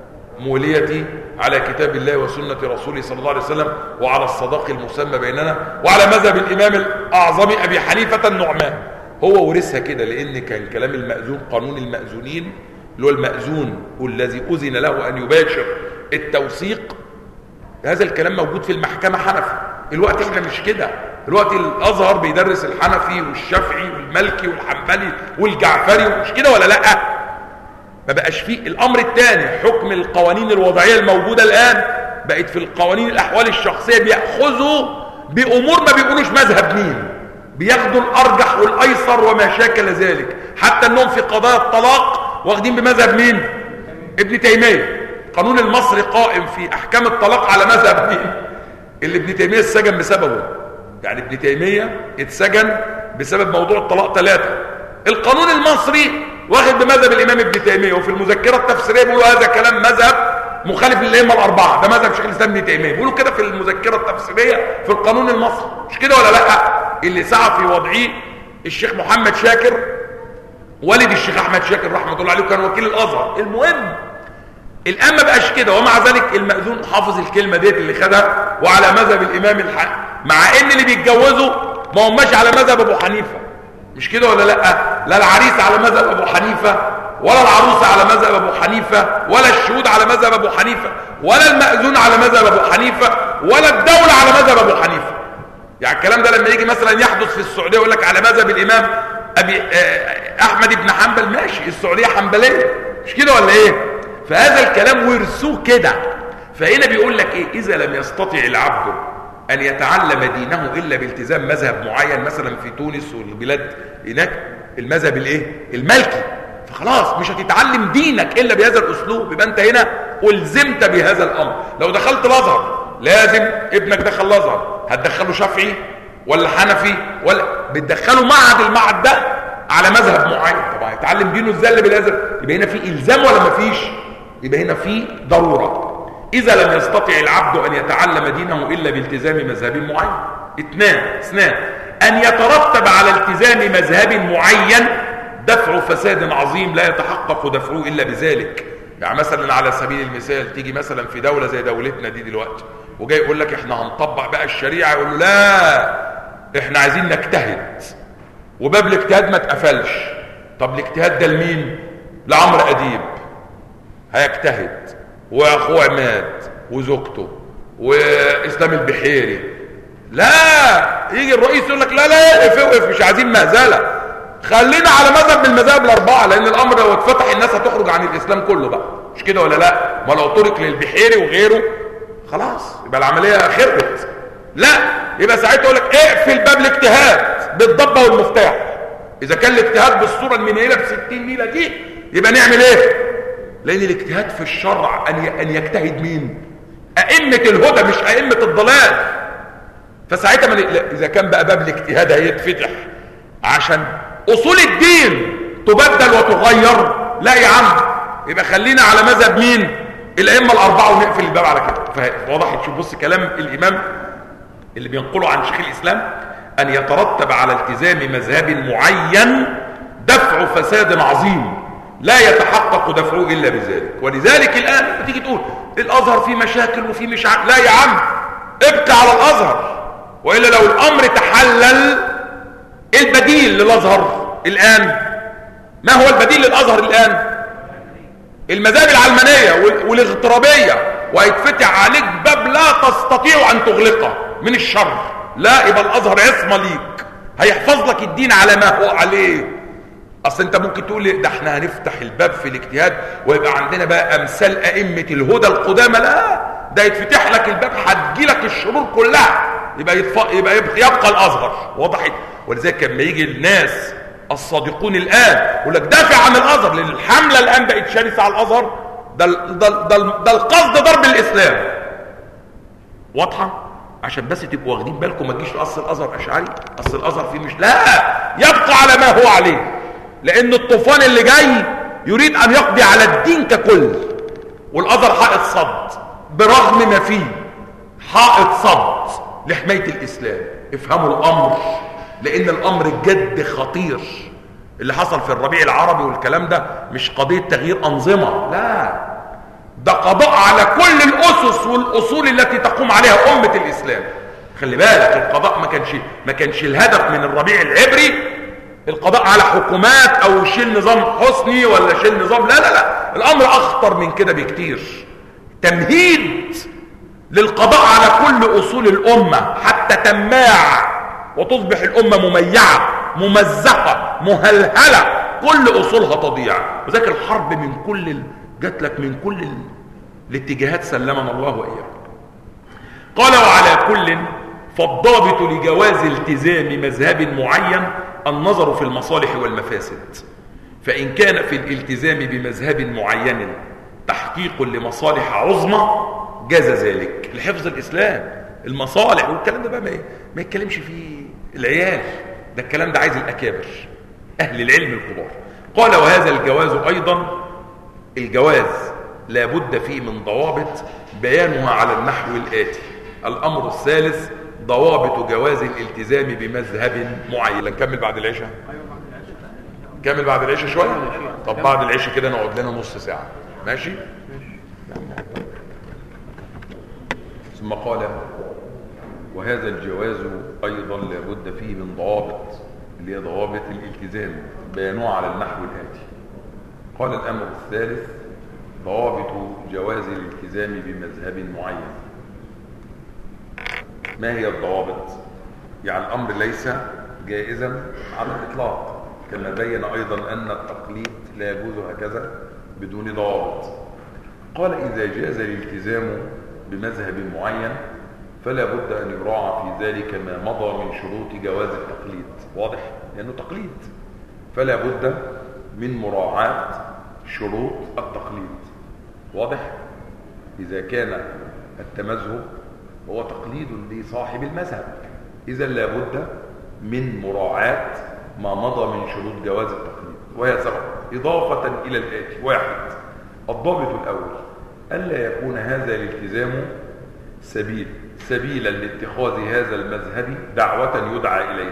موليتي على كتاب الله وسنة رسوله صلى الله عليه وسلم وعلى الصداق المسمى بيننا وعلى مذهب الإمام الأعظم أبي حنيفة النعمان. هو ورثها كده، لأن كان كلام المأذون، قانون المأذونين اللي هو المأذون والذي أذن له أن يباشر التوثيق، هذا الكلام موجود في المحكمة حنفي. الوقت احنا مش كده، الوقت الأزهر بيدرس الحنفي والشافعي والمالكي والحنبلي والجعفري، مش كده ولا لأ؟ ما بقاش فيه. الأمر الثاني، حكم القوانين الوضعية الموجودة الآن بقت في القوانين الأحوال الشخصية بيأخذوا بأمور ما بيقولوش مذهب مين، بياخدوا الأرجح والأيسر وما شاكل ذلك، حتى أنهم في قضايا الطلاق واخدين بمذهب مين؟ ابن تيمية. القانون المصري قائم في احكام الطلاق على مذهب مين؟ اللي ابن تيمية اتسجن بسببه. يعني ابن تيمية اتسجن بسبب موضوع الطلاق ثلاثة. القانون المصري واخد بمذهب الامام ابن تيمية، وفي المذكرة التفسيرية بيقولوا هذا كلام مذهب مخالف للائمه الاربعه، ده مذهب شيخ الاسلام ابن تيميه، بيقولوا كده في المذكره التفسيريه في القانون المصري، مش كده ولا لا؟ اللي سعى في وضعه الشيخ محمد شاكر والد الشيخ احمد شاكر رحمه الله عليه، كان وكيل الازهر. المهم الان ما بقاش كده، ومع ذلك المأذون حافظ الكلمه ديت اللي خدها وعلى مذهب الامام الحنفي، مع ان اللي بيتجوزوا ما هماش على مذهب ابو حنيفه، مش كده ولا لا؟ لا العريس على مذهب ابو حنيفه، ولا العروسة على مذهب أبو حنيفة، ولا الشهود على مذهب أبو حنيفة، ولا المأذون على مذهب أبو حنيفة، ولا الدولة على مذهب أبو حنيفة. يعني الكلام ده لما يجي مثلا يحدث في السعودية يقول لك على مذهب الإمام أبي أحمد بن حنبل، ماشي، السعودية حنبلية، مش كده ولا إيه؟ فهذا الكلام ورثوه كده. فهنا بيقول لك إيه؟ إذا لم يستطع العبد أن يتعلم دينه إلا بالتزام مذهب معين، مثلا في تونس والبلاد هناك المذهب الإيه؟ المالكي، فخلاص مش هتتعلم دينك الا بهذا الاسلوب، يبقى انت هنا الزمت بهذا الامر. لو دخلت الازهر لازم ابنك دخل الازهر، هتدخله شافعي ولا حنفي ولا بتدخله معهد، المعهد ده على مذهب معين، طبعا يتعلم دينه ازاي اللي بالازهر؟ يبقى هنا في الزام ولا مفيش؟ يبقى هنا في ضروره. اذا لم يستطع العبد ان يتعلم دينه الا بالتزام مذهب معين. اثنان اثنان ان يترتب على التزام مذهب معين دفع فساد عظيم لا يتحقق دفعه إلا بذلك. يعني مثلا على سبيل المثال تيجي مثلا في دولة زي دولتنا دي دلوقتي وجاي يقول لك احنا هنطبق بقى الشريعة، يقول له لا احنا عايزين نجتهد، وباب الاجتهاد ما اتقفلش. طب الاجتهاد ده لمين؟ لعمرو أديب هيجتهد، واخوه عماد وزوجته واسلام البحيري. لا يجي الرئيس يقول لك لا لا اقف اقف مش عايزين مهزله، خلينا على مذهب من المذاهب الاربعه، لان الامر لو اتفتح الناس هتخرج عن الاسلام كله بقى، مش كده ولا لا؟ ما لو طرق للبحيري وغيره خلاص يبقى العمليه خربت. لا يبقى ساعتها يقول لك اقفل باب الاجتهاد بالضبه والمفتاح. اذا كان الاجتهاد بالصوره المنيله ب ستين ميله دي يبقى نعمل ايه؟ لان الاجتهاد في الشرع ان ان يجتهد مين؟ ائمه الهدى مش ائمه الضلال. فساعتها من اذا كان بقى باب الاجتهاد هيتفتح عشان اصول الدين تبدل وتغير، لا يا عم يبقى خلينا على مذهب مين؟ الائمه الاربعه ونقفل الباب على كده. فواضح تشوف بص كلام الامام اللي بينقله عن شيخ الاسلام، ان يترتب على التزام مذهب معين دفع فساد عظيم لا يتحقق دفعه الا بذلك. ولذلك الان تيجي تقول الازهر فيه مشاكل وفيه مش عارف، لا يا عم ابقى على الازهر، والا لو الامر تحلل البديل للازهر الان. ما هو البديل للازهر الان؟ المذاهب العلمانيه والاغترابيه، وهيتفتح عليك باب لا تستطيع ان تغلقه من الشر. لا يبقى الازهر عصمه ليك، هيحفظ لك الدين على ما هو عليه. اصل انت ممكن تقول لي ده احنا هنفتح الباب في الاجتهاد ويبقى عندنا بقى امثال ائمه الهدى القدامى، لا ده يتفتح لك الباب هتجي لك الشرور كلها، يبقى يبقى, يبقى, يبقى الازهر. وضحت؟ ولذلك لما يجي الناس الصادقون الان يقول لك دافع عن الازهر، لان الحمله الان بقت شرسه على الازهر، ده ده ده, ده القصد ضرب الاسلام. واضحه؟ عشان بس تبقوا واخدين بالكم ما تجيش اصل الازهر اشعري، اصل الازهر فيه مش، لا يبقى على ما هو عليه، لان الطوفان اللي جاي يريد ان يقضي على الدين ككل، والازهر حائط صد برغم ما فيه، حائط صد لحمايه الاسلام. افهموا الامر، لان الامر الجد خطير. اللي حصل في الربيع العربي والكلام ده مش قضيه تغيير انظمه، لا ده قضاء على كل الاسس والاصول التي تقوم عليها امه الاسلام. خلي بالك القضاء ما كانش ما كانش الهدف من الربيع العبري القضاء على حكومات او شيل نظام حسني ولا شيل نظام، لا لا لا الامر اخطر من كده بكتير. تمهيد للقضاء على كل اصول الامه حتى تماع وتصبح الامه مميعه ممزقه مهلهله، كل اصولها تضيع. وذاك الحرب من كل ال... جات لك من كل ال... الاتجاهات، سلمنا الله واياكم. قال وعلى كل فالضابط لجواز التزام مذهب معين النظر في المصالح والمفاسد، فإن كان في الالتزام بمذهب معين تحقيق لمصالح عظمى جاز ذلك لحفظ الإسلام. المصالح والكلام ده بقى ما, ما يتكلمش فيه العيال، ده الكلام ده عايز الأكابر أهل العلم الكبار. قال وهذا الجواز أيضا الجواز لا بد فيه من ضوابط بيانها على النحو الآتي. الأمر الثالث ضوابط جواز الالتزام بمذهب معين. نكمل بعد العشاء؟ نكمل بعد العشاء شوية؟ طب بعد العشاء كده نقعد لنا نص ساعة، ماشي؟ ثم قال وهذا الجواز أيضا لا بد فيه من ضوابط، اللي هي ضوابط الالتزام بيانها على النحو الآتي. قال الأمر الثالث ضوابط جواز الالتزام بمذهب معين. ما هي الضوابط؟ يعني الأمر ليس جائزا على الإطلاق، كما بين أيضا أن التقليد لا يجوز هكذا بدون ضوابط. قال إذا جاز الالتزام بمذهب معين فلا بد أن يراعى في ذلك ما مضى من شروط جواز التقليد. واضح؟ لأنه تقليد، فلا بد من مراعاة شروط التقليد. واضح؟ إذا كان التمذهب هو تقليد لصاحب المذهب، إذا لا بد من مراعاة ما مضى من شروط جواز التقليد، وهي سبق إضافة إلى الآتي. واحد، الضابط الأول ألا يكون هذا الالتزام سبيل سبيلا لاتخاذ هذا المذهب دعوة يدعى إليها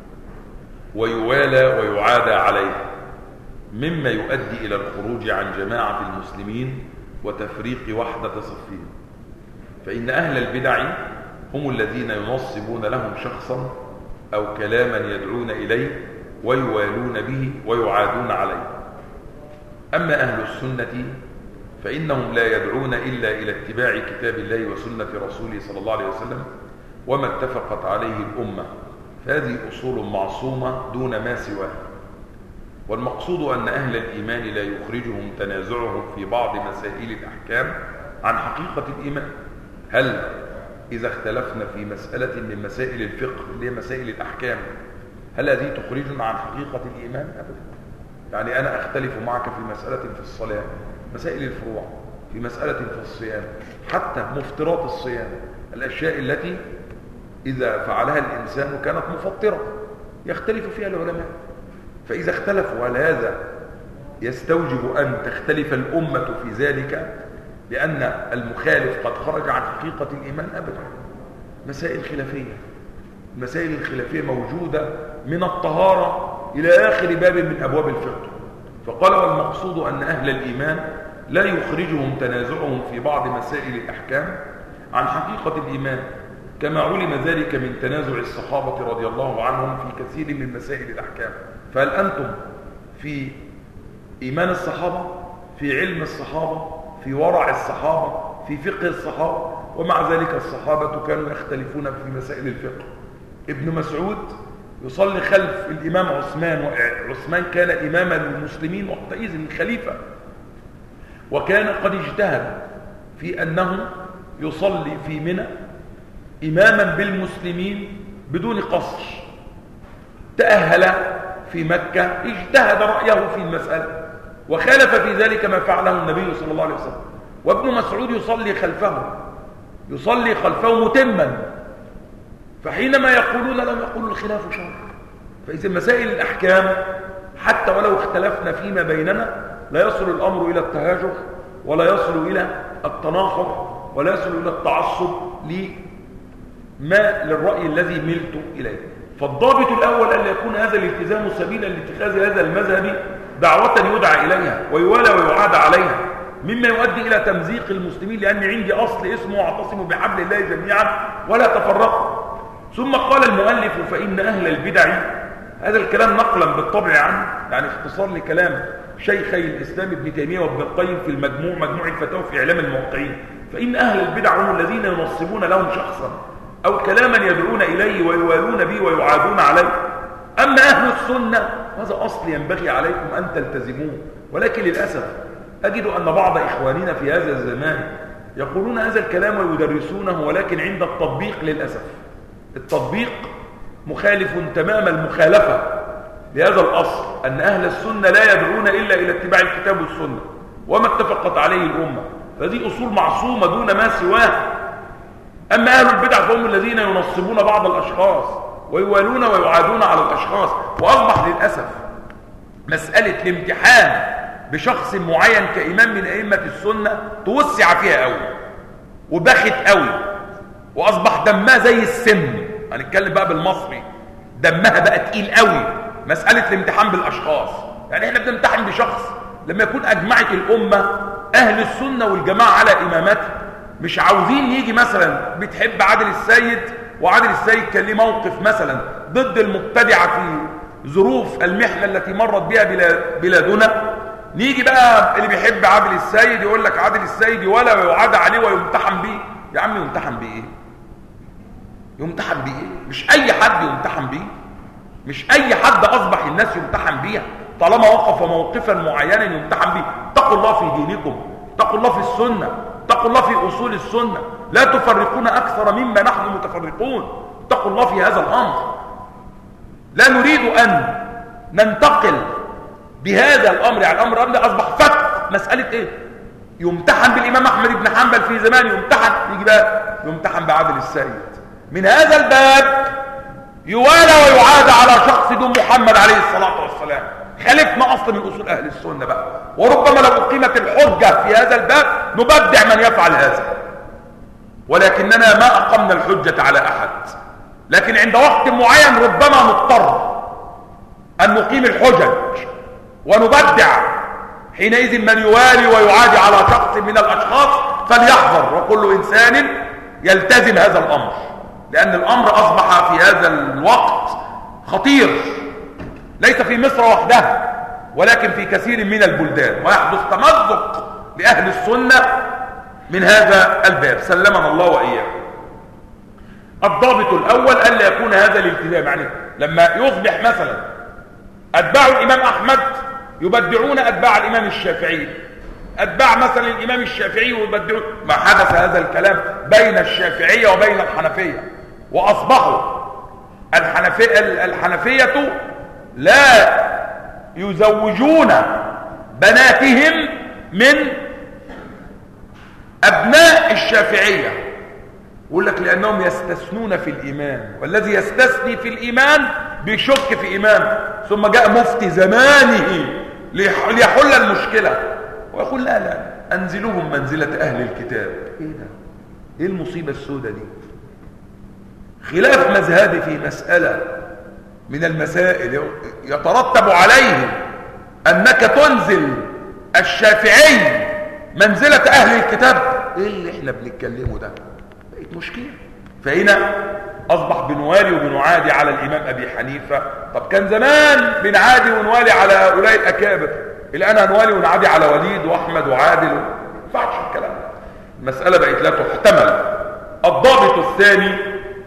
ويوالى ويعادى عليها، مما يؤدي إلى الخروج عن جماعة المسلمين وتفريق وحدة صفهم. فإن أهل البدع هم الذين ينصبون لهم شخصا أو كلاما يدعون إليه ويوالون به ويعادون عليه. أما أهل السنة فإنهم لا يدعون إلا إلى اتباع كتاب الله وسنة رسوله صلى الله عليه وسلم وما اتفقت عليه الأمة، فهذه أصول معصومة دون ما سواها. والمقصود أن أهل الإيمان لا يخرجهم تنازعهم في بعض مسائل الأحكام عن حقيقة الإيمان. هل إذا اختلفنا في مسألة من مسائل الفقه اللي هي مسائل الأحكام هل هذه تخرجنا عن حقيقة الإيمان؟ أبدا. يعني أنا أختلف معك في مسألة في الصلاة، مسائل الفروع، في مسألة في الصيام، حتى مفطرات الصيام، الأشياء التي إذا فعلها الإنسان كانت مفطرة يختلف فيها العلماء. فإذا اختلفوا هل هذا يستوجب أن تختلف الأمة في ذلك لأن المخالف قد خرج عن حقيقة الإيمان؟ أبدا. مسائل خلافية، المسائل الخلافية موجودة من الطهارة إلى آخر باب من أبواب الفقه. فقال والمقصود أن أهل الإيمان لا يخرجهم تنازعهم في بعض مسائل الأحكام عن حقيقة الإيمان، كما علم ذلك من تنازع الصحابة رضي الله عنهم في كثير من مسائل الأحكام. فهل أنتم في إيمان الصحابة، في علم الصحابة، في ورع الصحابة، في فقه الصحابة؟ ومع ذلك الصحابة كانوا يختلفون في مسائل الفقه. ابن مسعود يصلي خلف الإمام عثمان، وعثمان كان إماما للمسلمين وقتئذ الخليفة، وكان قد اجتهد في أنه يصلي في منى إماما بالمسلمين بدون قصر. تأهل في مكة، اجتهد رأيه في المسألة وخالف في ذلك ما فعله النبي صلى الله عليه وسلم، وابن مسعود يصلي خلفه يصلي خلفه متما. فحينما يقولون لم يقولوا الخلاف شر. فإذا مسائل الأحكام حتى ولو اختلفنا فيما بيننا لا يصل الأمر إلى التهاجر ولا يصل إلى التناحر ولا يصل إلى التعصب لما للرأي الذي ملت إليه. فالضابط الأول أن يكون هذا الالتزام سبيلا لاتخاذ هذا المذهب دعوة يدعى إليها ويوالى ويعاد عليها، مما يؤدي إلى تمزيق المسلمين، لأن عندي أصل اسمه واعتصموا بحبل الله جميعا ولا تفرقوا. ثم قال المؤلف فإن أهل البدع، هذا الكلام نقلا بالطبع عنه، يعني اختصار لكلام شيخي الإسلام ابن تيمية وابن القيم في المجموع مجموع الفتاوى في إعلام الموقعين. فإن أهل البدع هم الذين ينصبون لهم شخصا أو كلاما يدعون إليه ويوالون به ويعادون عليه. أما أهل السنة هذا أصل ينبغي عليكم أن تلتزموه. ولكن للأسف أجد أن بعض إخواننا في هذا الزمان يقولون هذا الكلام ويدرسونه، ولكن عند التطبيق للأسف التطبيق مخالف تمام المخالفة لهذا الأصل أن أهل السنة لا يدعون إلا إلى اتباع الكتاب والسنة وما اتفقت عليه الأمة، فهذه أصول معصومة دون ما سواها. أما أهل البدع فهم الذين ينصبون بعض الأشخاص ويوالون ويعادون على الأشخاص. وأصبح للأسف مسألة الامتحان بشخص معين كإمام من أئمة السنة توسع فيها قوي وبخت قوي، وأصبح دمها زي السم. هنتكلم بقى بالمصري، دمها بقى تقيل قوي مسألة الامتحان بالأشخاص. يعني احنا بنمتحن بشخص لما يكون أجمعت الأمة أهل السنة والجماعة على إمامته. مش عاوزين يجي مثلا بتحب عادل السيد وعادل السيد كان ليه موقف مثلا ضد المبتدعة في ظروف المحنة التي مرت بها بلادنا، نيجي بقى اللي بيحب عادل السيد يقول لك عادل السيد ولا ويعاد عليه ويمتحن بيه. يا عم يمتحن بيه ايه؟ يمتحن بيه ايه؟ مش اي حد يمتحن بيه، مش اي حد اصبح الناس يمتحن بيها طالما وقف موقفا معينا يمتحن بيه. اتقوا الله في دينكم، اتقوا الله في السنة، اتقوا الله في اصول السنة، لا تفرقون اكثر مما نحن متفرقون. اتقوا الله في هذا الامر. لا نريد ان ننتقل بهذا الامر، يعني الامر ده اصبح فك مسألة ايه؟ يمتحن بالامام احمد بن حنبل في زمان، يمتحن يجي بقى يمتحن بعادل السيد. من هذا الباب يوالى ويعاد على شخص دون محمد عليه الصلاة والسلام. خالفنا اصل من اصول اهل السنة بقى. وربما لو اقيمت الحجة في هذا الباب نبدع من يفعل هذا، ولكننا ما اقمنا الحجة على احد. لكن عند وقت معين ربما نضطر ان نقيم الحجج ونبدع. حينئذ من يوالي ويعادي على شخص من الاشخاص فليحذر، وكل انسان يلتزم هذا الامر، لان الامر اصبح في هذا الوقت خطير، ليس في مصر وحدها ولكن في كثير من البلدان، ويحدث تمزق لاهل السنة من هذا الباب. سلمنا الله واياكم. الضابط الاول الا يكون هذا الالتزام، يعني لما يصبح مثلا اتباع الامام احمد يبدعون اتباع الامام الشافعي، اتباع مثلا الامام الشافعي ويبدعون. ما حدث هذا الكلام بين الشافعيه وبين الحنفيه، واصبحوا الحنفيه الحنفيه لا يزوجون بناتهم من ابناء الشافعيه، يقول لك لانهم يستثنون في الايمان، والذي يستثني في الايمان بيشك في ايمانه. ثم جاء مفتي زمانه ليحل المشكله ويقول لا لا انزلوهم منزله اهل الكتاب. ايه ده؟ ايه المصيبه السوداء دي؟ خلاف مذهبي في مساله من المسائل يترتب عليه انك تنزل الشافعي منزله اهل الكتاب. ايه اللي احنا بنتكلمه ده؟ بقت مشكله. فهنا اصبح بنوالي وبنعادي على الامام ابي حنيفه. طب كان زمان بنعادي ونوالي على هؤلاء الاكابر، الان هنوالي ونعادي على وليد واحمد وعادل. ما ينفعش الكلام ده، المساله بقت لا تحتمل. الضابط الثاني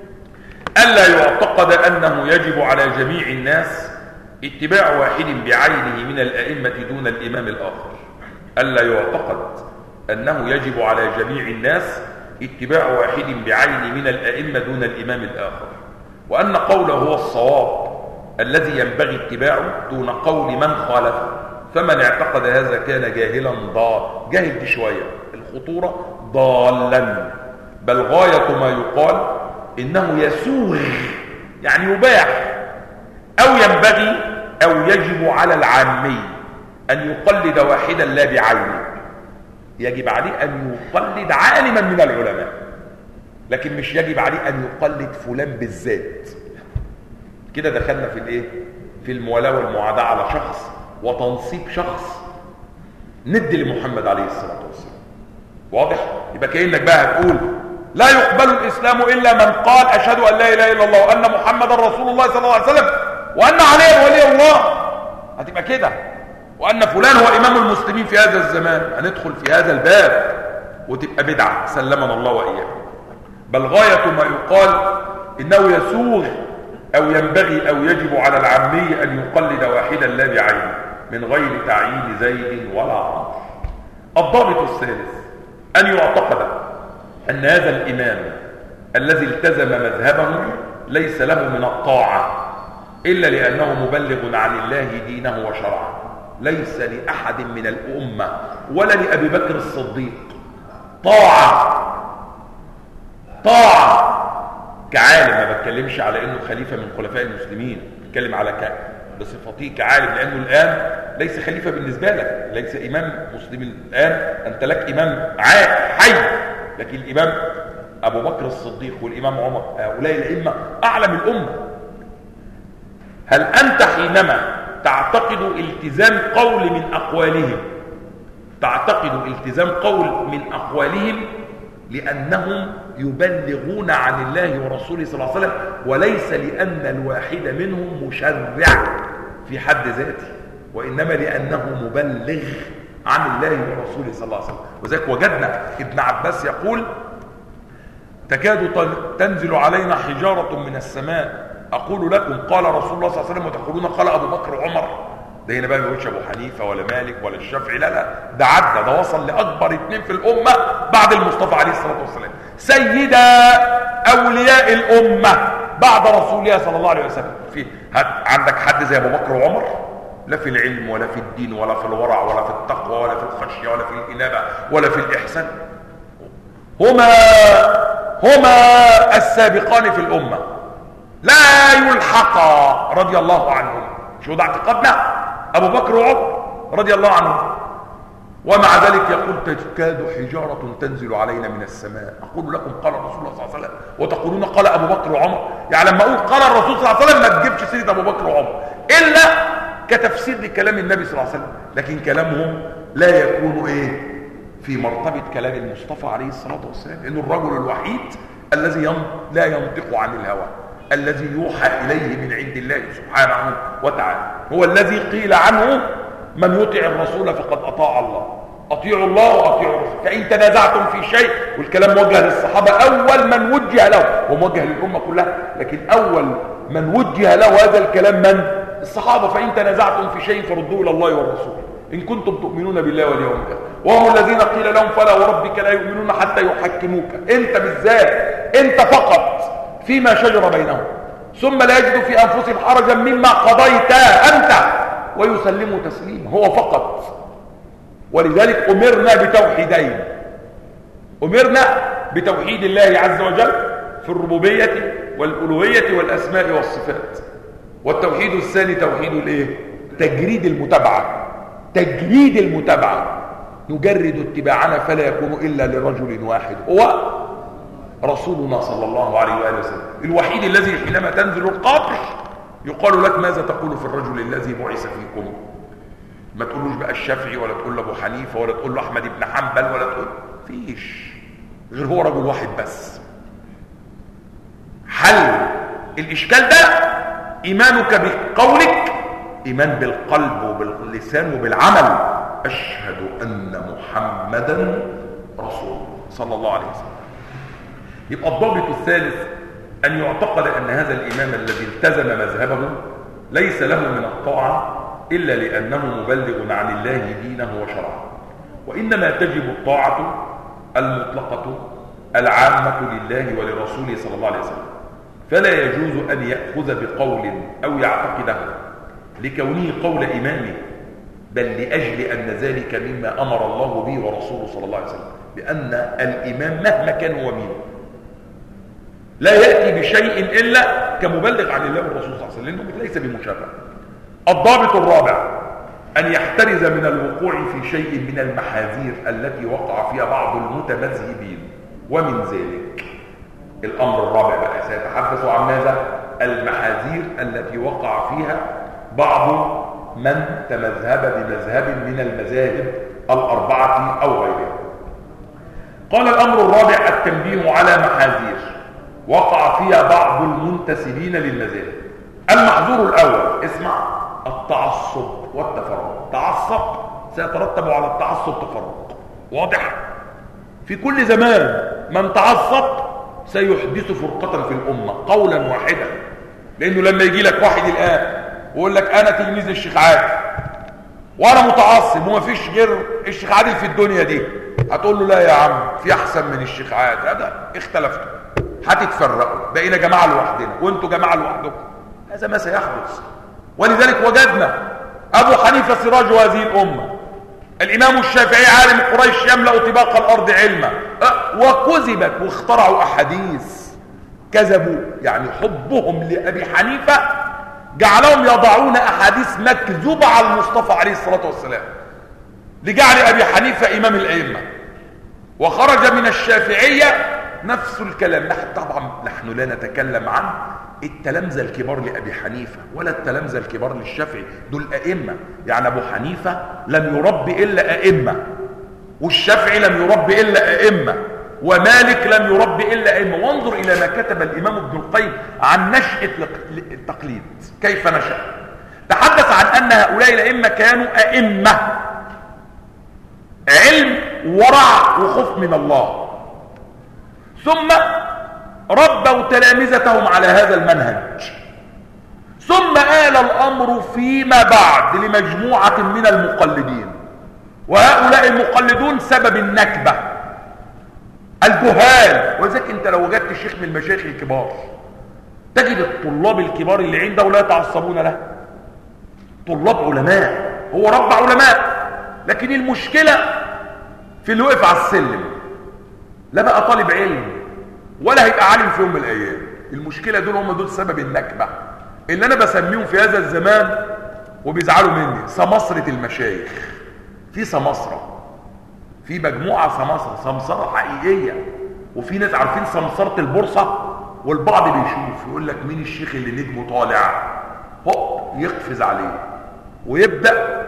الا يعتقد انه يجب على جميع الناس اتباع واحد بعينه من الائمه دون الامام الاخر. الا يعتقد انه يجب على جميع الناس اتباع واحد بعين من الأئمة دون الإمام الآخر، وأن قوله هو الصواب الذي ينبغي اتباعه دون قول من خالفه. فمن اعتقد هذا كان جاهلا ضال. جاهل دي شوية الخطورة، ضالا. بل غاية ما يقال إنه يسوغ، يعني يباح أو ينبغي أو يجب على العامي أن يقلد واحدا لا بعينه. يجب عليه أن يقلد عالما من العلماء، لكن مش يجب عليه أن يقلد فلان بالذات. كده دخلنا في الايه؟ في الموالاه والمعاداه على شخص وتنصيب شخص ند لمحمد عليه الصلاه والسلام. واضح؟ يبقى كأنك بقى هتقول لا يقبل الإسلام إلا من قال أشهد أن لا إله إلا الله وأن محمد رسول الله صلى الله عليه وسلم وأن علي ولي الله. هتبقى كده. وأن فلان هو إمام المسلمين في هذا الزمان. هندخل في هذا الباب وتبقى بدعة، سلمنا الله وإياكم. بل غاية ما يقال إنه يسوغ أو ينبغي أو يجب على العامي أن يقلد واحدا لا بعينه من غير تعيين زيد ولا عمرو. الضابط الثالث أن يعتقد أن هذا الإمام الذي التزم مذهبه ليس له من الطاعة إلا لأنه مبلغ عن الله دينه وشرعه. ليس لأحد من الأمة ولا لأبي بكر الصديق طاعة طاعة كعالم، ما بتكلمش على انه خليفة من خلفاء المسلمين، بتكلم على ك... بصفته كعالم، لانه الان ليس خليفة بالنسبة لك، ليس امام مسلم الان، انت لك امام حي، لكن الامام ابو بكر الصديق والامام عمر هؤلاء الائمة اعلم الامة. هل انت حينما تعتقد التزام قول من اقوالهم تعتقد التزام قول من اقوالهم لأنهم يبلغون عن الله ورسوله صلى الله عليه وسلم، وليس لأن الواحد منهم مشرع في حد ذاته، وإنما لأنه مبلغ عن الله ورسوله صلى الله عليه وسلم. وذلك وجدنا ابن عباس يقول: تكاد تنزل علينا حجارة من السماء أقول لكم قال رسول الله صلى الله عليه وسلم وتقولون قال أبو بكر وعمر. ده هنا بقى ما يقولش ابو حنيفه ولا مالك ولا الشافعي، لا لا، ده عدى، ده وصل لاكبر اثنين في الامه بعد المصطفى عليه الصلاه والسلام، سيدا اولياء الامه بعد رسول الله صلى الله عليه وسلم. في عندك حد زي ابو بكر وعمر؟ لا في العلم ولا في الدين ولا في الورع ولا في التقوى ولا في الخشيه ولا في الانابه ولا في الاحسان. هما هما السابقان في الامه لا يلحقا رضي الله عنهم. شو ده اعتقادنا؟ أبو بكر وعمر رضي الله عنهم. ومع ذلك يقول: تكاد حجارة تنزل علينا من السماء أقول لكم قال الرسول صلى الله عليه وسلم وتقولون قال أبو بكر وعمر. يعني لما أقول قال الرسول صلى الله عليه وسلم ما تجيبش سيرة أبو بكر وعمر إلا كتفسير لكلام النبي صلى الله عليه وسلم، لكن كلامهم لا يكون إيه في مرتبة كلام المصطفى عليه الصلاة والسلام، إنه الرجل الوحيد الذي لا ينطق عن الهوى، الذي يوحى إليه من عند الله سبحانه وتعالى، هو الذي قيل عنه: من يطع الرسول فقد أطاع الله، أطيعوا الله وأطيعوا الرسول، فإن تنازعتم في شيء. والكلام موجه للصحابة، أول من وجه له، وموجه للأمة كلها، لكن أول من وجه له هذا الكلام من؟ الصحابة. فإن تنازعتم في شيء فردوه إلى الله والرسول إن كنتم تؤمنون بالله واليوم الآخر وهم الذين قيل لهم فلا وربك لا يؤمنون حتى يحكموك، أنت بالذات، أنت فقط، فيما شجر بينهم ثم لا يجدوا في أنفسهم حرجا مما قضيت أنت ويسلموا تسليما. هو فقط. ولذلك أمرنا بتوحيدين: أمرنا بتوحيد الله عز وجل في الربوبية والألوهية والأسماء والصفات، والتوحيد الثاني توحيد الايه؟ تجريد المتابعة. تجريد المتابعة، نجرد اتباعنا فلا يكون إلا لرجل واحد هو رسولنا صلى الله عليه وآله وسلم، الوحيد الذي حينما تنزل القبر يقال لك: ماذا تقول في الرجل الذي بعث فيكم؟ ما تقولوش بقى الشافعي ولا تقول له ابو حنيفه ولا تقول له احمد بن حنبل ولا تقول، فيش غير هو رجل واحد بس. حل الاشكال ده ايمانك بقولك، ايمان بالقلب وباللسان وبالعمل: اشهد ان محمدا رسول الله صلى الله عليه وسلم. يبقى الضابط الثالث أن يعتقد أن هذا الإمام الذي التزم مذهبه ليس له من الطاعة إلا لأنه مبلغ عن الله دينه وشرعه، وإنما تجب الطاعة المطلقة العامة لله ولرسوله صلى الله عليه وسلم، فلا يجوز أن يأخذ بقول أو يعتقده لكونه قول إمامه، بل لأجل أن ذلك مما أمر الله به ورسوله صلى الله عليه وسلم، لأن الإمام مهما كان هو مين لا يأتي بشيء إلا كمبلغ عن الله والرسول صلى الله عليه وسلم، لأنه ليس بمشرع. الضابط الرابع أن يحترز من الوقوع في شيء من المحاذير التي وقع فيها بعض المتمذهبين، ومن ذلك الأمر الرابع بقى سيتحدث عن ماذا؟ المحاذير التي وقع فيها بعض من تمذهب بمذهب من المذاهب الأربعة أو غيرها. قال الأمر الرابع التنبيه على محاذير وقع فيها بعض المنتسبين للمذاهب. المحظور الأول، اسمع، التعصب والتفرق. تعصب سيترتب على التعصب تفرق، واضح؟ في كل زمان من تعصب سيحدث فرقة في الأمة قولا واحدا، لأنه لما يجي لك واحد الآن ويقول لك أنا تلميذ الشيخ عادل وأنا متعصب وما فيش غير الشيخ عادل في الدنيا دي، هتقول له لا يا عم في أحسن من الشيخ عادل، هذا اختلفتوا، هتتفرقوا، بقينا جماعة لوحدنا وانتوا جماعة لوحدكم. هذا ما سيحدث. ولذلك وجدنا أبو حنيفة سراج هذه الأمة، الإمام الشافعي عالم قريش يملأ طباق الأرض علما، وكذبت واخترعوا أحاديث، كذبوا. يعني حبهم لأبي حنيفة جعلهم يضعون أحاديث مكذوبة على المصطفى عليه الصلاة والسلام لجعل أبي حنيفة إمام الأئمة. وخرج من الشافعية نفس الكلام. نحن طبعا نحن لا نتكلم عن التلامذة الكبار لأبي حنيفة ولا التلامذة الكبار للشافعي، دول أئمة. يعني أبو حنيفة لم يربي إلا أئمة، والشافعي لم يربي إلا أئمة، ومالك لم يربي إلا أئمة. وانظر إلى ما كتب الإمام ابن القيم عن نشأة التقليد، كيف نشأ. تحدث عن أن هؤلاء الأئمة كانوا أئمة علم ورع وخوف من الله، ثم ربوا تلامذتهم على هذا المنهج، ثم آل الأمر فيما بعد لمجموعة من المقلدين، وهؤلاء المقلدون سبب النكبة الجهال. ولذلك انت لو وجدت شيخ من المشايخ الكبار تجد الطلاب الكبار اللي عنده لا يتعصبون له، طلاب علماء، هو رب علماء، لكن المشكلة في اللي وقف على السلم، لا بقى طالب علم ولا هيبقى عالم في يوم من الايام. المشكلة دول هم دول سبب النكبة اللي انا بسميهم في هذا الزمان وبيزعلوا مني سمسرة المشايخ. في سمسرة، في مجموعة سمسرة، سمسرة حقيقية. وفي ناس عارفين سمسرة البورصة، والبعض بيشوف يقول لك مين الشيخ اللي نجمه طالع، هوب يقفز عليه ويبدأ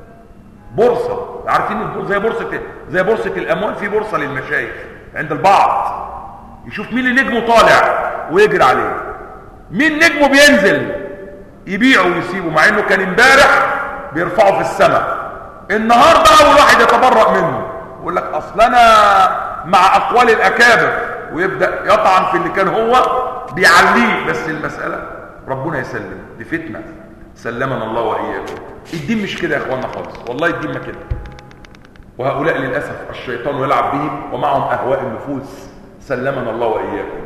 بورصة. عارفين البورصة زي بورصة زي بورصة الأموال، في بورصة للمشايخ عند البعض، يشوف مين اللي نجمه طالع ويجري عليه، مين نجمه بينزل يبيعه ويسيبه، مع انه كان امبارح بيرفعه في السماء، النهارده اول واحد يتبرأ منه. يقول لك اصل انا مع اقوال الاكابر، ويبدأ يطعن في اللي كان هو بيعليه. بس المسألة ربنا يسلم، دي فتنة، سلمنا الله وإياكم. الدين مش كده يا اخوانا خالص، والله الدين ما كده. وهؤلاء للأسف الشيطان يلعب بهم ومعهم أهواء النفوس، سلمنا الله وإياكم.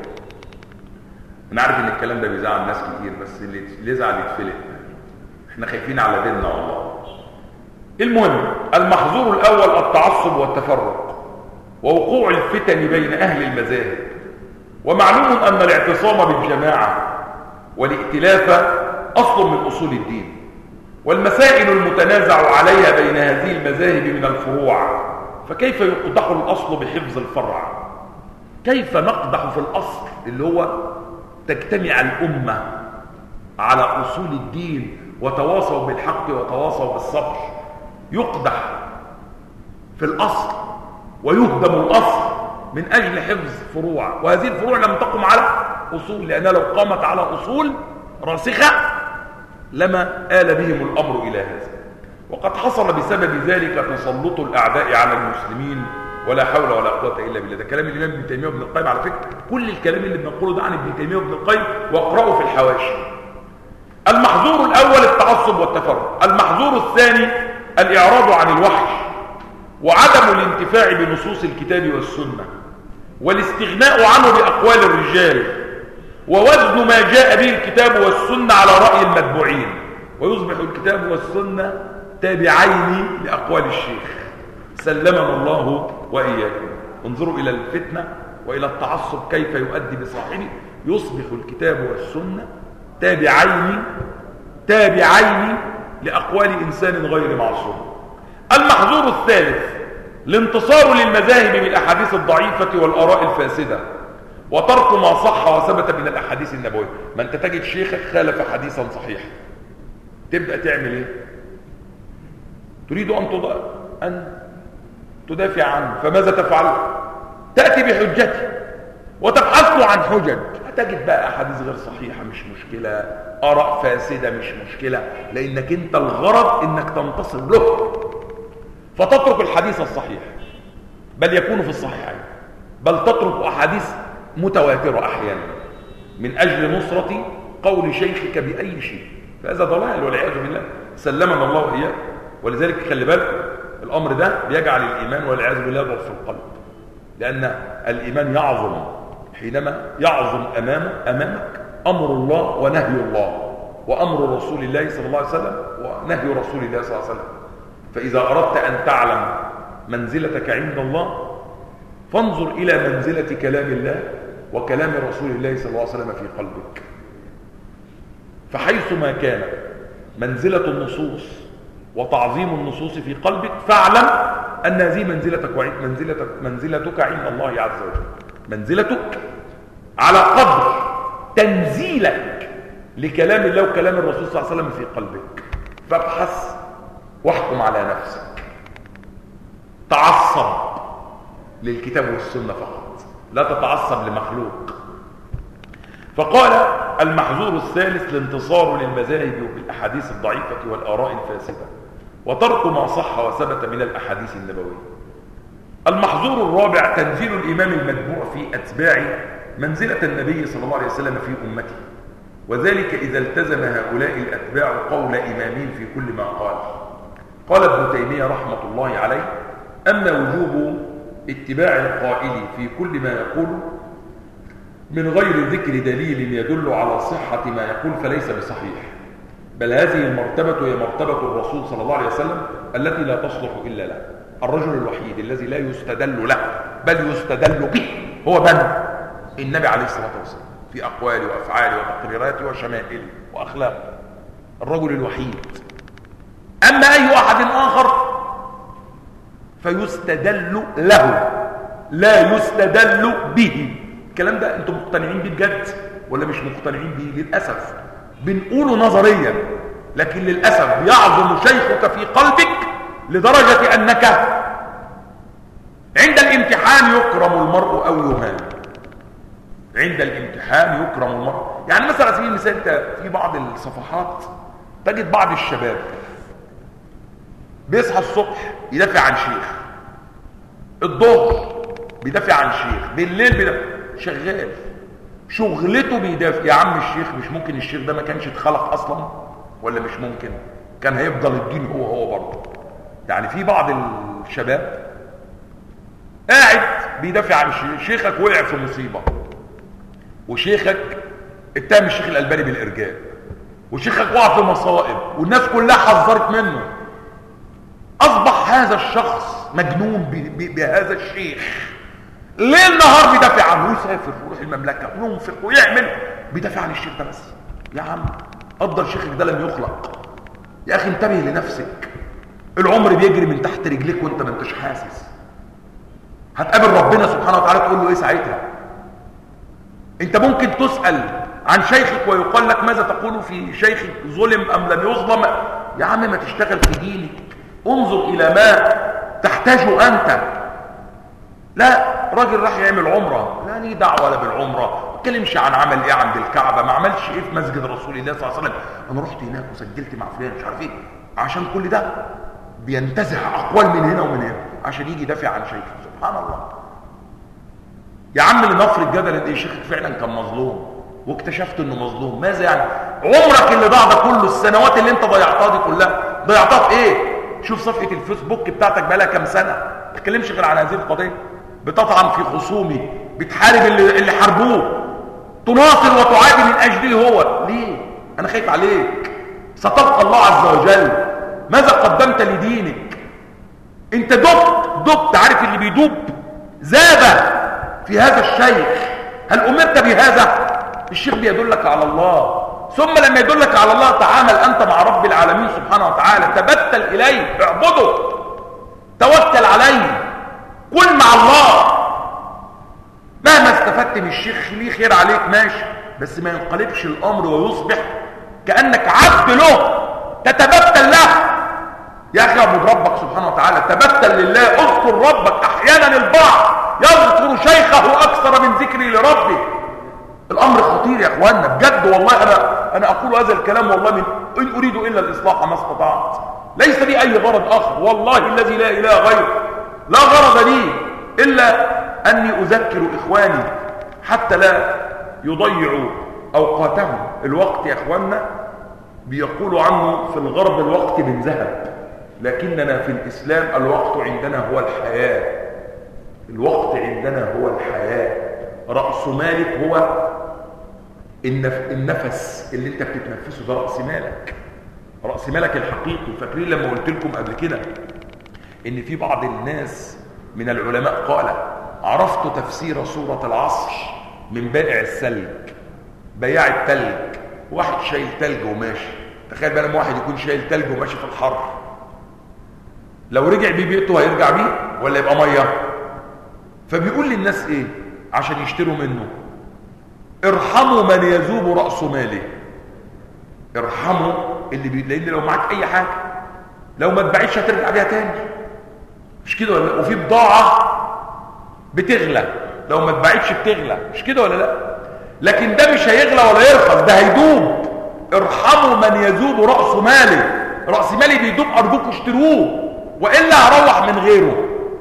أنا عارف إن الكلام ده بيزعل ناس كتير، بس اللي يزعل يتفلق. إحنا خايفين على ديننا والله. المهم، المحظور الأول التعصب والتفرق ووقوع الفتن بين أهل المذاهب. ومعلوم أن الاعتصام بالجماعة والائتلاف أصل من أصول الدين، والمسائل المتنازع عليها بين هذه المذاهب من الفروع، فكيف يقدح الأصل بحفظ الفرع؟ كيف نقدح في الأصل اللي هو تجتمع الأمة على أصول الدين وتواصوا بالحق وتواصوا بالصبر؟ يقدح في الأصل ويهدم الأصل من أجل حفظ فروع، وهذه الفروع لم تقم على أصول، لأنها لو قامت على أصول راسخة لما آل بهم الأمر إلى هذا. وقد حصل بسبب ذلك تسلط الأعداء على المسلمين، ولا حول ولا قوة إلا بالله. ده كلام الإمام ابن تيمية وابن القيم على فكرة. كل الكلام اللي بنقوله ده عن ابن تيمية وابن القيم، واقرأوا في الحواشي. المحظور الأول التعصب والتفرق. المحظور الثاني الإعراض عن الوحي وعدم الانتفاع بنصوص الكتاب والسنة، والاستغناء عنه بأقوال الرجال، ووزن ما جاء به الكتاب والسنة على رأي المتبوعين، ويصبح الكتاب والسنة تابعين لأقوال الشيخ. سلمنا الله وإياكم. انظروا إلى الفتنة وإلى التعصب كيف يؤدي بصاحبه. يصبح الكتاب والسنة تابعين تابعين لأقوال إنسان غير معصوم. المحظور الثالث الانتصار للمذاهب بالأحاديث الضعيفة والآراء الفاسدة، وترك ما صح وثبت من الأحاديث النبوية. ما أنت تجد شيخك خالف حديثا صحيحا، تبدأ تعمل إيه؟ تريد أن أن تدافع عنه، فماذا تفعل؟ تأتي بحجته وتبحث عن حجج. هتجد بقى أحاديث غير صحيحة، مش مشكلة، آراء فاسدة، مش مشكلة، لأنك أنت الغرض أنك تنتصر له، فتترك الحديث الصحيح، بل يكون في الصحيحين، بل تترك أحاديث متواترة أحيانا من أجل نصرة قول شيخك بأي شيء. فهذا ضلال والعياذ بالله، سلمنا الله وإياه. ولذلك خلي بالك، الأمر ده بيجعل الإيمان والعياذ بالله يضعف في القلب، لأن الإيمان يعظم حينما يعظم أمامك أمامك أمر الله ونهي الله، وأمر رسول الله صلى الله عليه وسلم ونهي رسول الله صلى الله عليه وسلم. فإذا أردت أن تعلم منزلتك عند الله فانظر إلى منزلة كلام الله وكلام رسول الله صلى الله عليه وسلم في قلبك. فحيثما كان منزلة النصوص وتعظيم النصوص في قلبك فاعلم أن هذه منزلتك وعند منزلتك, منزلتك عند الله عز وجل. منزلتك على قدر تنزيلك لكلام الله وكلام الرسول صلى الله عليه وسلم في قلبك. فابحث واحكم على نفسك. تعصب للكتاب والسنة فقط، لا تتعصب لمخلوق. فقال المحذور الثالث الانتصار للمذاهب بالأحاديث الضعيفة والآراء الفاسدة وترك ما صح وثبت من الأحاديث النبوية. المحذور الرابع تنزيل الإمام المتبوع في أتباع منزلة النبي صلى الله عليه وسلم في أمته، وذلك إذا التزم هؤلاء الأتباع قول إمامهم في كل ما قال. قال ابن تيمية رحمة الله عليه: أما وجوب اتباع القائل في كل ما يقول من غير ذكر دليل يدل على صحة ما يقول فليس بصحيح، بل هذه المرتبة هي مرتبة الرسول صلى الله عليه وسلم التي لا تصلح إلا له. الرجل الوحيد الذي لا يستدل له بل يستدل به هو من؟ النبي عليه الصلاة والسلام في أقواله وأفعاله وتقريراته وشمائله وأخلاقه. الرجل الوحيد. أما أي أحد آخر فيستدل له لا يستدل به. الكلام ده أنتم مقتنعين به بجد ولا مش مقتنعين به؟ للأسف بنقوله نظريا، لكن للأسف يعظم شيخك في قلبك لدرجة أنك عند الامتحان يكرم المرء أو يهان. عند الامتحان يكرم المرء. يعني مثلا على سبيل المثال في بعض الصفحات تجد بعض الشباب بيصحى الصبح يدافع عن شيخ، الظهر بيدافع عن شيخ، بالليل بيدافع، شغال شغلته بيدافع. يا عم الشيخ مش ممكن الشيخ ده ما كانش اتخلق اصلا؟ ولا مش ممكن؟ كان هيفضل الدين هو هو برضه. يعني في بعض الشباب قاعد بيدافع عن شيخ، شيخك وقع في مصيبه وشيخك اتهم الشيخ الألباني بالارجاء وشيخك وقع في مصائب والناس كلها حذرت منه. اصبح هذا الشخص مجنون بهذا الشيخ، ليل نهار بيدافع عنه، يسافر ويروح المملكه وينفق ويعمل، بيدافع عن الشيخ ده بس. يا عم قدر شيخك ده لم يخلق. يا اخي انتبه لنفسك، العمر بيجري من تحت رجليك وانت ما انتش حاسس. هتقابل ربنا سبحانه وتعالى تقول له ايه ساعتها؟ انت ممكن تسأل عن شيخك ويقال لك ماذا تقول في شيخك، ظلم ام لم يظلم؟ يا عم ما تشتغل في دينك، انظر الى ما تحتاجه انت. لا راجل راح يعمل عمره، لا ليه دعوه ولا بالعمره، ما تكلمش عن عمل ايه عند الكعبه، ما عملش ايه في مسجد رسول الله صلى الله عليه وسلم، انا رحت هناك وسجلت مع فلان مش عارف ايه. عشان كل ده بينتزع اقوال من هنا ومن هنا عشان يجي يدافع عن شيخه. سبحان الله. يا عم لنفرض جدلا ان شيخك فعلا كان مظلوم واكتشفت انه مظلوم، ماذا يعني؟ عمرك اللي ضاع ده كله، السنوات اللي انت ضيعتها دي كلها ضيعتها في ايه؟ شوف صفحه الفيسبوك بتاعتك بقى لها كام سنه ما تتكلمش غير عن هذه القضيه، بتطعن في خصومي، بتحارب اللي, اللي حاربوه، تناصر وتعادي من اجله هو. ليه؟ انا خايف عليك، ستلقى الله عز وجل. ماذا قدمت لدينك؟ انت دبت دبت عارف اللي بيدوب زاد في هذا الشيخ. هل امرت بهذا؟ الشيخ بيدلك على الله، ثم لما يدلك على الله تعامل انت مع رب العالمين سبحانه وتعالى، تبتل اليه، اعبده، توكل عليه، كن مع الله. مهما استفدت من الشيخ ليه خير عليك ماشي، بس ما ينقلبش الامر ويصبح كانك عبد له تتبتل له. يا اخي اعبد ربك سبحانه وتعالى، تبتل لله، اذكر ربك. احيانا البعض يذكر شيخه اكثر من ذكره لربه. الامر خطير يا اخواننا بجد والله. انا انا اقول هذا الكلام والله من ان اريد الا الاصلاح ما استطعت، ليس لي اي غرض اخر والله الذي لا اله غيره، لا غرض لي الا اني اذكر اخواني حتى لا يضيعوا اوقاتهم. الوقت يا اخواننا بيقولوا عنه في الغرب الوقت من ذهب، لكننا في الاسلام الوقت عندنا هو الحياه. الوقت عندنا هو الحياه. راس مالك هو النفس اللي انت بتتنفسه ده رأس مالك، رأس مالك الحقيقي. فاكرين لما قلت لكم قبل كده ان في بعض الناس من العلماء قال عرفت تفسير سورة العصر من بائع الثلج، بياع الثلج، واحد شايل ثلج وماشي. تخيل بقى لما واحد يكون شايل ثلج وماشي في الحر، لو رجع بيه بيته هيرجع بيه ولا يبقى ميه؟ فبيقول للناس ايه عشان يشتروا منه؟ ارحموا من يذوب رأس ماله. ارحموا اللي بي... لان لو معاك اي حاجه لو ما اتباعتش هترجع بيها تاني، مش كده ولا لا؟ وفي بضاعه بتغلى لو ما اتباعتش بتغلى، مش كده ولا لا؟ لكن ده مش هيغلى ولا يرخص، ده هيدوب. ارحموا من يذوب رأس ماله. رأس مالي بيدوب، ارجوكوا اشتروه والا هروح من غيره.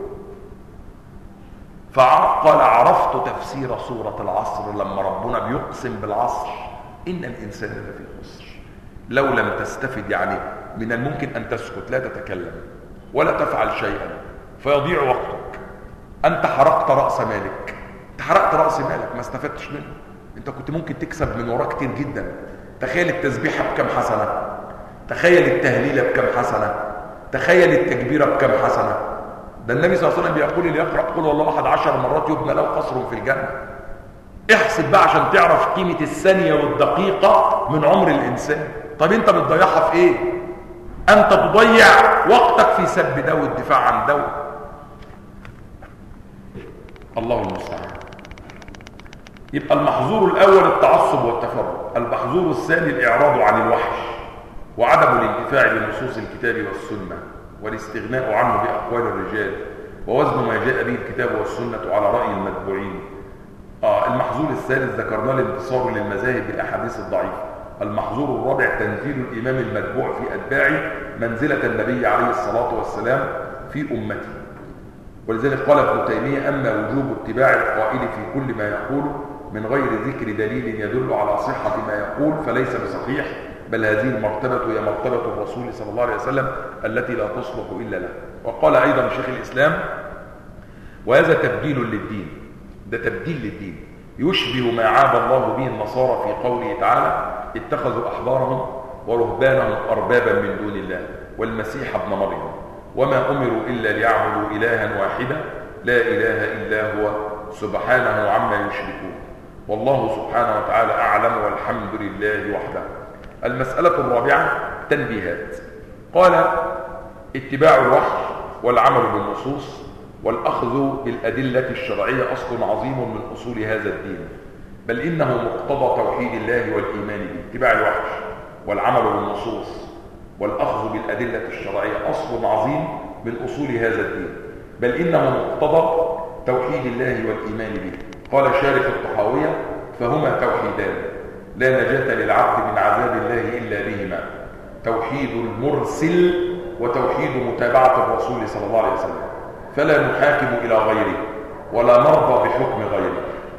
فقال عرفت تفسير سورة العصر لما ربنا بيقسم بالعصر إن الإنسان لفي خسر. لو لم تستفد يعني من الممكن أن تسكت لا تتكلم ولا تفعل شيئا فيضيع وقتك. أنت حرقت رأس مالك، أنت حرقت رأس مالك ما استفدتش منه. أنت كنت ممكن تكسب من وراه كتير جدا. تخيل التسبيحة بكم حسنة، تخيل التهليلة بكم حسنة، تخيل التكبيرة بكم حسنة. ده النبي صلى الله عليه وسلم بيقول اللي يقرأ قل والله أحد عشر مرات يبنى له قصر في الجنة. احسب بقى عشان تعرف قيمة الثانية والدقيقة من عمر الإنسان. طب انت بتضيعها في ايه؟ انت تضيع وقتك في سب ده والدفاع عن ده. الله المستعان. يبقى المحظور الأول التعصب والتفرق، المحظور الثاني الإعراض عن الوحي وعدم الانتفاع بنصوص الكتاب والسنة والاستغناء عنه بأقوال الرجال ووزن ما جاء به الكتاب والسنة على رأي المتبوعين. آه المحظور الثالث ذكرنا الانتصار للمذاهب بالأحاديث الضعيفة. المحظور الرابع تنزيل الإمام المتبوع في أتباعه منزلة النبي عليه الصلاة والسلام في أمته. ولذلك قال ابن تيمية أما وجوب اتباع القائل في كل ما يقول من غير ذكر دليل يدل على صحة ما يقول فليس بصحيح، بل هذه المرتبة هي مرتبة الرسول صلى الله عليه وسلم التي لا تصلح إلا له. وقال أيضا شيخ الإسلام وهذا تبديل للدين، ده تبديل للدين يشبه ما عاب الله به النصارى في قوله تعالى اتخذوا أحبارهم ورهبانهم أربابا من دون الله والمسيح ابن مريم وما أمروا إلا ليعبدوا إلها واحدا لا إله إلا هو سبحانه عما يشركون والله سبحانه وتعالى أعلم والحمد لله وحده. المسألة الرابعة تنبيهات. قال اتباع الوحي والعمل بالنصوص والأخذ بالأدلة الشرعية أصل عظيم من أصول هذا الدين، بل إنه مقتضى توحيد الله والإيمان به. اتباع الوحي والعمل بالنصوص والأخذ بالأدلة الشرعية أصل عظيم من أصول هذا الدين، بل إنه مقتضى توحيد الله والإيمان به. قال شارح الطحاوية فهما توحيدان لا نجاة للعبد من عذاب الله إلا بهما، توحيد المرسل وتوحيد متابعة الرسول صلى الله عليه وسلم، فلا نحاكم إلى غيره ولا نرضى بحكم غيره.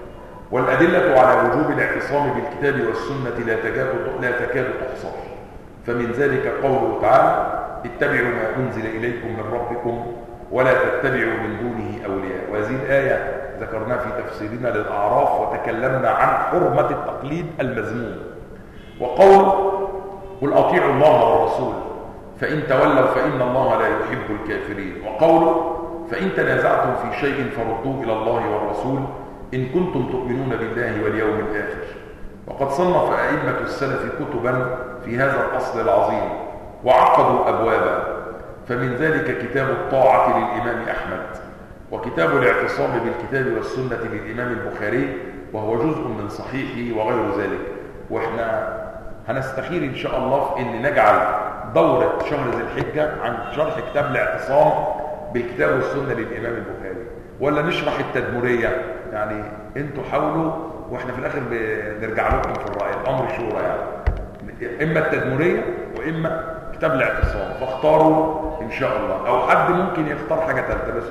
والأدلة على وجوب الاعتصام بالكتاب والسنة لا تكاد لا تكاد تحصر، فمن ذلك قوله تعالى اتبعوا ما أنزل إليكم من ربكم ولا تتبعوا من دونه أولياء. وهذه الآية ذكرناها في تفسيرنا للأعراف وتكلمنا عن حرمة التقليد المذموم. وقول قل أطيعوا الله والرسول فإن تولوا فإن الله لا يحب الكافرين. وقول فإن تنازعتم في شيء فردوه إلى الله والرسول إن كنتم تؤمنون بالله واليوم الآخر. وقد صنف أئمة السلف كتبا في هذا الأصل العظيم وعقدوا أبوابا، فمن ذلك كتاب الطاعة للإمام أحمد، وكتاب الاعتصام بالكتاب والسنة للإمام البخاري وهو جزء من صحيحه وغير ذلك. وإحنا هنستخير إن شاء الله في أن نجعل دورة شهر ذي الحجة عن شرح كتاب الاعتصام بالكتاب والسنة للإمام البخاري، ولا نشرح التدمرية. يعني انتوا حاولوا واحنا في الآخر بنرجع لكم في الرأي، الأمر شورى يعني، إما التدمرية وإما كتاب الاعتصام، فاختاروا إن شاء الله. أو حد ممكن يختار حاجة ثالثة بس.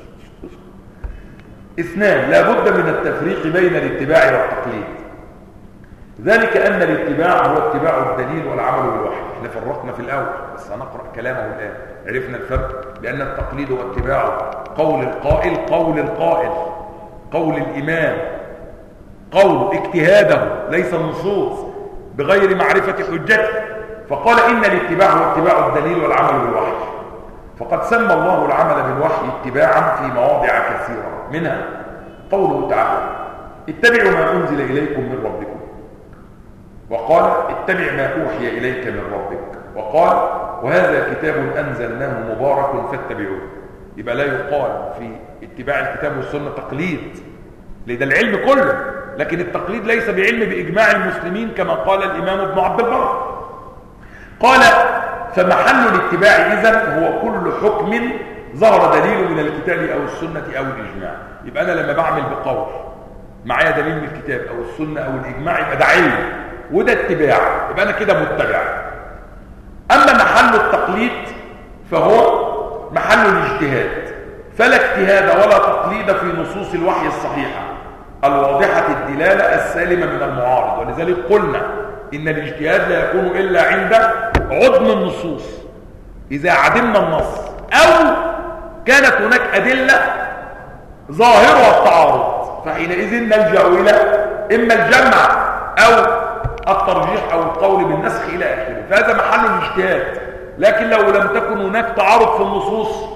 اثنان لابد من التفريق بين الاتباع والتقليد، ذلك أن الاتباع هو اتباع الدليل والعمل بالوحي. احنا فرقنا في الأول بس هنقرأ كلامه الآن. عرفنا الفرق بأن التقليد هو اتباع قول القائل، قول القائل قول الإمام قول اجتهاده ليس النصوص بغير معرفة حجته، فقال إن الاتباع هو اتباع الدليل والعمل بالوحي. فقد سمى الله العمل بالوحي اتباعا في مواضع كثيرة، منها قوله تعالى اتبعوا ما أنزل إليكم من ربكم، وقال اتبع ما أوحي إليك من ربك، وقال وهذا كتاب أنزلناه مبارك فاتبعوه. يبقى لا يقال في اتباع الكتاب والسنة تقليد، لده العلم كله، لكن التقليد ليس بعلم بإجماع المسلمين كما قال الإمام ابن عبد البر. قال فمحل الاتباع إذن هو كل حكم ظهر دليل من الكتاب أو السنة أو الإجماع. يبقى أنا لما بعمل بقول معايا دليل من الكتاب أو السنة أو الإجماع يبقى ده علم وده اتباع، يبقى أنا كده متبع. أما محل التقليد فهو محل الاجتهاد، فلا اجتهاد ولا تقليد في نصوص الوحي الصحيحة الواضحة الدلالة السالمة من المعارض. ولذلك قلنا إن الاجتهاد لا يكون إلا عند عدم النصوص، إذا عدمنا النص أو كانت هناك أدلة ظاهرها التعارض، فحينئذ نلجأ إلى إما الجمع أو الترجيح أو القول بالنسخ إلى آخره، فهذا محل الاجتهاد. لكن لو لم تكن هناك تعارض في النصوص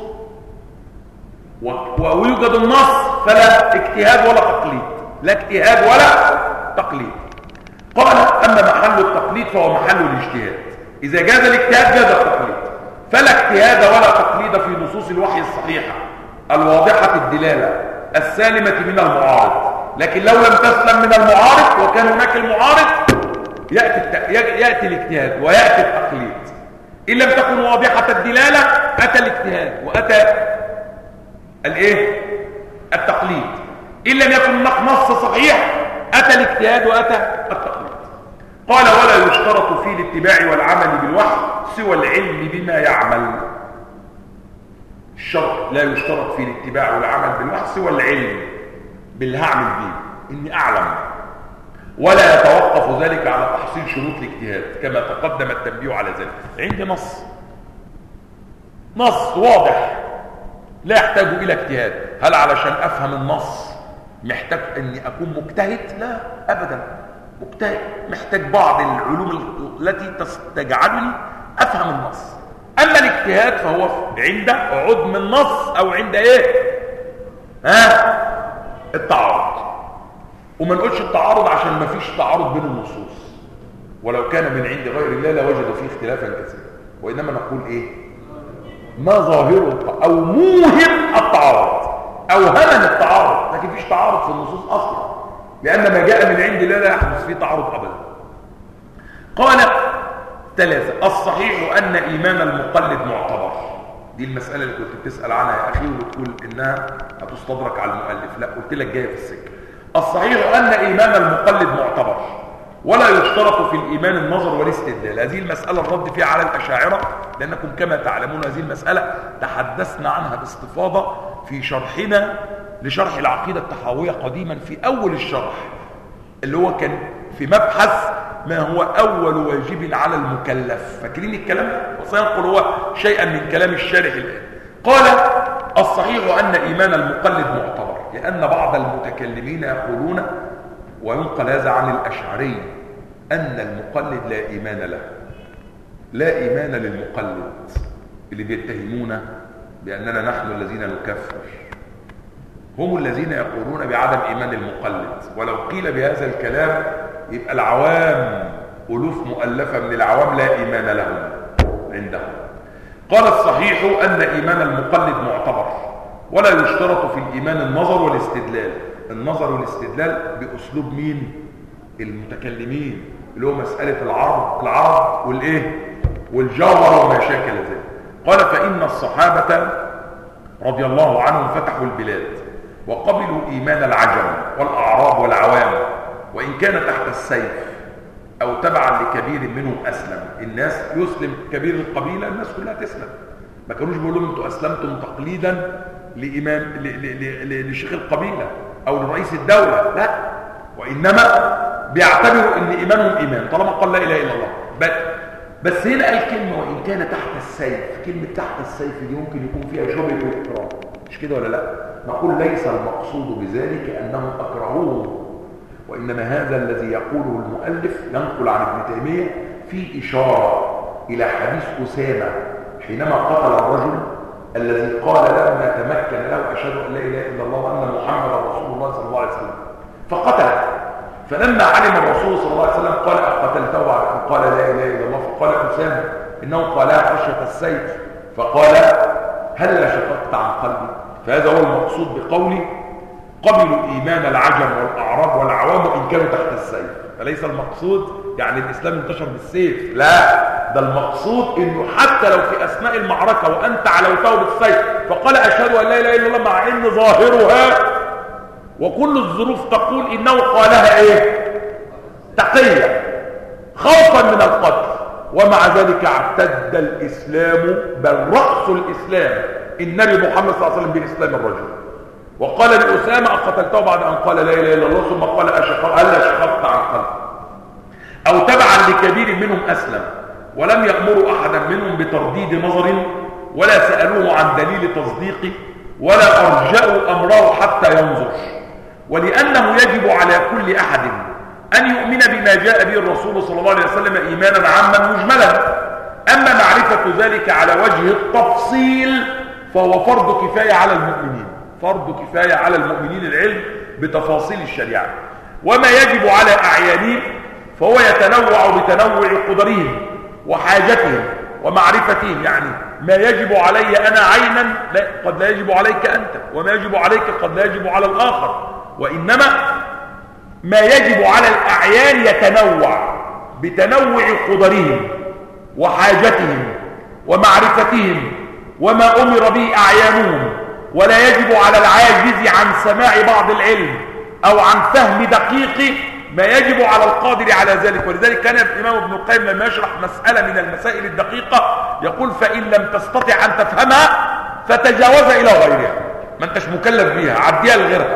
ويوجد النص فلا اجتهاد ولا تقليد، لا اجتهاد ولا تقليد. قال أما محل التقليد فهو محل الاجتهاد، إذا جاز الاجتهاد جاز التقليد، فلا اجتهاد ولا تقليد في نصوص الوحي الصحيحة الواضحة الدلالة السالمة من المعارض. لكن لو لم تسلم من المعارض وكان هناك المعارض يأتي, يأتي الاجتهاد ويأتي التقليد. إن لم تكن واضحة الدلالة أتى الاجتهاد وأتى الايه التقليد. إن لم يكن هناك نص صحيح أتى الاجتهاد وأتى التقليد. قال ولا يشترط في الاتباع والعمل بالوحي سوى العلم بما يعمل. الشرط لا يشترط في الاتباع والعمل بالوحي سوى العلم باللي هعمل بيه، إني أعلم، ولا يتوقف ذلك على تحصيل شروط الاجتهاد كما تقدم التنبيه على ذلك. عندي نص نص واضح لا يحتاج إلى اجتهاد، هل علشان أفهم النص محتاج أني أكون مجتهد؟ لا أبدا، مجتهد محتاج بعض العلوم التي تجعلني أفهم النص. أما الاجتهاد فهو عند عدم النص أو عند إيه؟ ها؟ التعارض. وما نقولش التعارض عشان ما فيش تعارض بين النصوص، ولو كان من عند غير الله لوجدوا فيه اختلافا كثيرا، وإنما نقول إيه؟ ما ظاهره أو موهم التعارض أو همن التعارض، لكن فيش تعارض في النصوص أصلا، لأن ما جاء من عند الله لا يحدث فيه تعارض أبدا. قال ثلاثة الصحيح أن إيمان المقلد معتبر. دي المسألة اللي كنت بتسأل عنها يا أخي وبتقول إنها هتستدرك على المؤلف، لا قلت لك جاية في السكة. الصحيح أن إيمان المقلد معتبر ولا يشترط في الإيمان النظر والاستدلال. هذه المسألة الرد فيها على الأشاعرة، لأنكم كما تعلمون هذه المسألة تحدثنا عنها باستفاضة في شرحنا لشرح العقيدة الطحاوية قديما في أول الشرح، اللي هو كان في مبحث ما هو أول واجب على المكلف. فاكرين الكلام؟ وسينقل هو شيئا من كلام الشارح الآن. قال الصحيح أن إيمان المقلد معتبر، لأن بعض المتكلمين يقولون، وينقل هذا عن الأشعري، أن المقلد لا إيمان له، لا إيمان للمقلد، اللي بيتهمون بأننا نحن الذين نكفر، هم الذين يقولون بعدم إيمان المقلد. ولو قيل بهذا الكلام يبقى العوام ألوف مؤلفة من العوام لا إيمان لهم عندهم. قال الصحيح أن إيمان المقلد معتبر ولا يشترط في الإيمان النظر والاستدلال. النظر والاستدلال بأسلوب مين؟ المتكلمين، اللي هو مسألة العرض العرض والإيه؟ والجوهر وما شاكل ذلك. قال فإن الصحابة رضي الله عنهم فتحوا البلاد وقبلوا إيمان العجم والأعراب والعوام، وإن كان تحت السيف أو تبعا لكبير منهم أسلم. الناس يسلم كبير القبيلة، الناس كلها تسلم، ما كانوش بيقولوا لهم انتوا أسلمتم تقليدا لإمام لشيخ القبيلة أو لرئيس الدولة، لا، وإنما بيعتبروا إن إيمانهم إيمان طالما قال لا إله إلا الله. بس هنا قال كلمة وإن كان تحت السيف. كلمة تحت السيف دي ممكن يكون فيها شبه الاكراه، مش كده ولا لا؟ نقول ليس المقصود بذلك أنهم أكرهوه، وإنما هذا الذي يقوله المؤلف ينقل عن ابن تيمية في إشارة إلى حديث أسامة حينما قتل الرجل الذي قال لما تمكن له أشهد أن لا إله إلا الله وأن محمدا رسول الله صلى الله عليه وسلم فقتله. فلما علم الرسول صلى الله عليه وسلم قال أقتلته بعد أن قال لا إله إلا الله؟ فقال أسامة إنه قالها خشية السيف، فقال هل شققت عن قلبي؟ فهذا هو المقصود بقوله قبلوا إيمان العجم والأعراب والعوام وإن كانوا تحت السيف. فليس المقصود يعني الإسلام انتشر بالسيف، لا، ده المقصود إنه حتى لو في أثناء المعركة وأنت علوته بالسيف فقال أشهد أن لا إله إلا الله، مع إن ظاهرها وكل الظروف تقول إنه قالها إيه؟ تقية خوفا من القتل، ومع ذلك اعتد الإسلام بل رأس الإسلام النبي محمد صلى الله عليه وسلم بإسلام الرجل. وقال لأسامة أقتلته بعد أن قال لا إله إلا الله، ثم قال هل شققت عن قلبي؟ أو تبعا لكبير منهم أسلم ولم يأمروا أحدا منهم بترديد نظر ولا سألوه عن دليل تصديقه ولا أرجأوا أمره حتى ينظر، ولأنه يجب على كل أحد أن يؤمن بما جاء به الرسول صلى الله عليه وسلم إيمانا عاما مجملا. أما معرفة ذلك على وجه التفصيل فهو فرض كفاية على المؤمنين، فرض كفاية على المؤمنين العلم بتفاصيل الشريعة. وما يجب على أعيانهم فهو يتنوع بتنوع قدرهم وحاجتهم ومعرفتهم، يعني ما يجب علي أنا عينا لا قد لا يجب عليك أنت، وما يجب عليك قد لا يجب على الآخر، وإنما ما يجب على الأعيان يتنوع بتنوع قدرهم وحاجتهم ومعرفتهم وما أمر به أعيانهم، ولا يجب على العاجز عن سماع بعض العلم أو عن فهم دقيق ما يجب على القادر على ذلك. ولذلك كان الإمام ابن القيم لما يشرح مسألة من المسائل الدقيقة يقول فإن لم تستطع أن تفهمها فتجاوز إلى غيرها، ما انتش مكلف بيها، عديها لغيرها،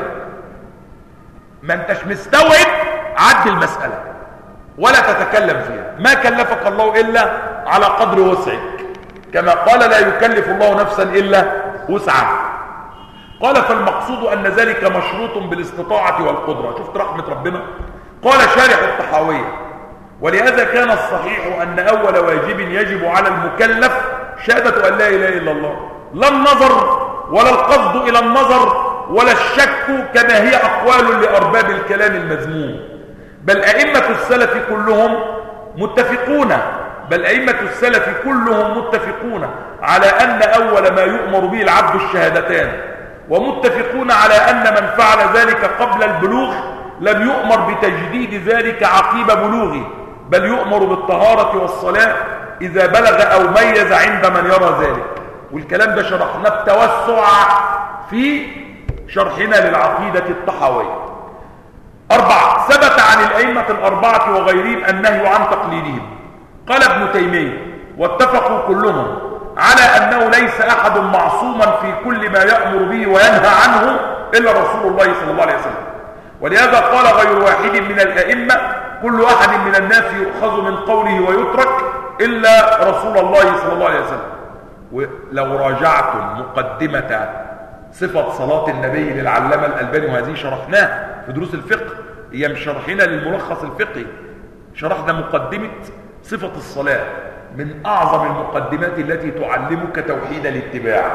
ما انتش مستوعب، عد المسألة ولا تتكلم فيها، ما كلفك الله إلا على قدر وسعك، كما قال لا يكلف الله نفسا إلا وسعها. قال فالمقصود أن ذلك مشروط بالاستطاعة والقدرة. شفت رحمة ربنا. قال شارح الطحاوية ولهذا كان الصحيح أن أول واجب يجب على المكلف شهادة أن لا إله إلا الله، لا النظر ولا القصد إلى النظر ولا الشك كما هي أقوال لأرباب الكلام المذموم، بل أئمة السلف كلهم متفقون بل أئمة السلف كلهم متفقون على أن أول ما يؤمر به العبد الشهادتان، ومتفقون على أن من فعل ذلك قبل البلوغ لم يؤمر بتجديد ذلك عقيب بلوغه، بل يؤمر بالطهارة والصلاة إذا بلغ أو ميز عند من يرى ذلك. والكلام ده شرحناه بتوسع في شرحنا للعقيدة الطحاوية. أربعة، ثبت عن الأئمة الأربعة وغيرهم النهي عن تقليدهم. قال ابن تيمية واتفقوا كلهم على أنه ليس أحد معصوما في كل ما يأمر به وينهى عنه إلا رسول الله صلى الله عليه وسلم، ولهذا قال غير واحد من الأئمة كل أحد من الناس يؤخذ من قوله ويترك إلا رسول الله صلى الله عليه وسلم. ولو راجعتم مقدمة صفة صلاة النبي للعلامة الألباني، وهذه شرحناه في دروس الفقه، هي مش شرحنا للملخص الفقهي، شرحنا مقدمة صفة الصلاة من أعظم المقدمات التي تعلمك توحيد الاتباع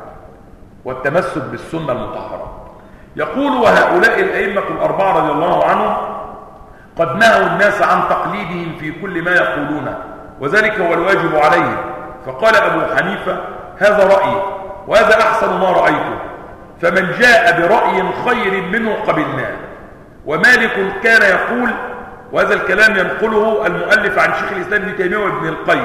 والتمسك بالسنة المطهرة. يقول وهؤلاء الأئمة الأربعة رضي الله عنهم قد نهوا الناس عن تقليدهم في كل ما يقولونه، وذلك هو الواجب عليهم. فقال أبو حنيفة هذا رأيي وهذا أحسن ما رأيته، فمن جاء برأي خير منه قبلناه. ومالك كان يقول، وهذا الكلام ينقله المؤلف عن شيخ الإسلام ابن تيمية وابن القيم،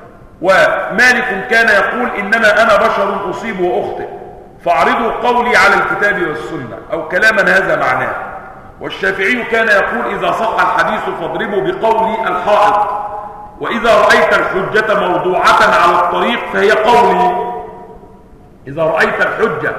ومالك كان يقول إنما أنا بشر أصيب وأخطئ فاعرضوا قولي على الكتاب والسنة، أو كلاما هذا معناه. والشافعي كان يقول إذا صح الحديث فاضربوا بقولي الحائط، وإذا رأيت الحجة موضوعة على الطريق فهي قولي. إذا رأيت الحجة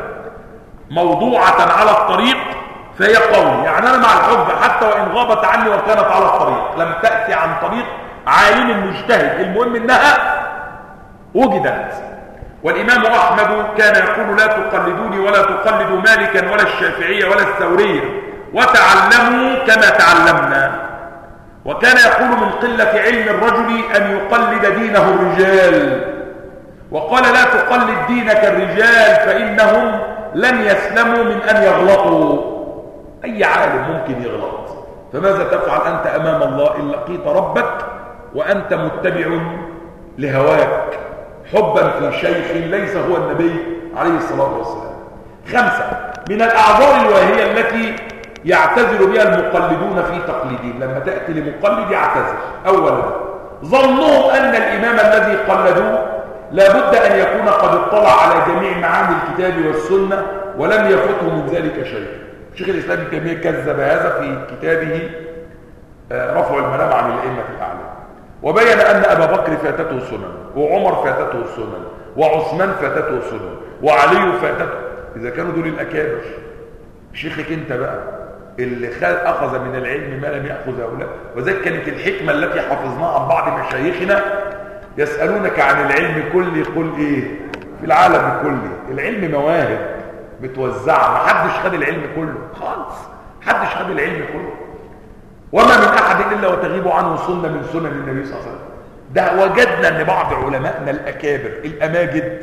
موضوعة على الطريق فهي قولي، يعني أنا مع الحجة حتى وإن غابت عني وكانت على الطريق، لم تأتي عن طريق عالم مجتهد، المهم إنها وجدت. والإمام أحمد كان يقول لا تقلدوني ولا تقلدوا مالكا ولا الشافعية ولا الثورية وتعلموا كما تعلمنا. وكان يقول من قلة علم الرجل أن يقلد دينه الرجال، وقال لا تقلد دينك الرجال فإنهم لن يسلموا من أن يغلطوا. أي عالم ممكن يغلط، فماذا تفعل أنت أمام الله إن لقيت ربك وأنت متبع لهواك حبا في شيخ ليس هو النبي عليه الصلاة والسلام. خمسة، من الأعذار الواهية التي يعتذر بها المقلدون في تقليدهم. لما تأتي لمقلد يعتذر: أولا ظنهم أن الإمام الذي قلدوه لابد أن يكون قد اطلع على جميع معاني الكتاب والسنة ولم يفته من ذلك شيء. شيخ الإسلام ابن تيمية كذب هذا في كتابه رفع الملام عن الأئمة الأعلام، وبين أن أبا بكر فاتته سنن، وعمر فاتته سنن، وعثمان فاتته سنن، وعلي فاتته. إذا كانوا دول الأكابر، شيخك أنت بقى اللي أخذ من العلم ما لم يأخذ هؤلاء. وذلك كانت الحكمة التي حفظناها عن بعض مشايخنا: يسألونك عن العلم كله قل إيه؟ في العالم كله. العلم مواهب بتوزعها، ما حدش خد العلم كله خالص، حدش خد العلم كله. وما من أحد إلا وتغيب عنه سنة من سنن النبي صلى الله عليه وسلم. ده وجدنا أن بعض علمائنا الأكابر الأماجد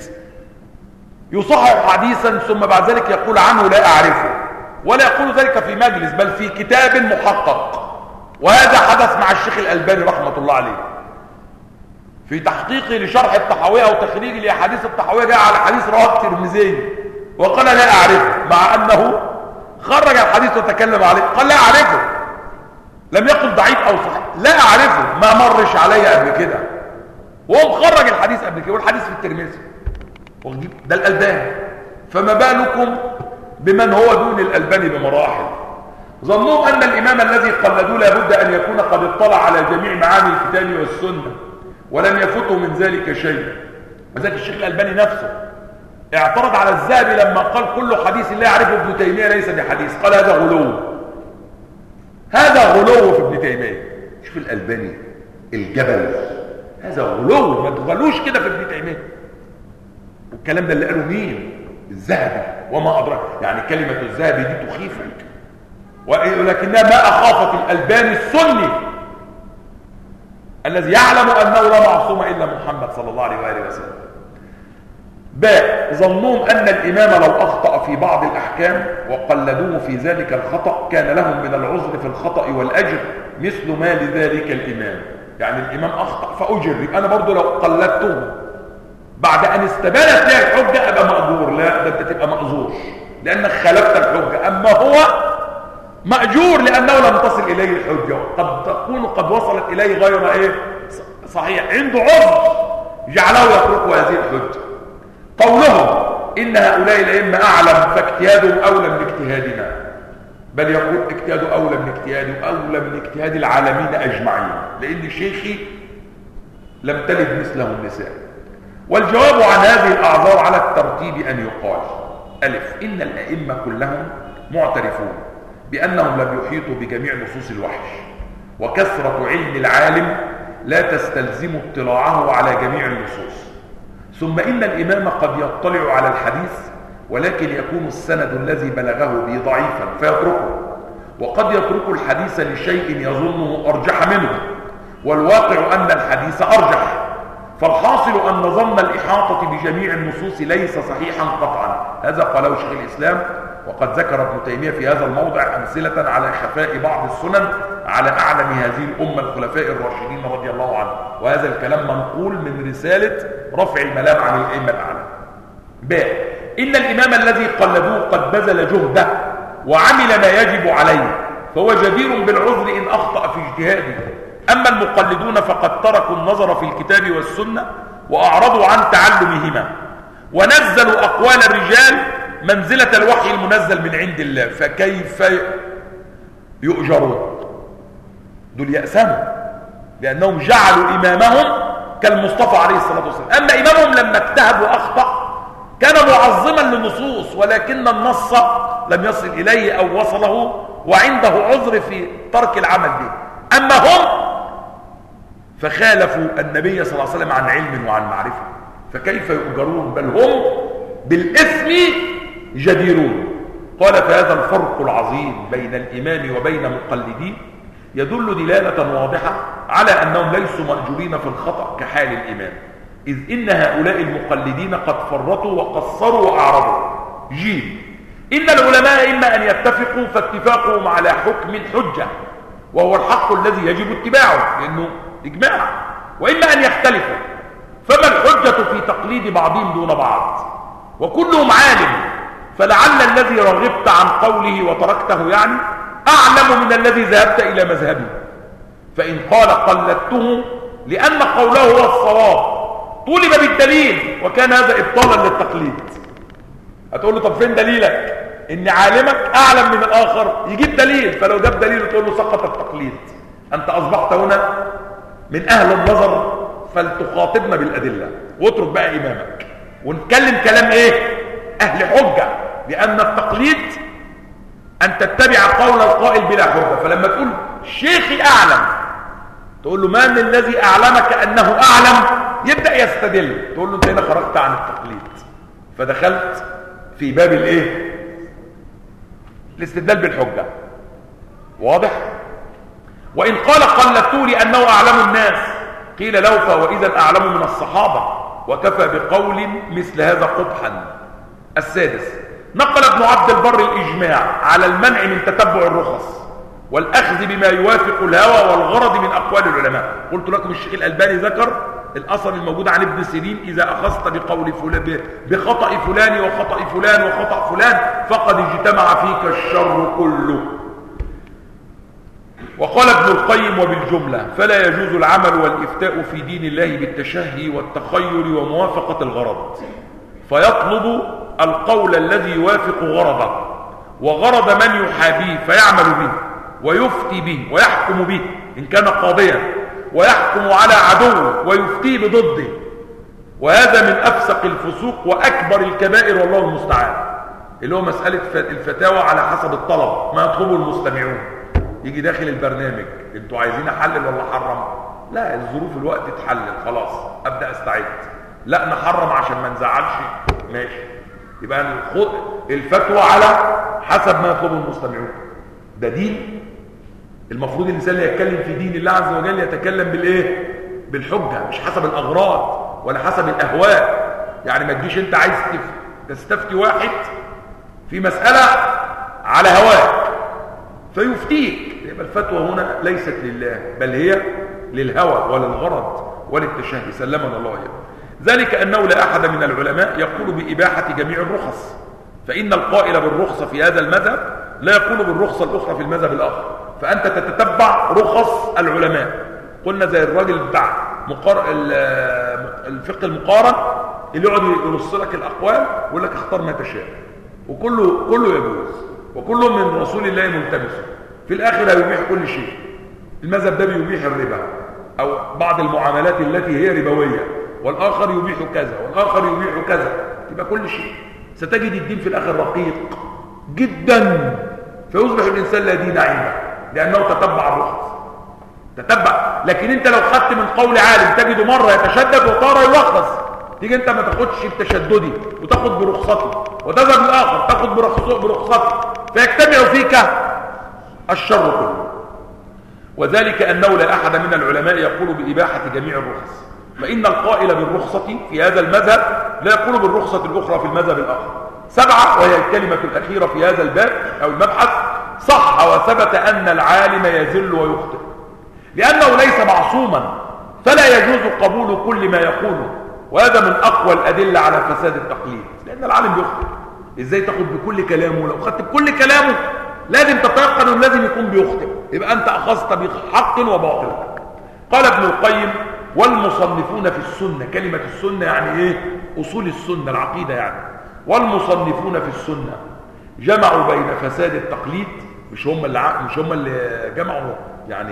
يصحح حديثا ثم بعد ذلك يقول عنه لا أعرفه، ولا يقول ذلك في مجلس بل في كتاب محقق. وهذا حدث مع الشيخ الألباني رحمة الله عليه في تحقيقه لشرح الطحاوية أو تخريج لأحاديث الطحاوية، جاء على حديث رواه الترمذي وقال لا أعرفه، مع أنه خرج الحديث وتكلم عليه. قال لا أعرفه، لم يقل ضعيف أو صحيح، لا أعرفه، ما مرش علي قبل كده، وهو مخرج الحديث قبل كده والحديث في الترمذي. ده الألباني، فما بالكم بمن هو دون الألباني بمراحل. ظنوا أن الإمام الذي قلدوه لابد أن يكون قد اطلع على جميع معاني الكتاب والسنة ولم يفته من ذلك شيء. وذلك الشيخ الألباني نفسه اعترض على الذهبي لما قال كل حديث لا يعرفه ابن تيمية ليس بحديث، قال هذا غلو، هذا غلو في ابن تيمية. شوف الألباني الجبل، هذا غلو، ما تغلوش كده في ابن تيمية. والكلام ده اللي قاله مين؟ الذهبي، وما أدراك. يعني كلمة الذهبي دي تخيفك، ولكنها ما أخافت الألباني السني الذي يعلم أنه لا معصوم إلا محمد صلى الله عليه وآله وسلم. باء ظنهم أن الإمام لو أخطأ في بعض الأحكام وقلدوه في ذلك الخطأ كان لهم من العذر في الخطأ والأجر مثل ما لذلك الإمام. يعني الإمام أخطأ فأجر، أنا برضو لو قلدته بعد أن استبانت لي الحجة أبقى مأجور. لا، ده أنت تبقى مأجور لأنك خالفت الحجة، أما هو مأجور لأنه لم تصل إليه الحجة، قد تكون قد وصلت إليه غير إيه صحيح، عنده عذر جعله يترك هذه الحجة. قولهم إن هؤلاء الأئمة أعلم فاجتهادهم أولى من اجتهادنا، بل يقول اجتهاد أولى من اجتهادي أولى من اجتهاد العالمين أجمعين، لأن شيخي لم تلد مثله النساء. والجواب عن هذه الأعذار على الترتيب أن يقال: ألف، إن الأئمة كلهم معترفون بأنهم لم يحيطوا بجميع نصوص الوحي، وكثرة علم العالم لا تستلزم اطلاعه على جميع النصوص. ثم إن الإمام قد يطلع على الحديث ولكن يكون السند الذي بلغه به ضعيفا فيتركه، وقد يترك الحديث لشيء يظنه أرجح منه، والواقع أن الحديث أرجح. فالحاصل أن ظن الإحاطة بجميع النصوص ليس صحيحا قطعا. هذا قاله شيخ الإسلام، وقد ذكر ابن تيمية في هذا الموضع أمثلة على خفاء بعض السنن على أعلم هذه الأمة الخلفاء الراشدين رضي الله عنهم. وهذا الكلام منقول من رسالة رفع الملام عن الأئمة الأعلام. ب، إن الإمام الذي قلدوه قد بذل جهده وعمل ما يجب عليه، فهو جدير بالعذر إن أخطأ في اجتهاده. أما المقلدون فقد تركوا النظر في الكتاب والسنة وأعرضوا عن تعلمهما، ونزلوا أقوال الرجال منزلة الوحي المنزل من عند الله، فكيف يؤجرون؟ دول يأسموا لأنهم جعلوا إمامهم كالمصطفى عليه الصلاة والسلام. أما إمامهم لما اجتهد وأخطأ كان معظما للنصوص، ولكن النص لم يصل إليه أو وصله وعنده عذر في ترك العمل به. أما هم فخالفوا النبي صلى الله عليه وسلم عن علم وعن معرفة، فكيف يؤجرون؟ بل هم بالإثم جديرون. قال فهذا الفرق العظيم بين الإمام وبين مقلديه يدل دلالة واضحة على أنهم ليسوا مأجورين في الخطأ كحال الإمام، إذ إن هؤلاء المقلدين قد فرطوا وقصروا وأعرضوا. جيم إن العلماء إما أن يتفقوا فاتفاقهم على حكم الحجة وهو الحق الذي يجب اتباعه لأنه إجماع، وإما أن يختلفوا، فما الحجة في تقليد بعضهم دون بعض وكلهم عالم، فلعل الذي رغبت عن قوله وتركته يعني أعلم من الذي ذهبت إلى مذهبه. فإن قال قلدته لأن قوله هو الصواب طولب بالدليل وكان هذا إبطالا للتقليد. هتقول له طب فين دليلك؟ إن عالمك أعلم من الآخر، يجيب دليل، فلو جاب دليل تقول له سقط التقليد. أنت أصبحت هنا من أهل النظر فلتخاطبنا بالأدلة واترك بقى إمامك ونتكلم كلام إيه؟ أهل حجة، لأن التقليد أن تتبع قول القائل بلا حجة. فلما تقول شيخي أعلم تقول له من الذي أعلمك أنه أعلم؟ يبدأ يستدل، تقول له أنت هنا خرجت عن التقليد فدخلت في باب الإيه؟ الاستدلال بالحجة. واضح؟ وإن قال قلدته لأنه أعلم الناس قيل له فهو إذا أعلم من الصحابة وكفى بقول مثل هذا قبحا. السادس نقل ابن عبد البر الإجماع على المنع من تتبع الرخص والأخذ بما يوافق الهوى والغرض من أقوال العلماء. قلت لكم الشيخ الألباني ذكر الأثر الموجود عن ابن سيرين إذا أخذت بقول فلان بخطأ فلان وخطأ فلان وخطأ فلان فقد اجتمع فيك الشر كله. وقال ابن القيم وبالجملة فلا يجوز العمل والإفتاء في دين الله بالتشهي والتخير وموافقة الغرض، فيطلب القول الذي يوافق غرضه وغرض من يحابيه فيعمل به ويفتي به ويحكم به إن كان قاضيا، ويحكم على عدوه ويفتي بضده، وهذا من أفسق الفسوق وأكبر الكبائر والله المستعان، اللي هو مسألة الفتاوى على حسب الطلب ما يطلبه المستمعون. يجي داخل البرنامج انتوا عايزين احلل ولا حرم؟ لا، الظروف الوقت تحلل خلاص ابدا استعد. لا نحرم عشان ما نزعلش، ماشي. يبقى الفتوى على حسب ما يطلبه المستمعون. ده دين. المفروض الانسان اللي يتكلم في دين الله عز وجل يتكلم بالايه؟ بالحجه، مش حسب الاغراض ولا حسب الاهواء. يعني ما تجيش انت عايز تستفتي واحد في مساله على هواك فيفتيك، يبقى الفتوى هنا ليست لله بل هي للهوى وللغرض وللتشهي، سلمنا الله اياه. ذلك انه لا احد من العلماء يقول باباحه جميع الرخص، فان القائل بالرخصه في هذا المذهب لا يقول بالرخصه الاخرى في المذهب الاخر، فانت تتتبع رخص العلماء. قلنا زي الراجل بتاع مقار... الفقه المقارن اللي يقعد يرص لك الاقوال ويقول لك اختار ما تشاء، وكله كله يجوز وكل من رسول الله ملتبس، في الآخر هيبيح كل شيء. المذهب ده بيبيح الربا أو بعض المعاملات التي هي ربوية، والآخر يبيح كذا والآخر يبيح كذا، تبقى كل شيء. ستجد الدين في الآخر رقيق جدا، فيصبح الإنسان لا دين عنده لأنه تتبع الرخص، تتبع. لكن أنت لو خدت من قول عالم تجده مرة يتشدد وطارة يلخص، تيجي أنت ما تاخدش بتشددي وتاخد برخصته، وتذهب الآخر تاخد برخصته، فيجتمع فيك الشر كله. وذلك أنه لا أحد من العلماء يقول بإباحة جميع الرخص، فإن القائل بالرخصة في هذا المذهب لا يقول بالرخصة الأخرى في المذهب الآخر. سبعة، وهي الكلمة الأخيرة في هذا الباب أو المبحث: صح وثبت أن العالم يزل ويخطئ، لأنه ليس معصوما فلا يجوز قبول كل ما يقوله، وهذا من أقوى الأدلة على فساد التقليد، لأن العالم بيخطئ. إزاي تاخد بكل كلامه؟ لو خدت بكل كلامه لازم تتيقن انه لازم يكون بيخطئ، يبقى أنت أخذت بحق وباطل. قال ابن القيم: والمصنفون في السنة، كلمة السنة يعني إيه؟ أصول السنة، العقيدة يعني. والمصنفون في السنة جمعوا بين فساد التقليد، مش هم اللي مش هم اللي جمعوا يعني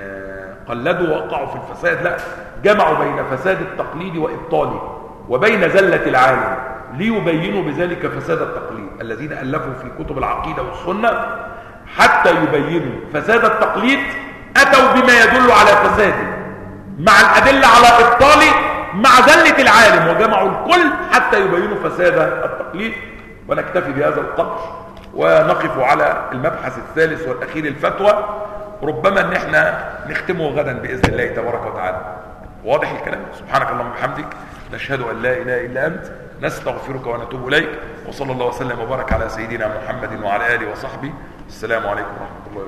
قلدوا وقعوا في الفساد، لا، جمعوا بين فساد التقليد وإبطاله وبين زلة العالم، ليبينوا بذلك فساد التقليد. الذين ألفوا في كتب العقيدة والسنة حتى يبينوا فساد التقليد أتوا بما يدل على فساده مع الأدلة على إبطاله مع زلة العالم، وجمعوا الكل حتى يبينوا فساد التقليد. ونكتفي بهذا القدر، ونقف على المبحث الثالث والأخير الفتوى، ربما ان احنا نختمه غدا بإذن الله تبارك وتعالى. واضح الكلام؟ سبحانك اللهم وبحمدك، نشهد أن لا إله إلا أنت، نستغفرك ونتوب إليك، وصلى الله وسلم وبارك على سيدنا محمد وعلى آله وصحبه. السلام عليكم ورحمة الله وبركاته.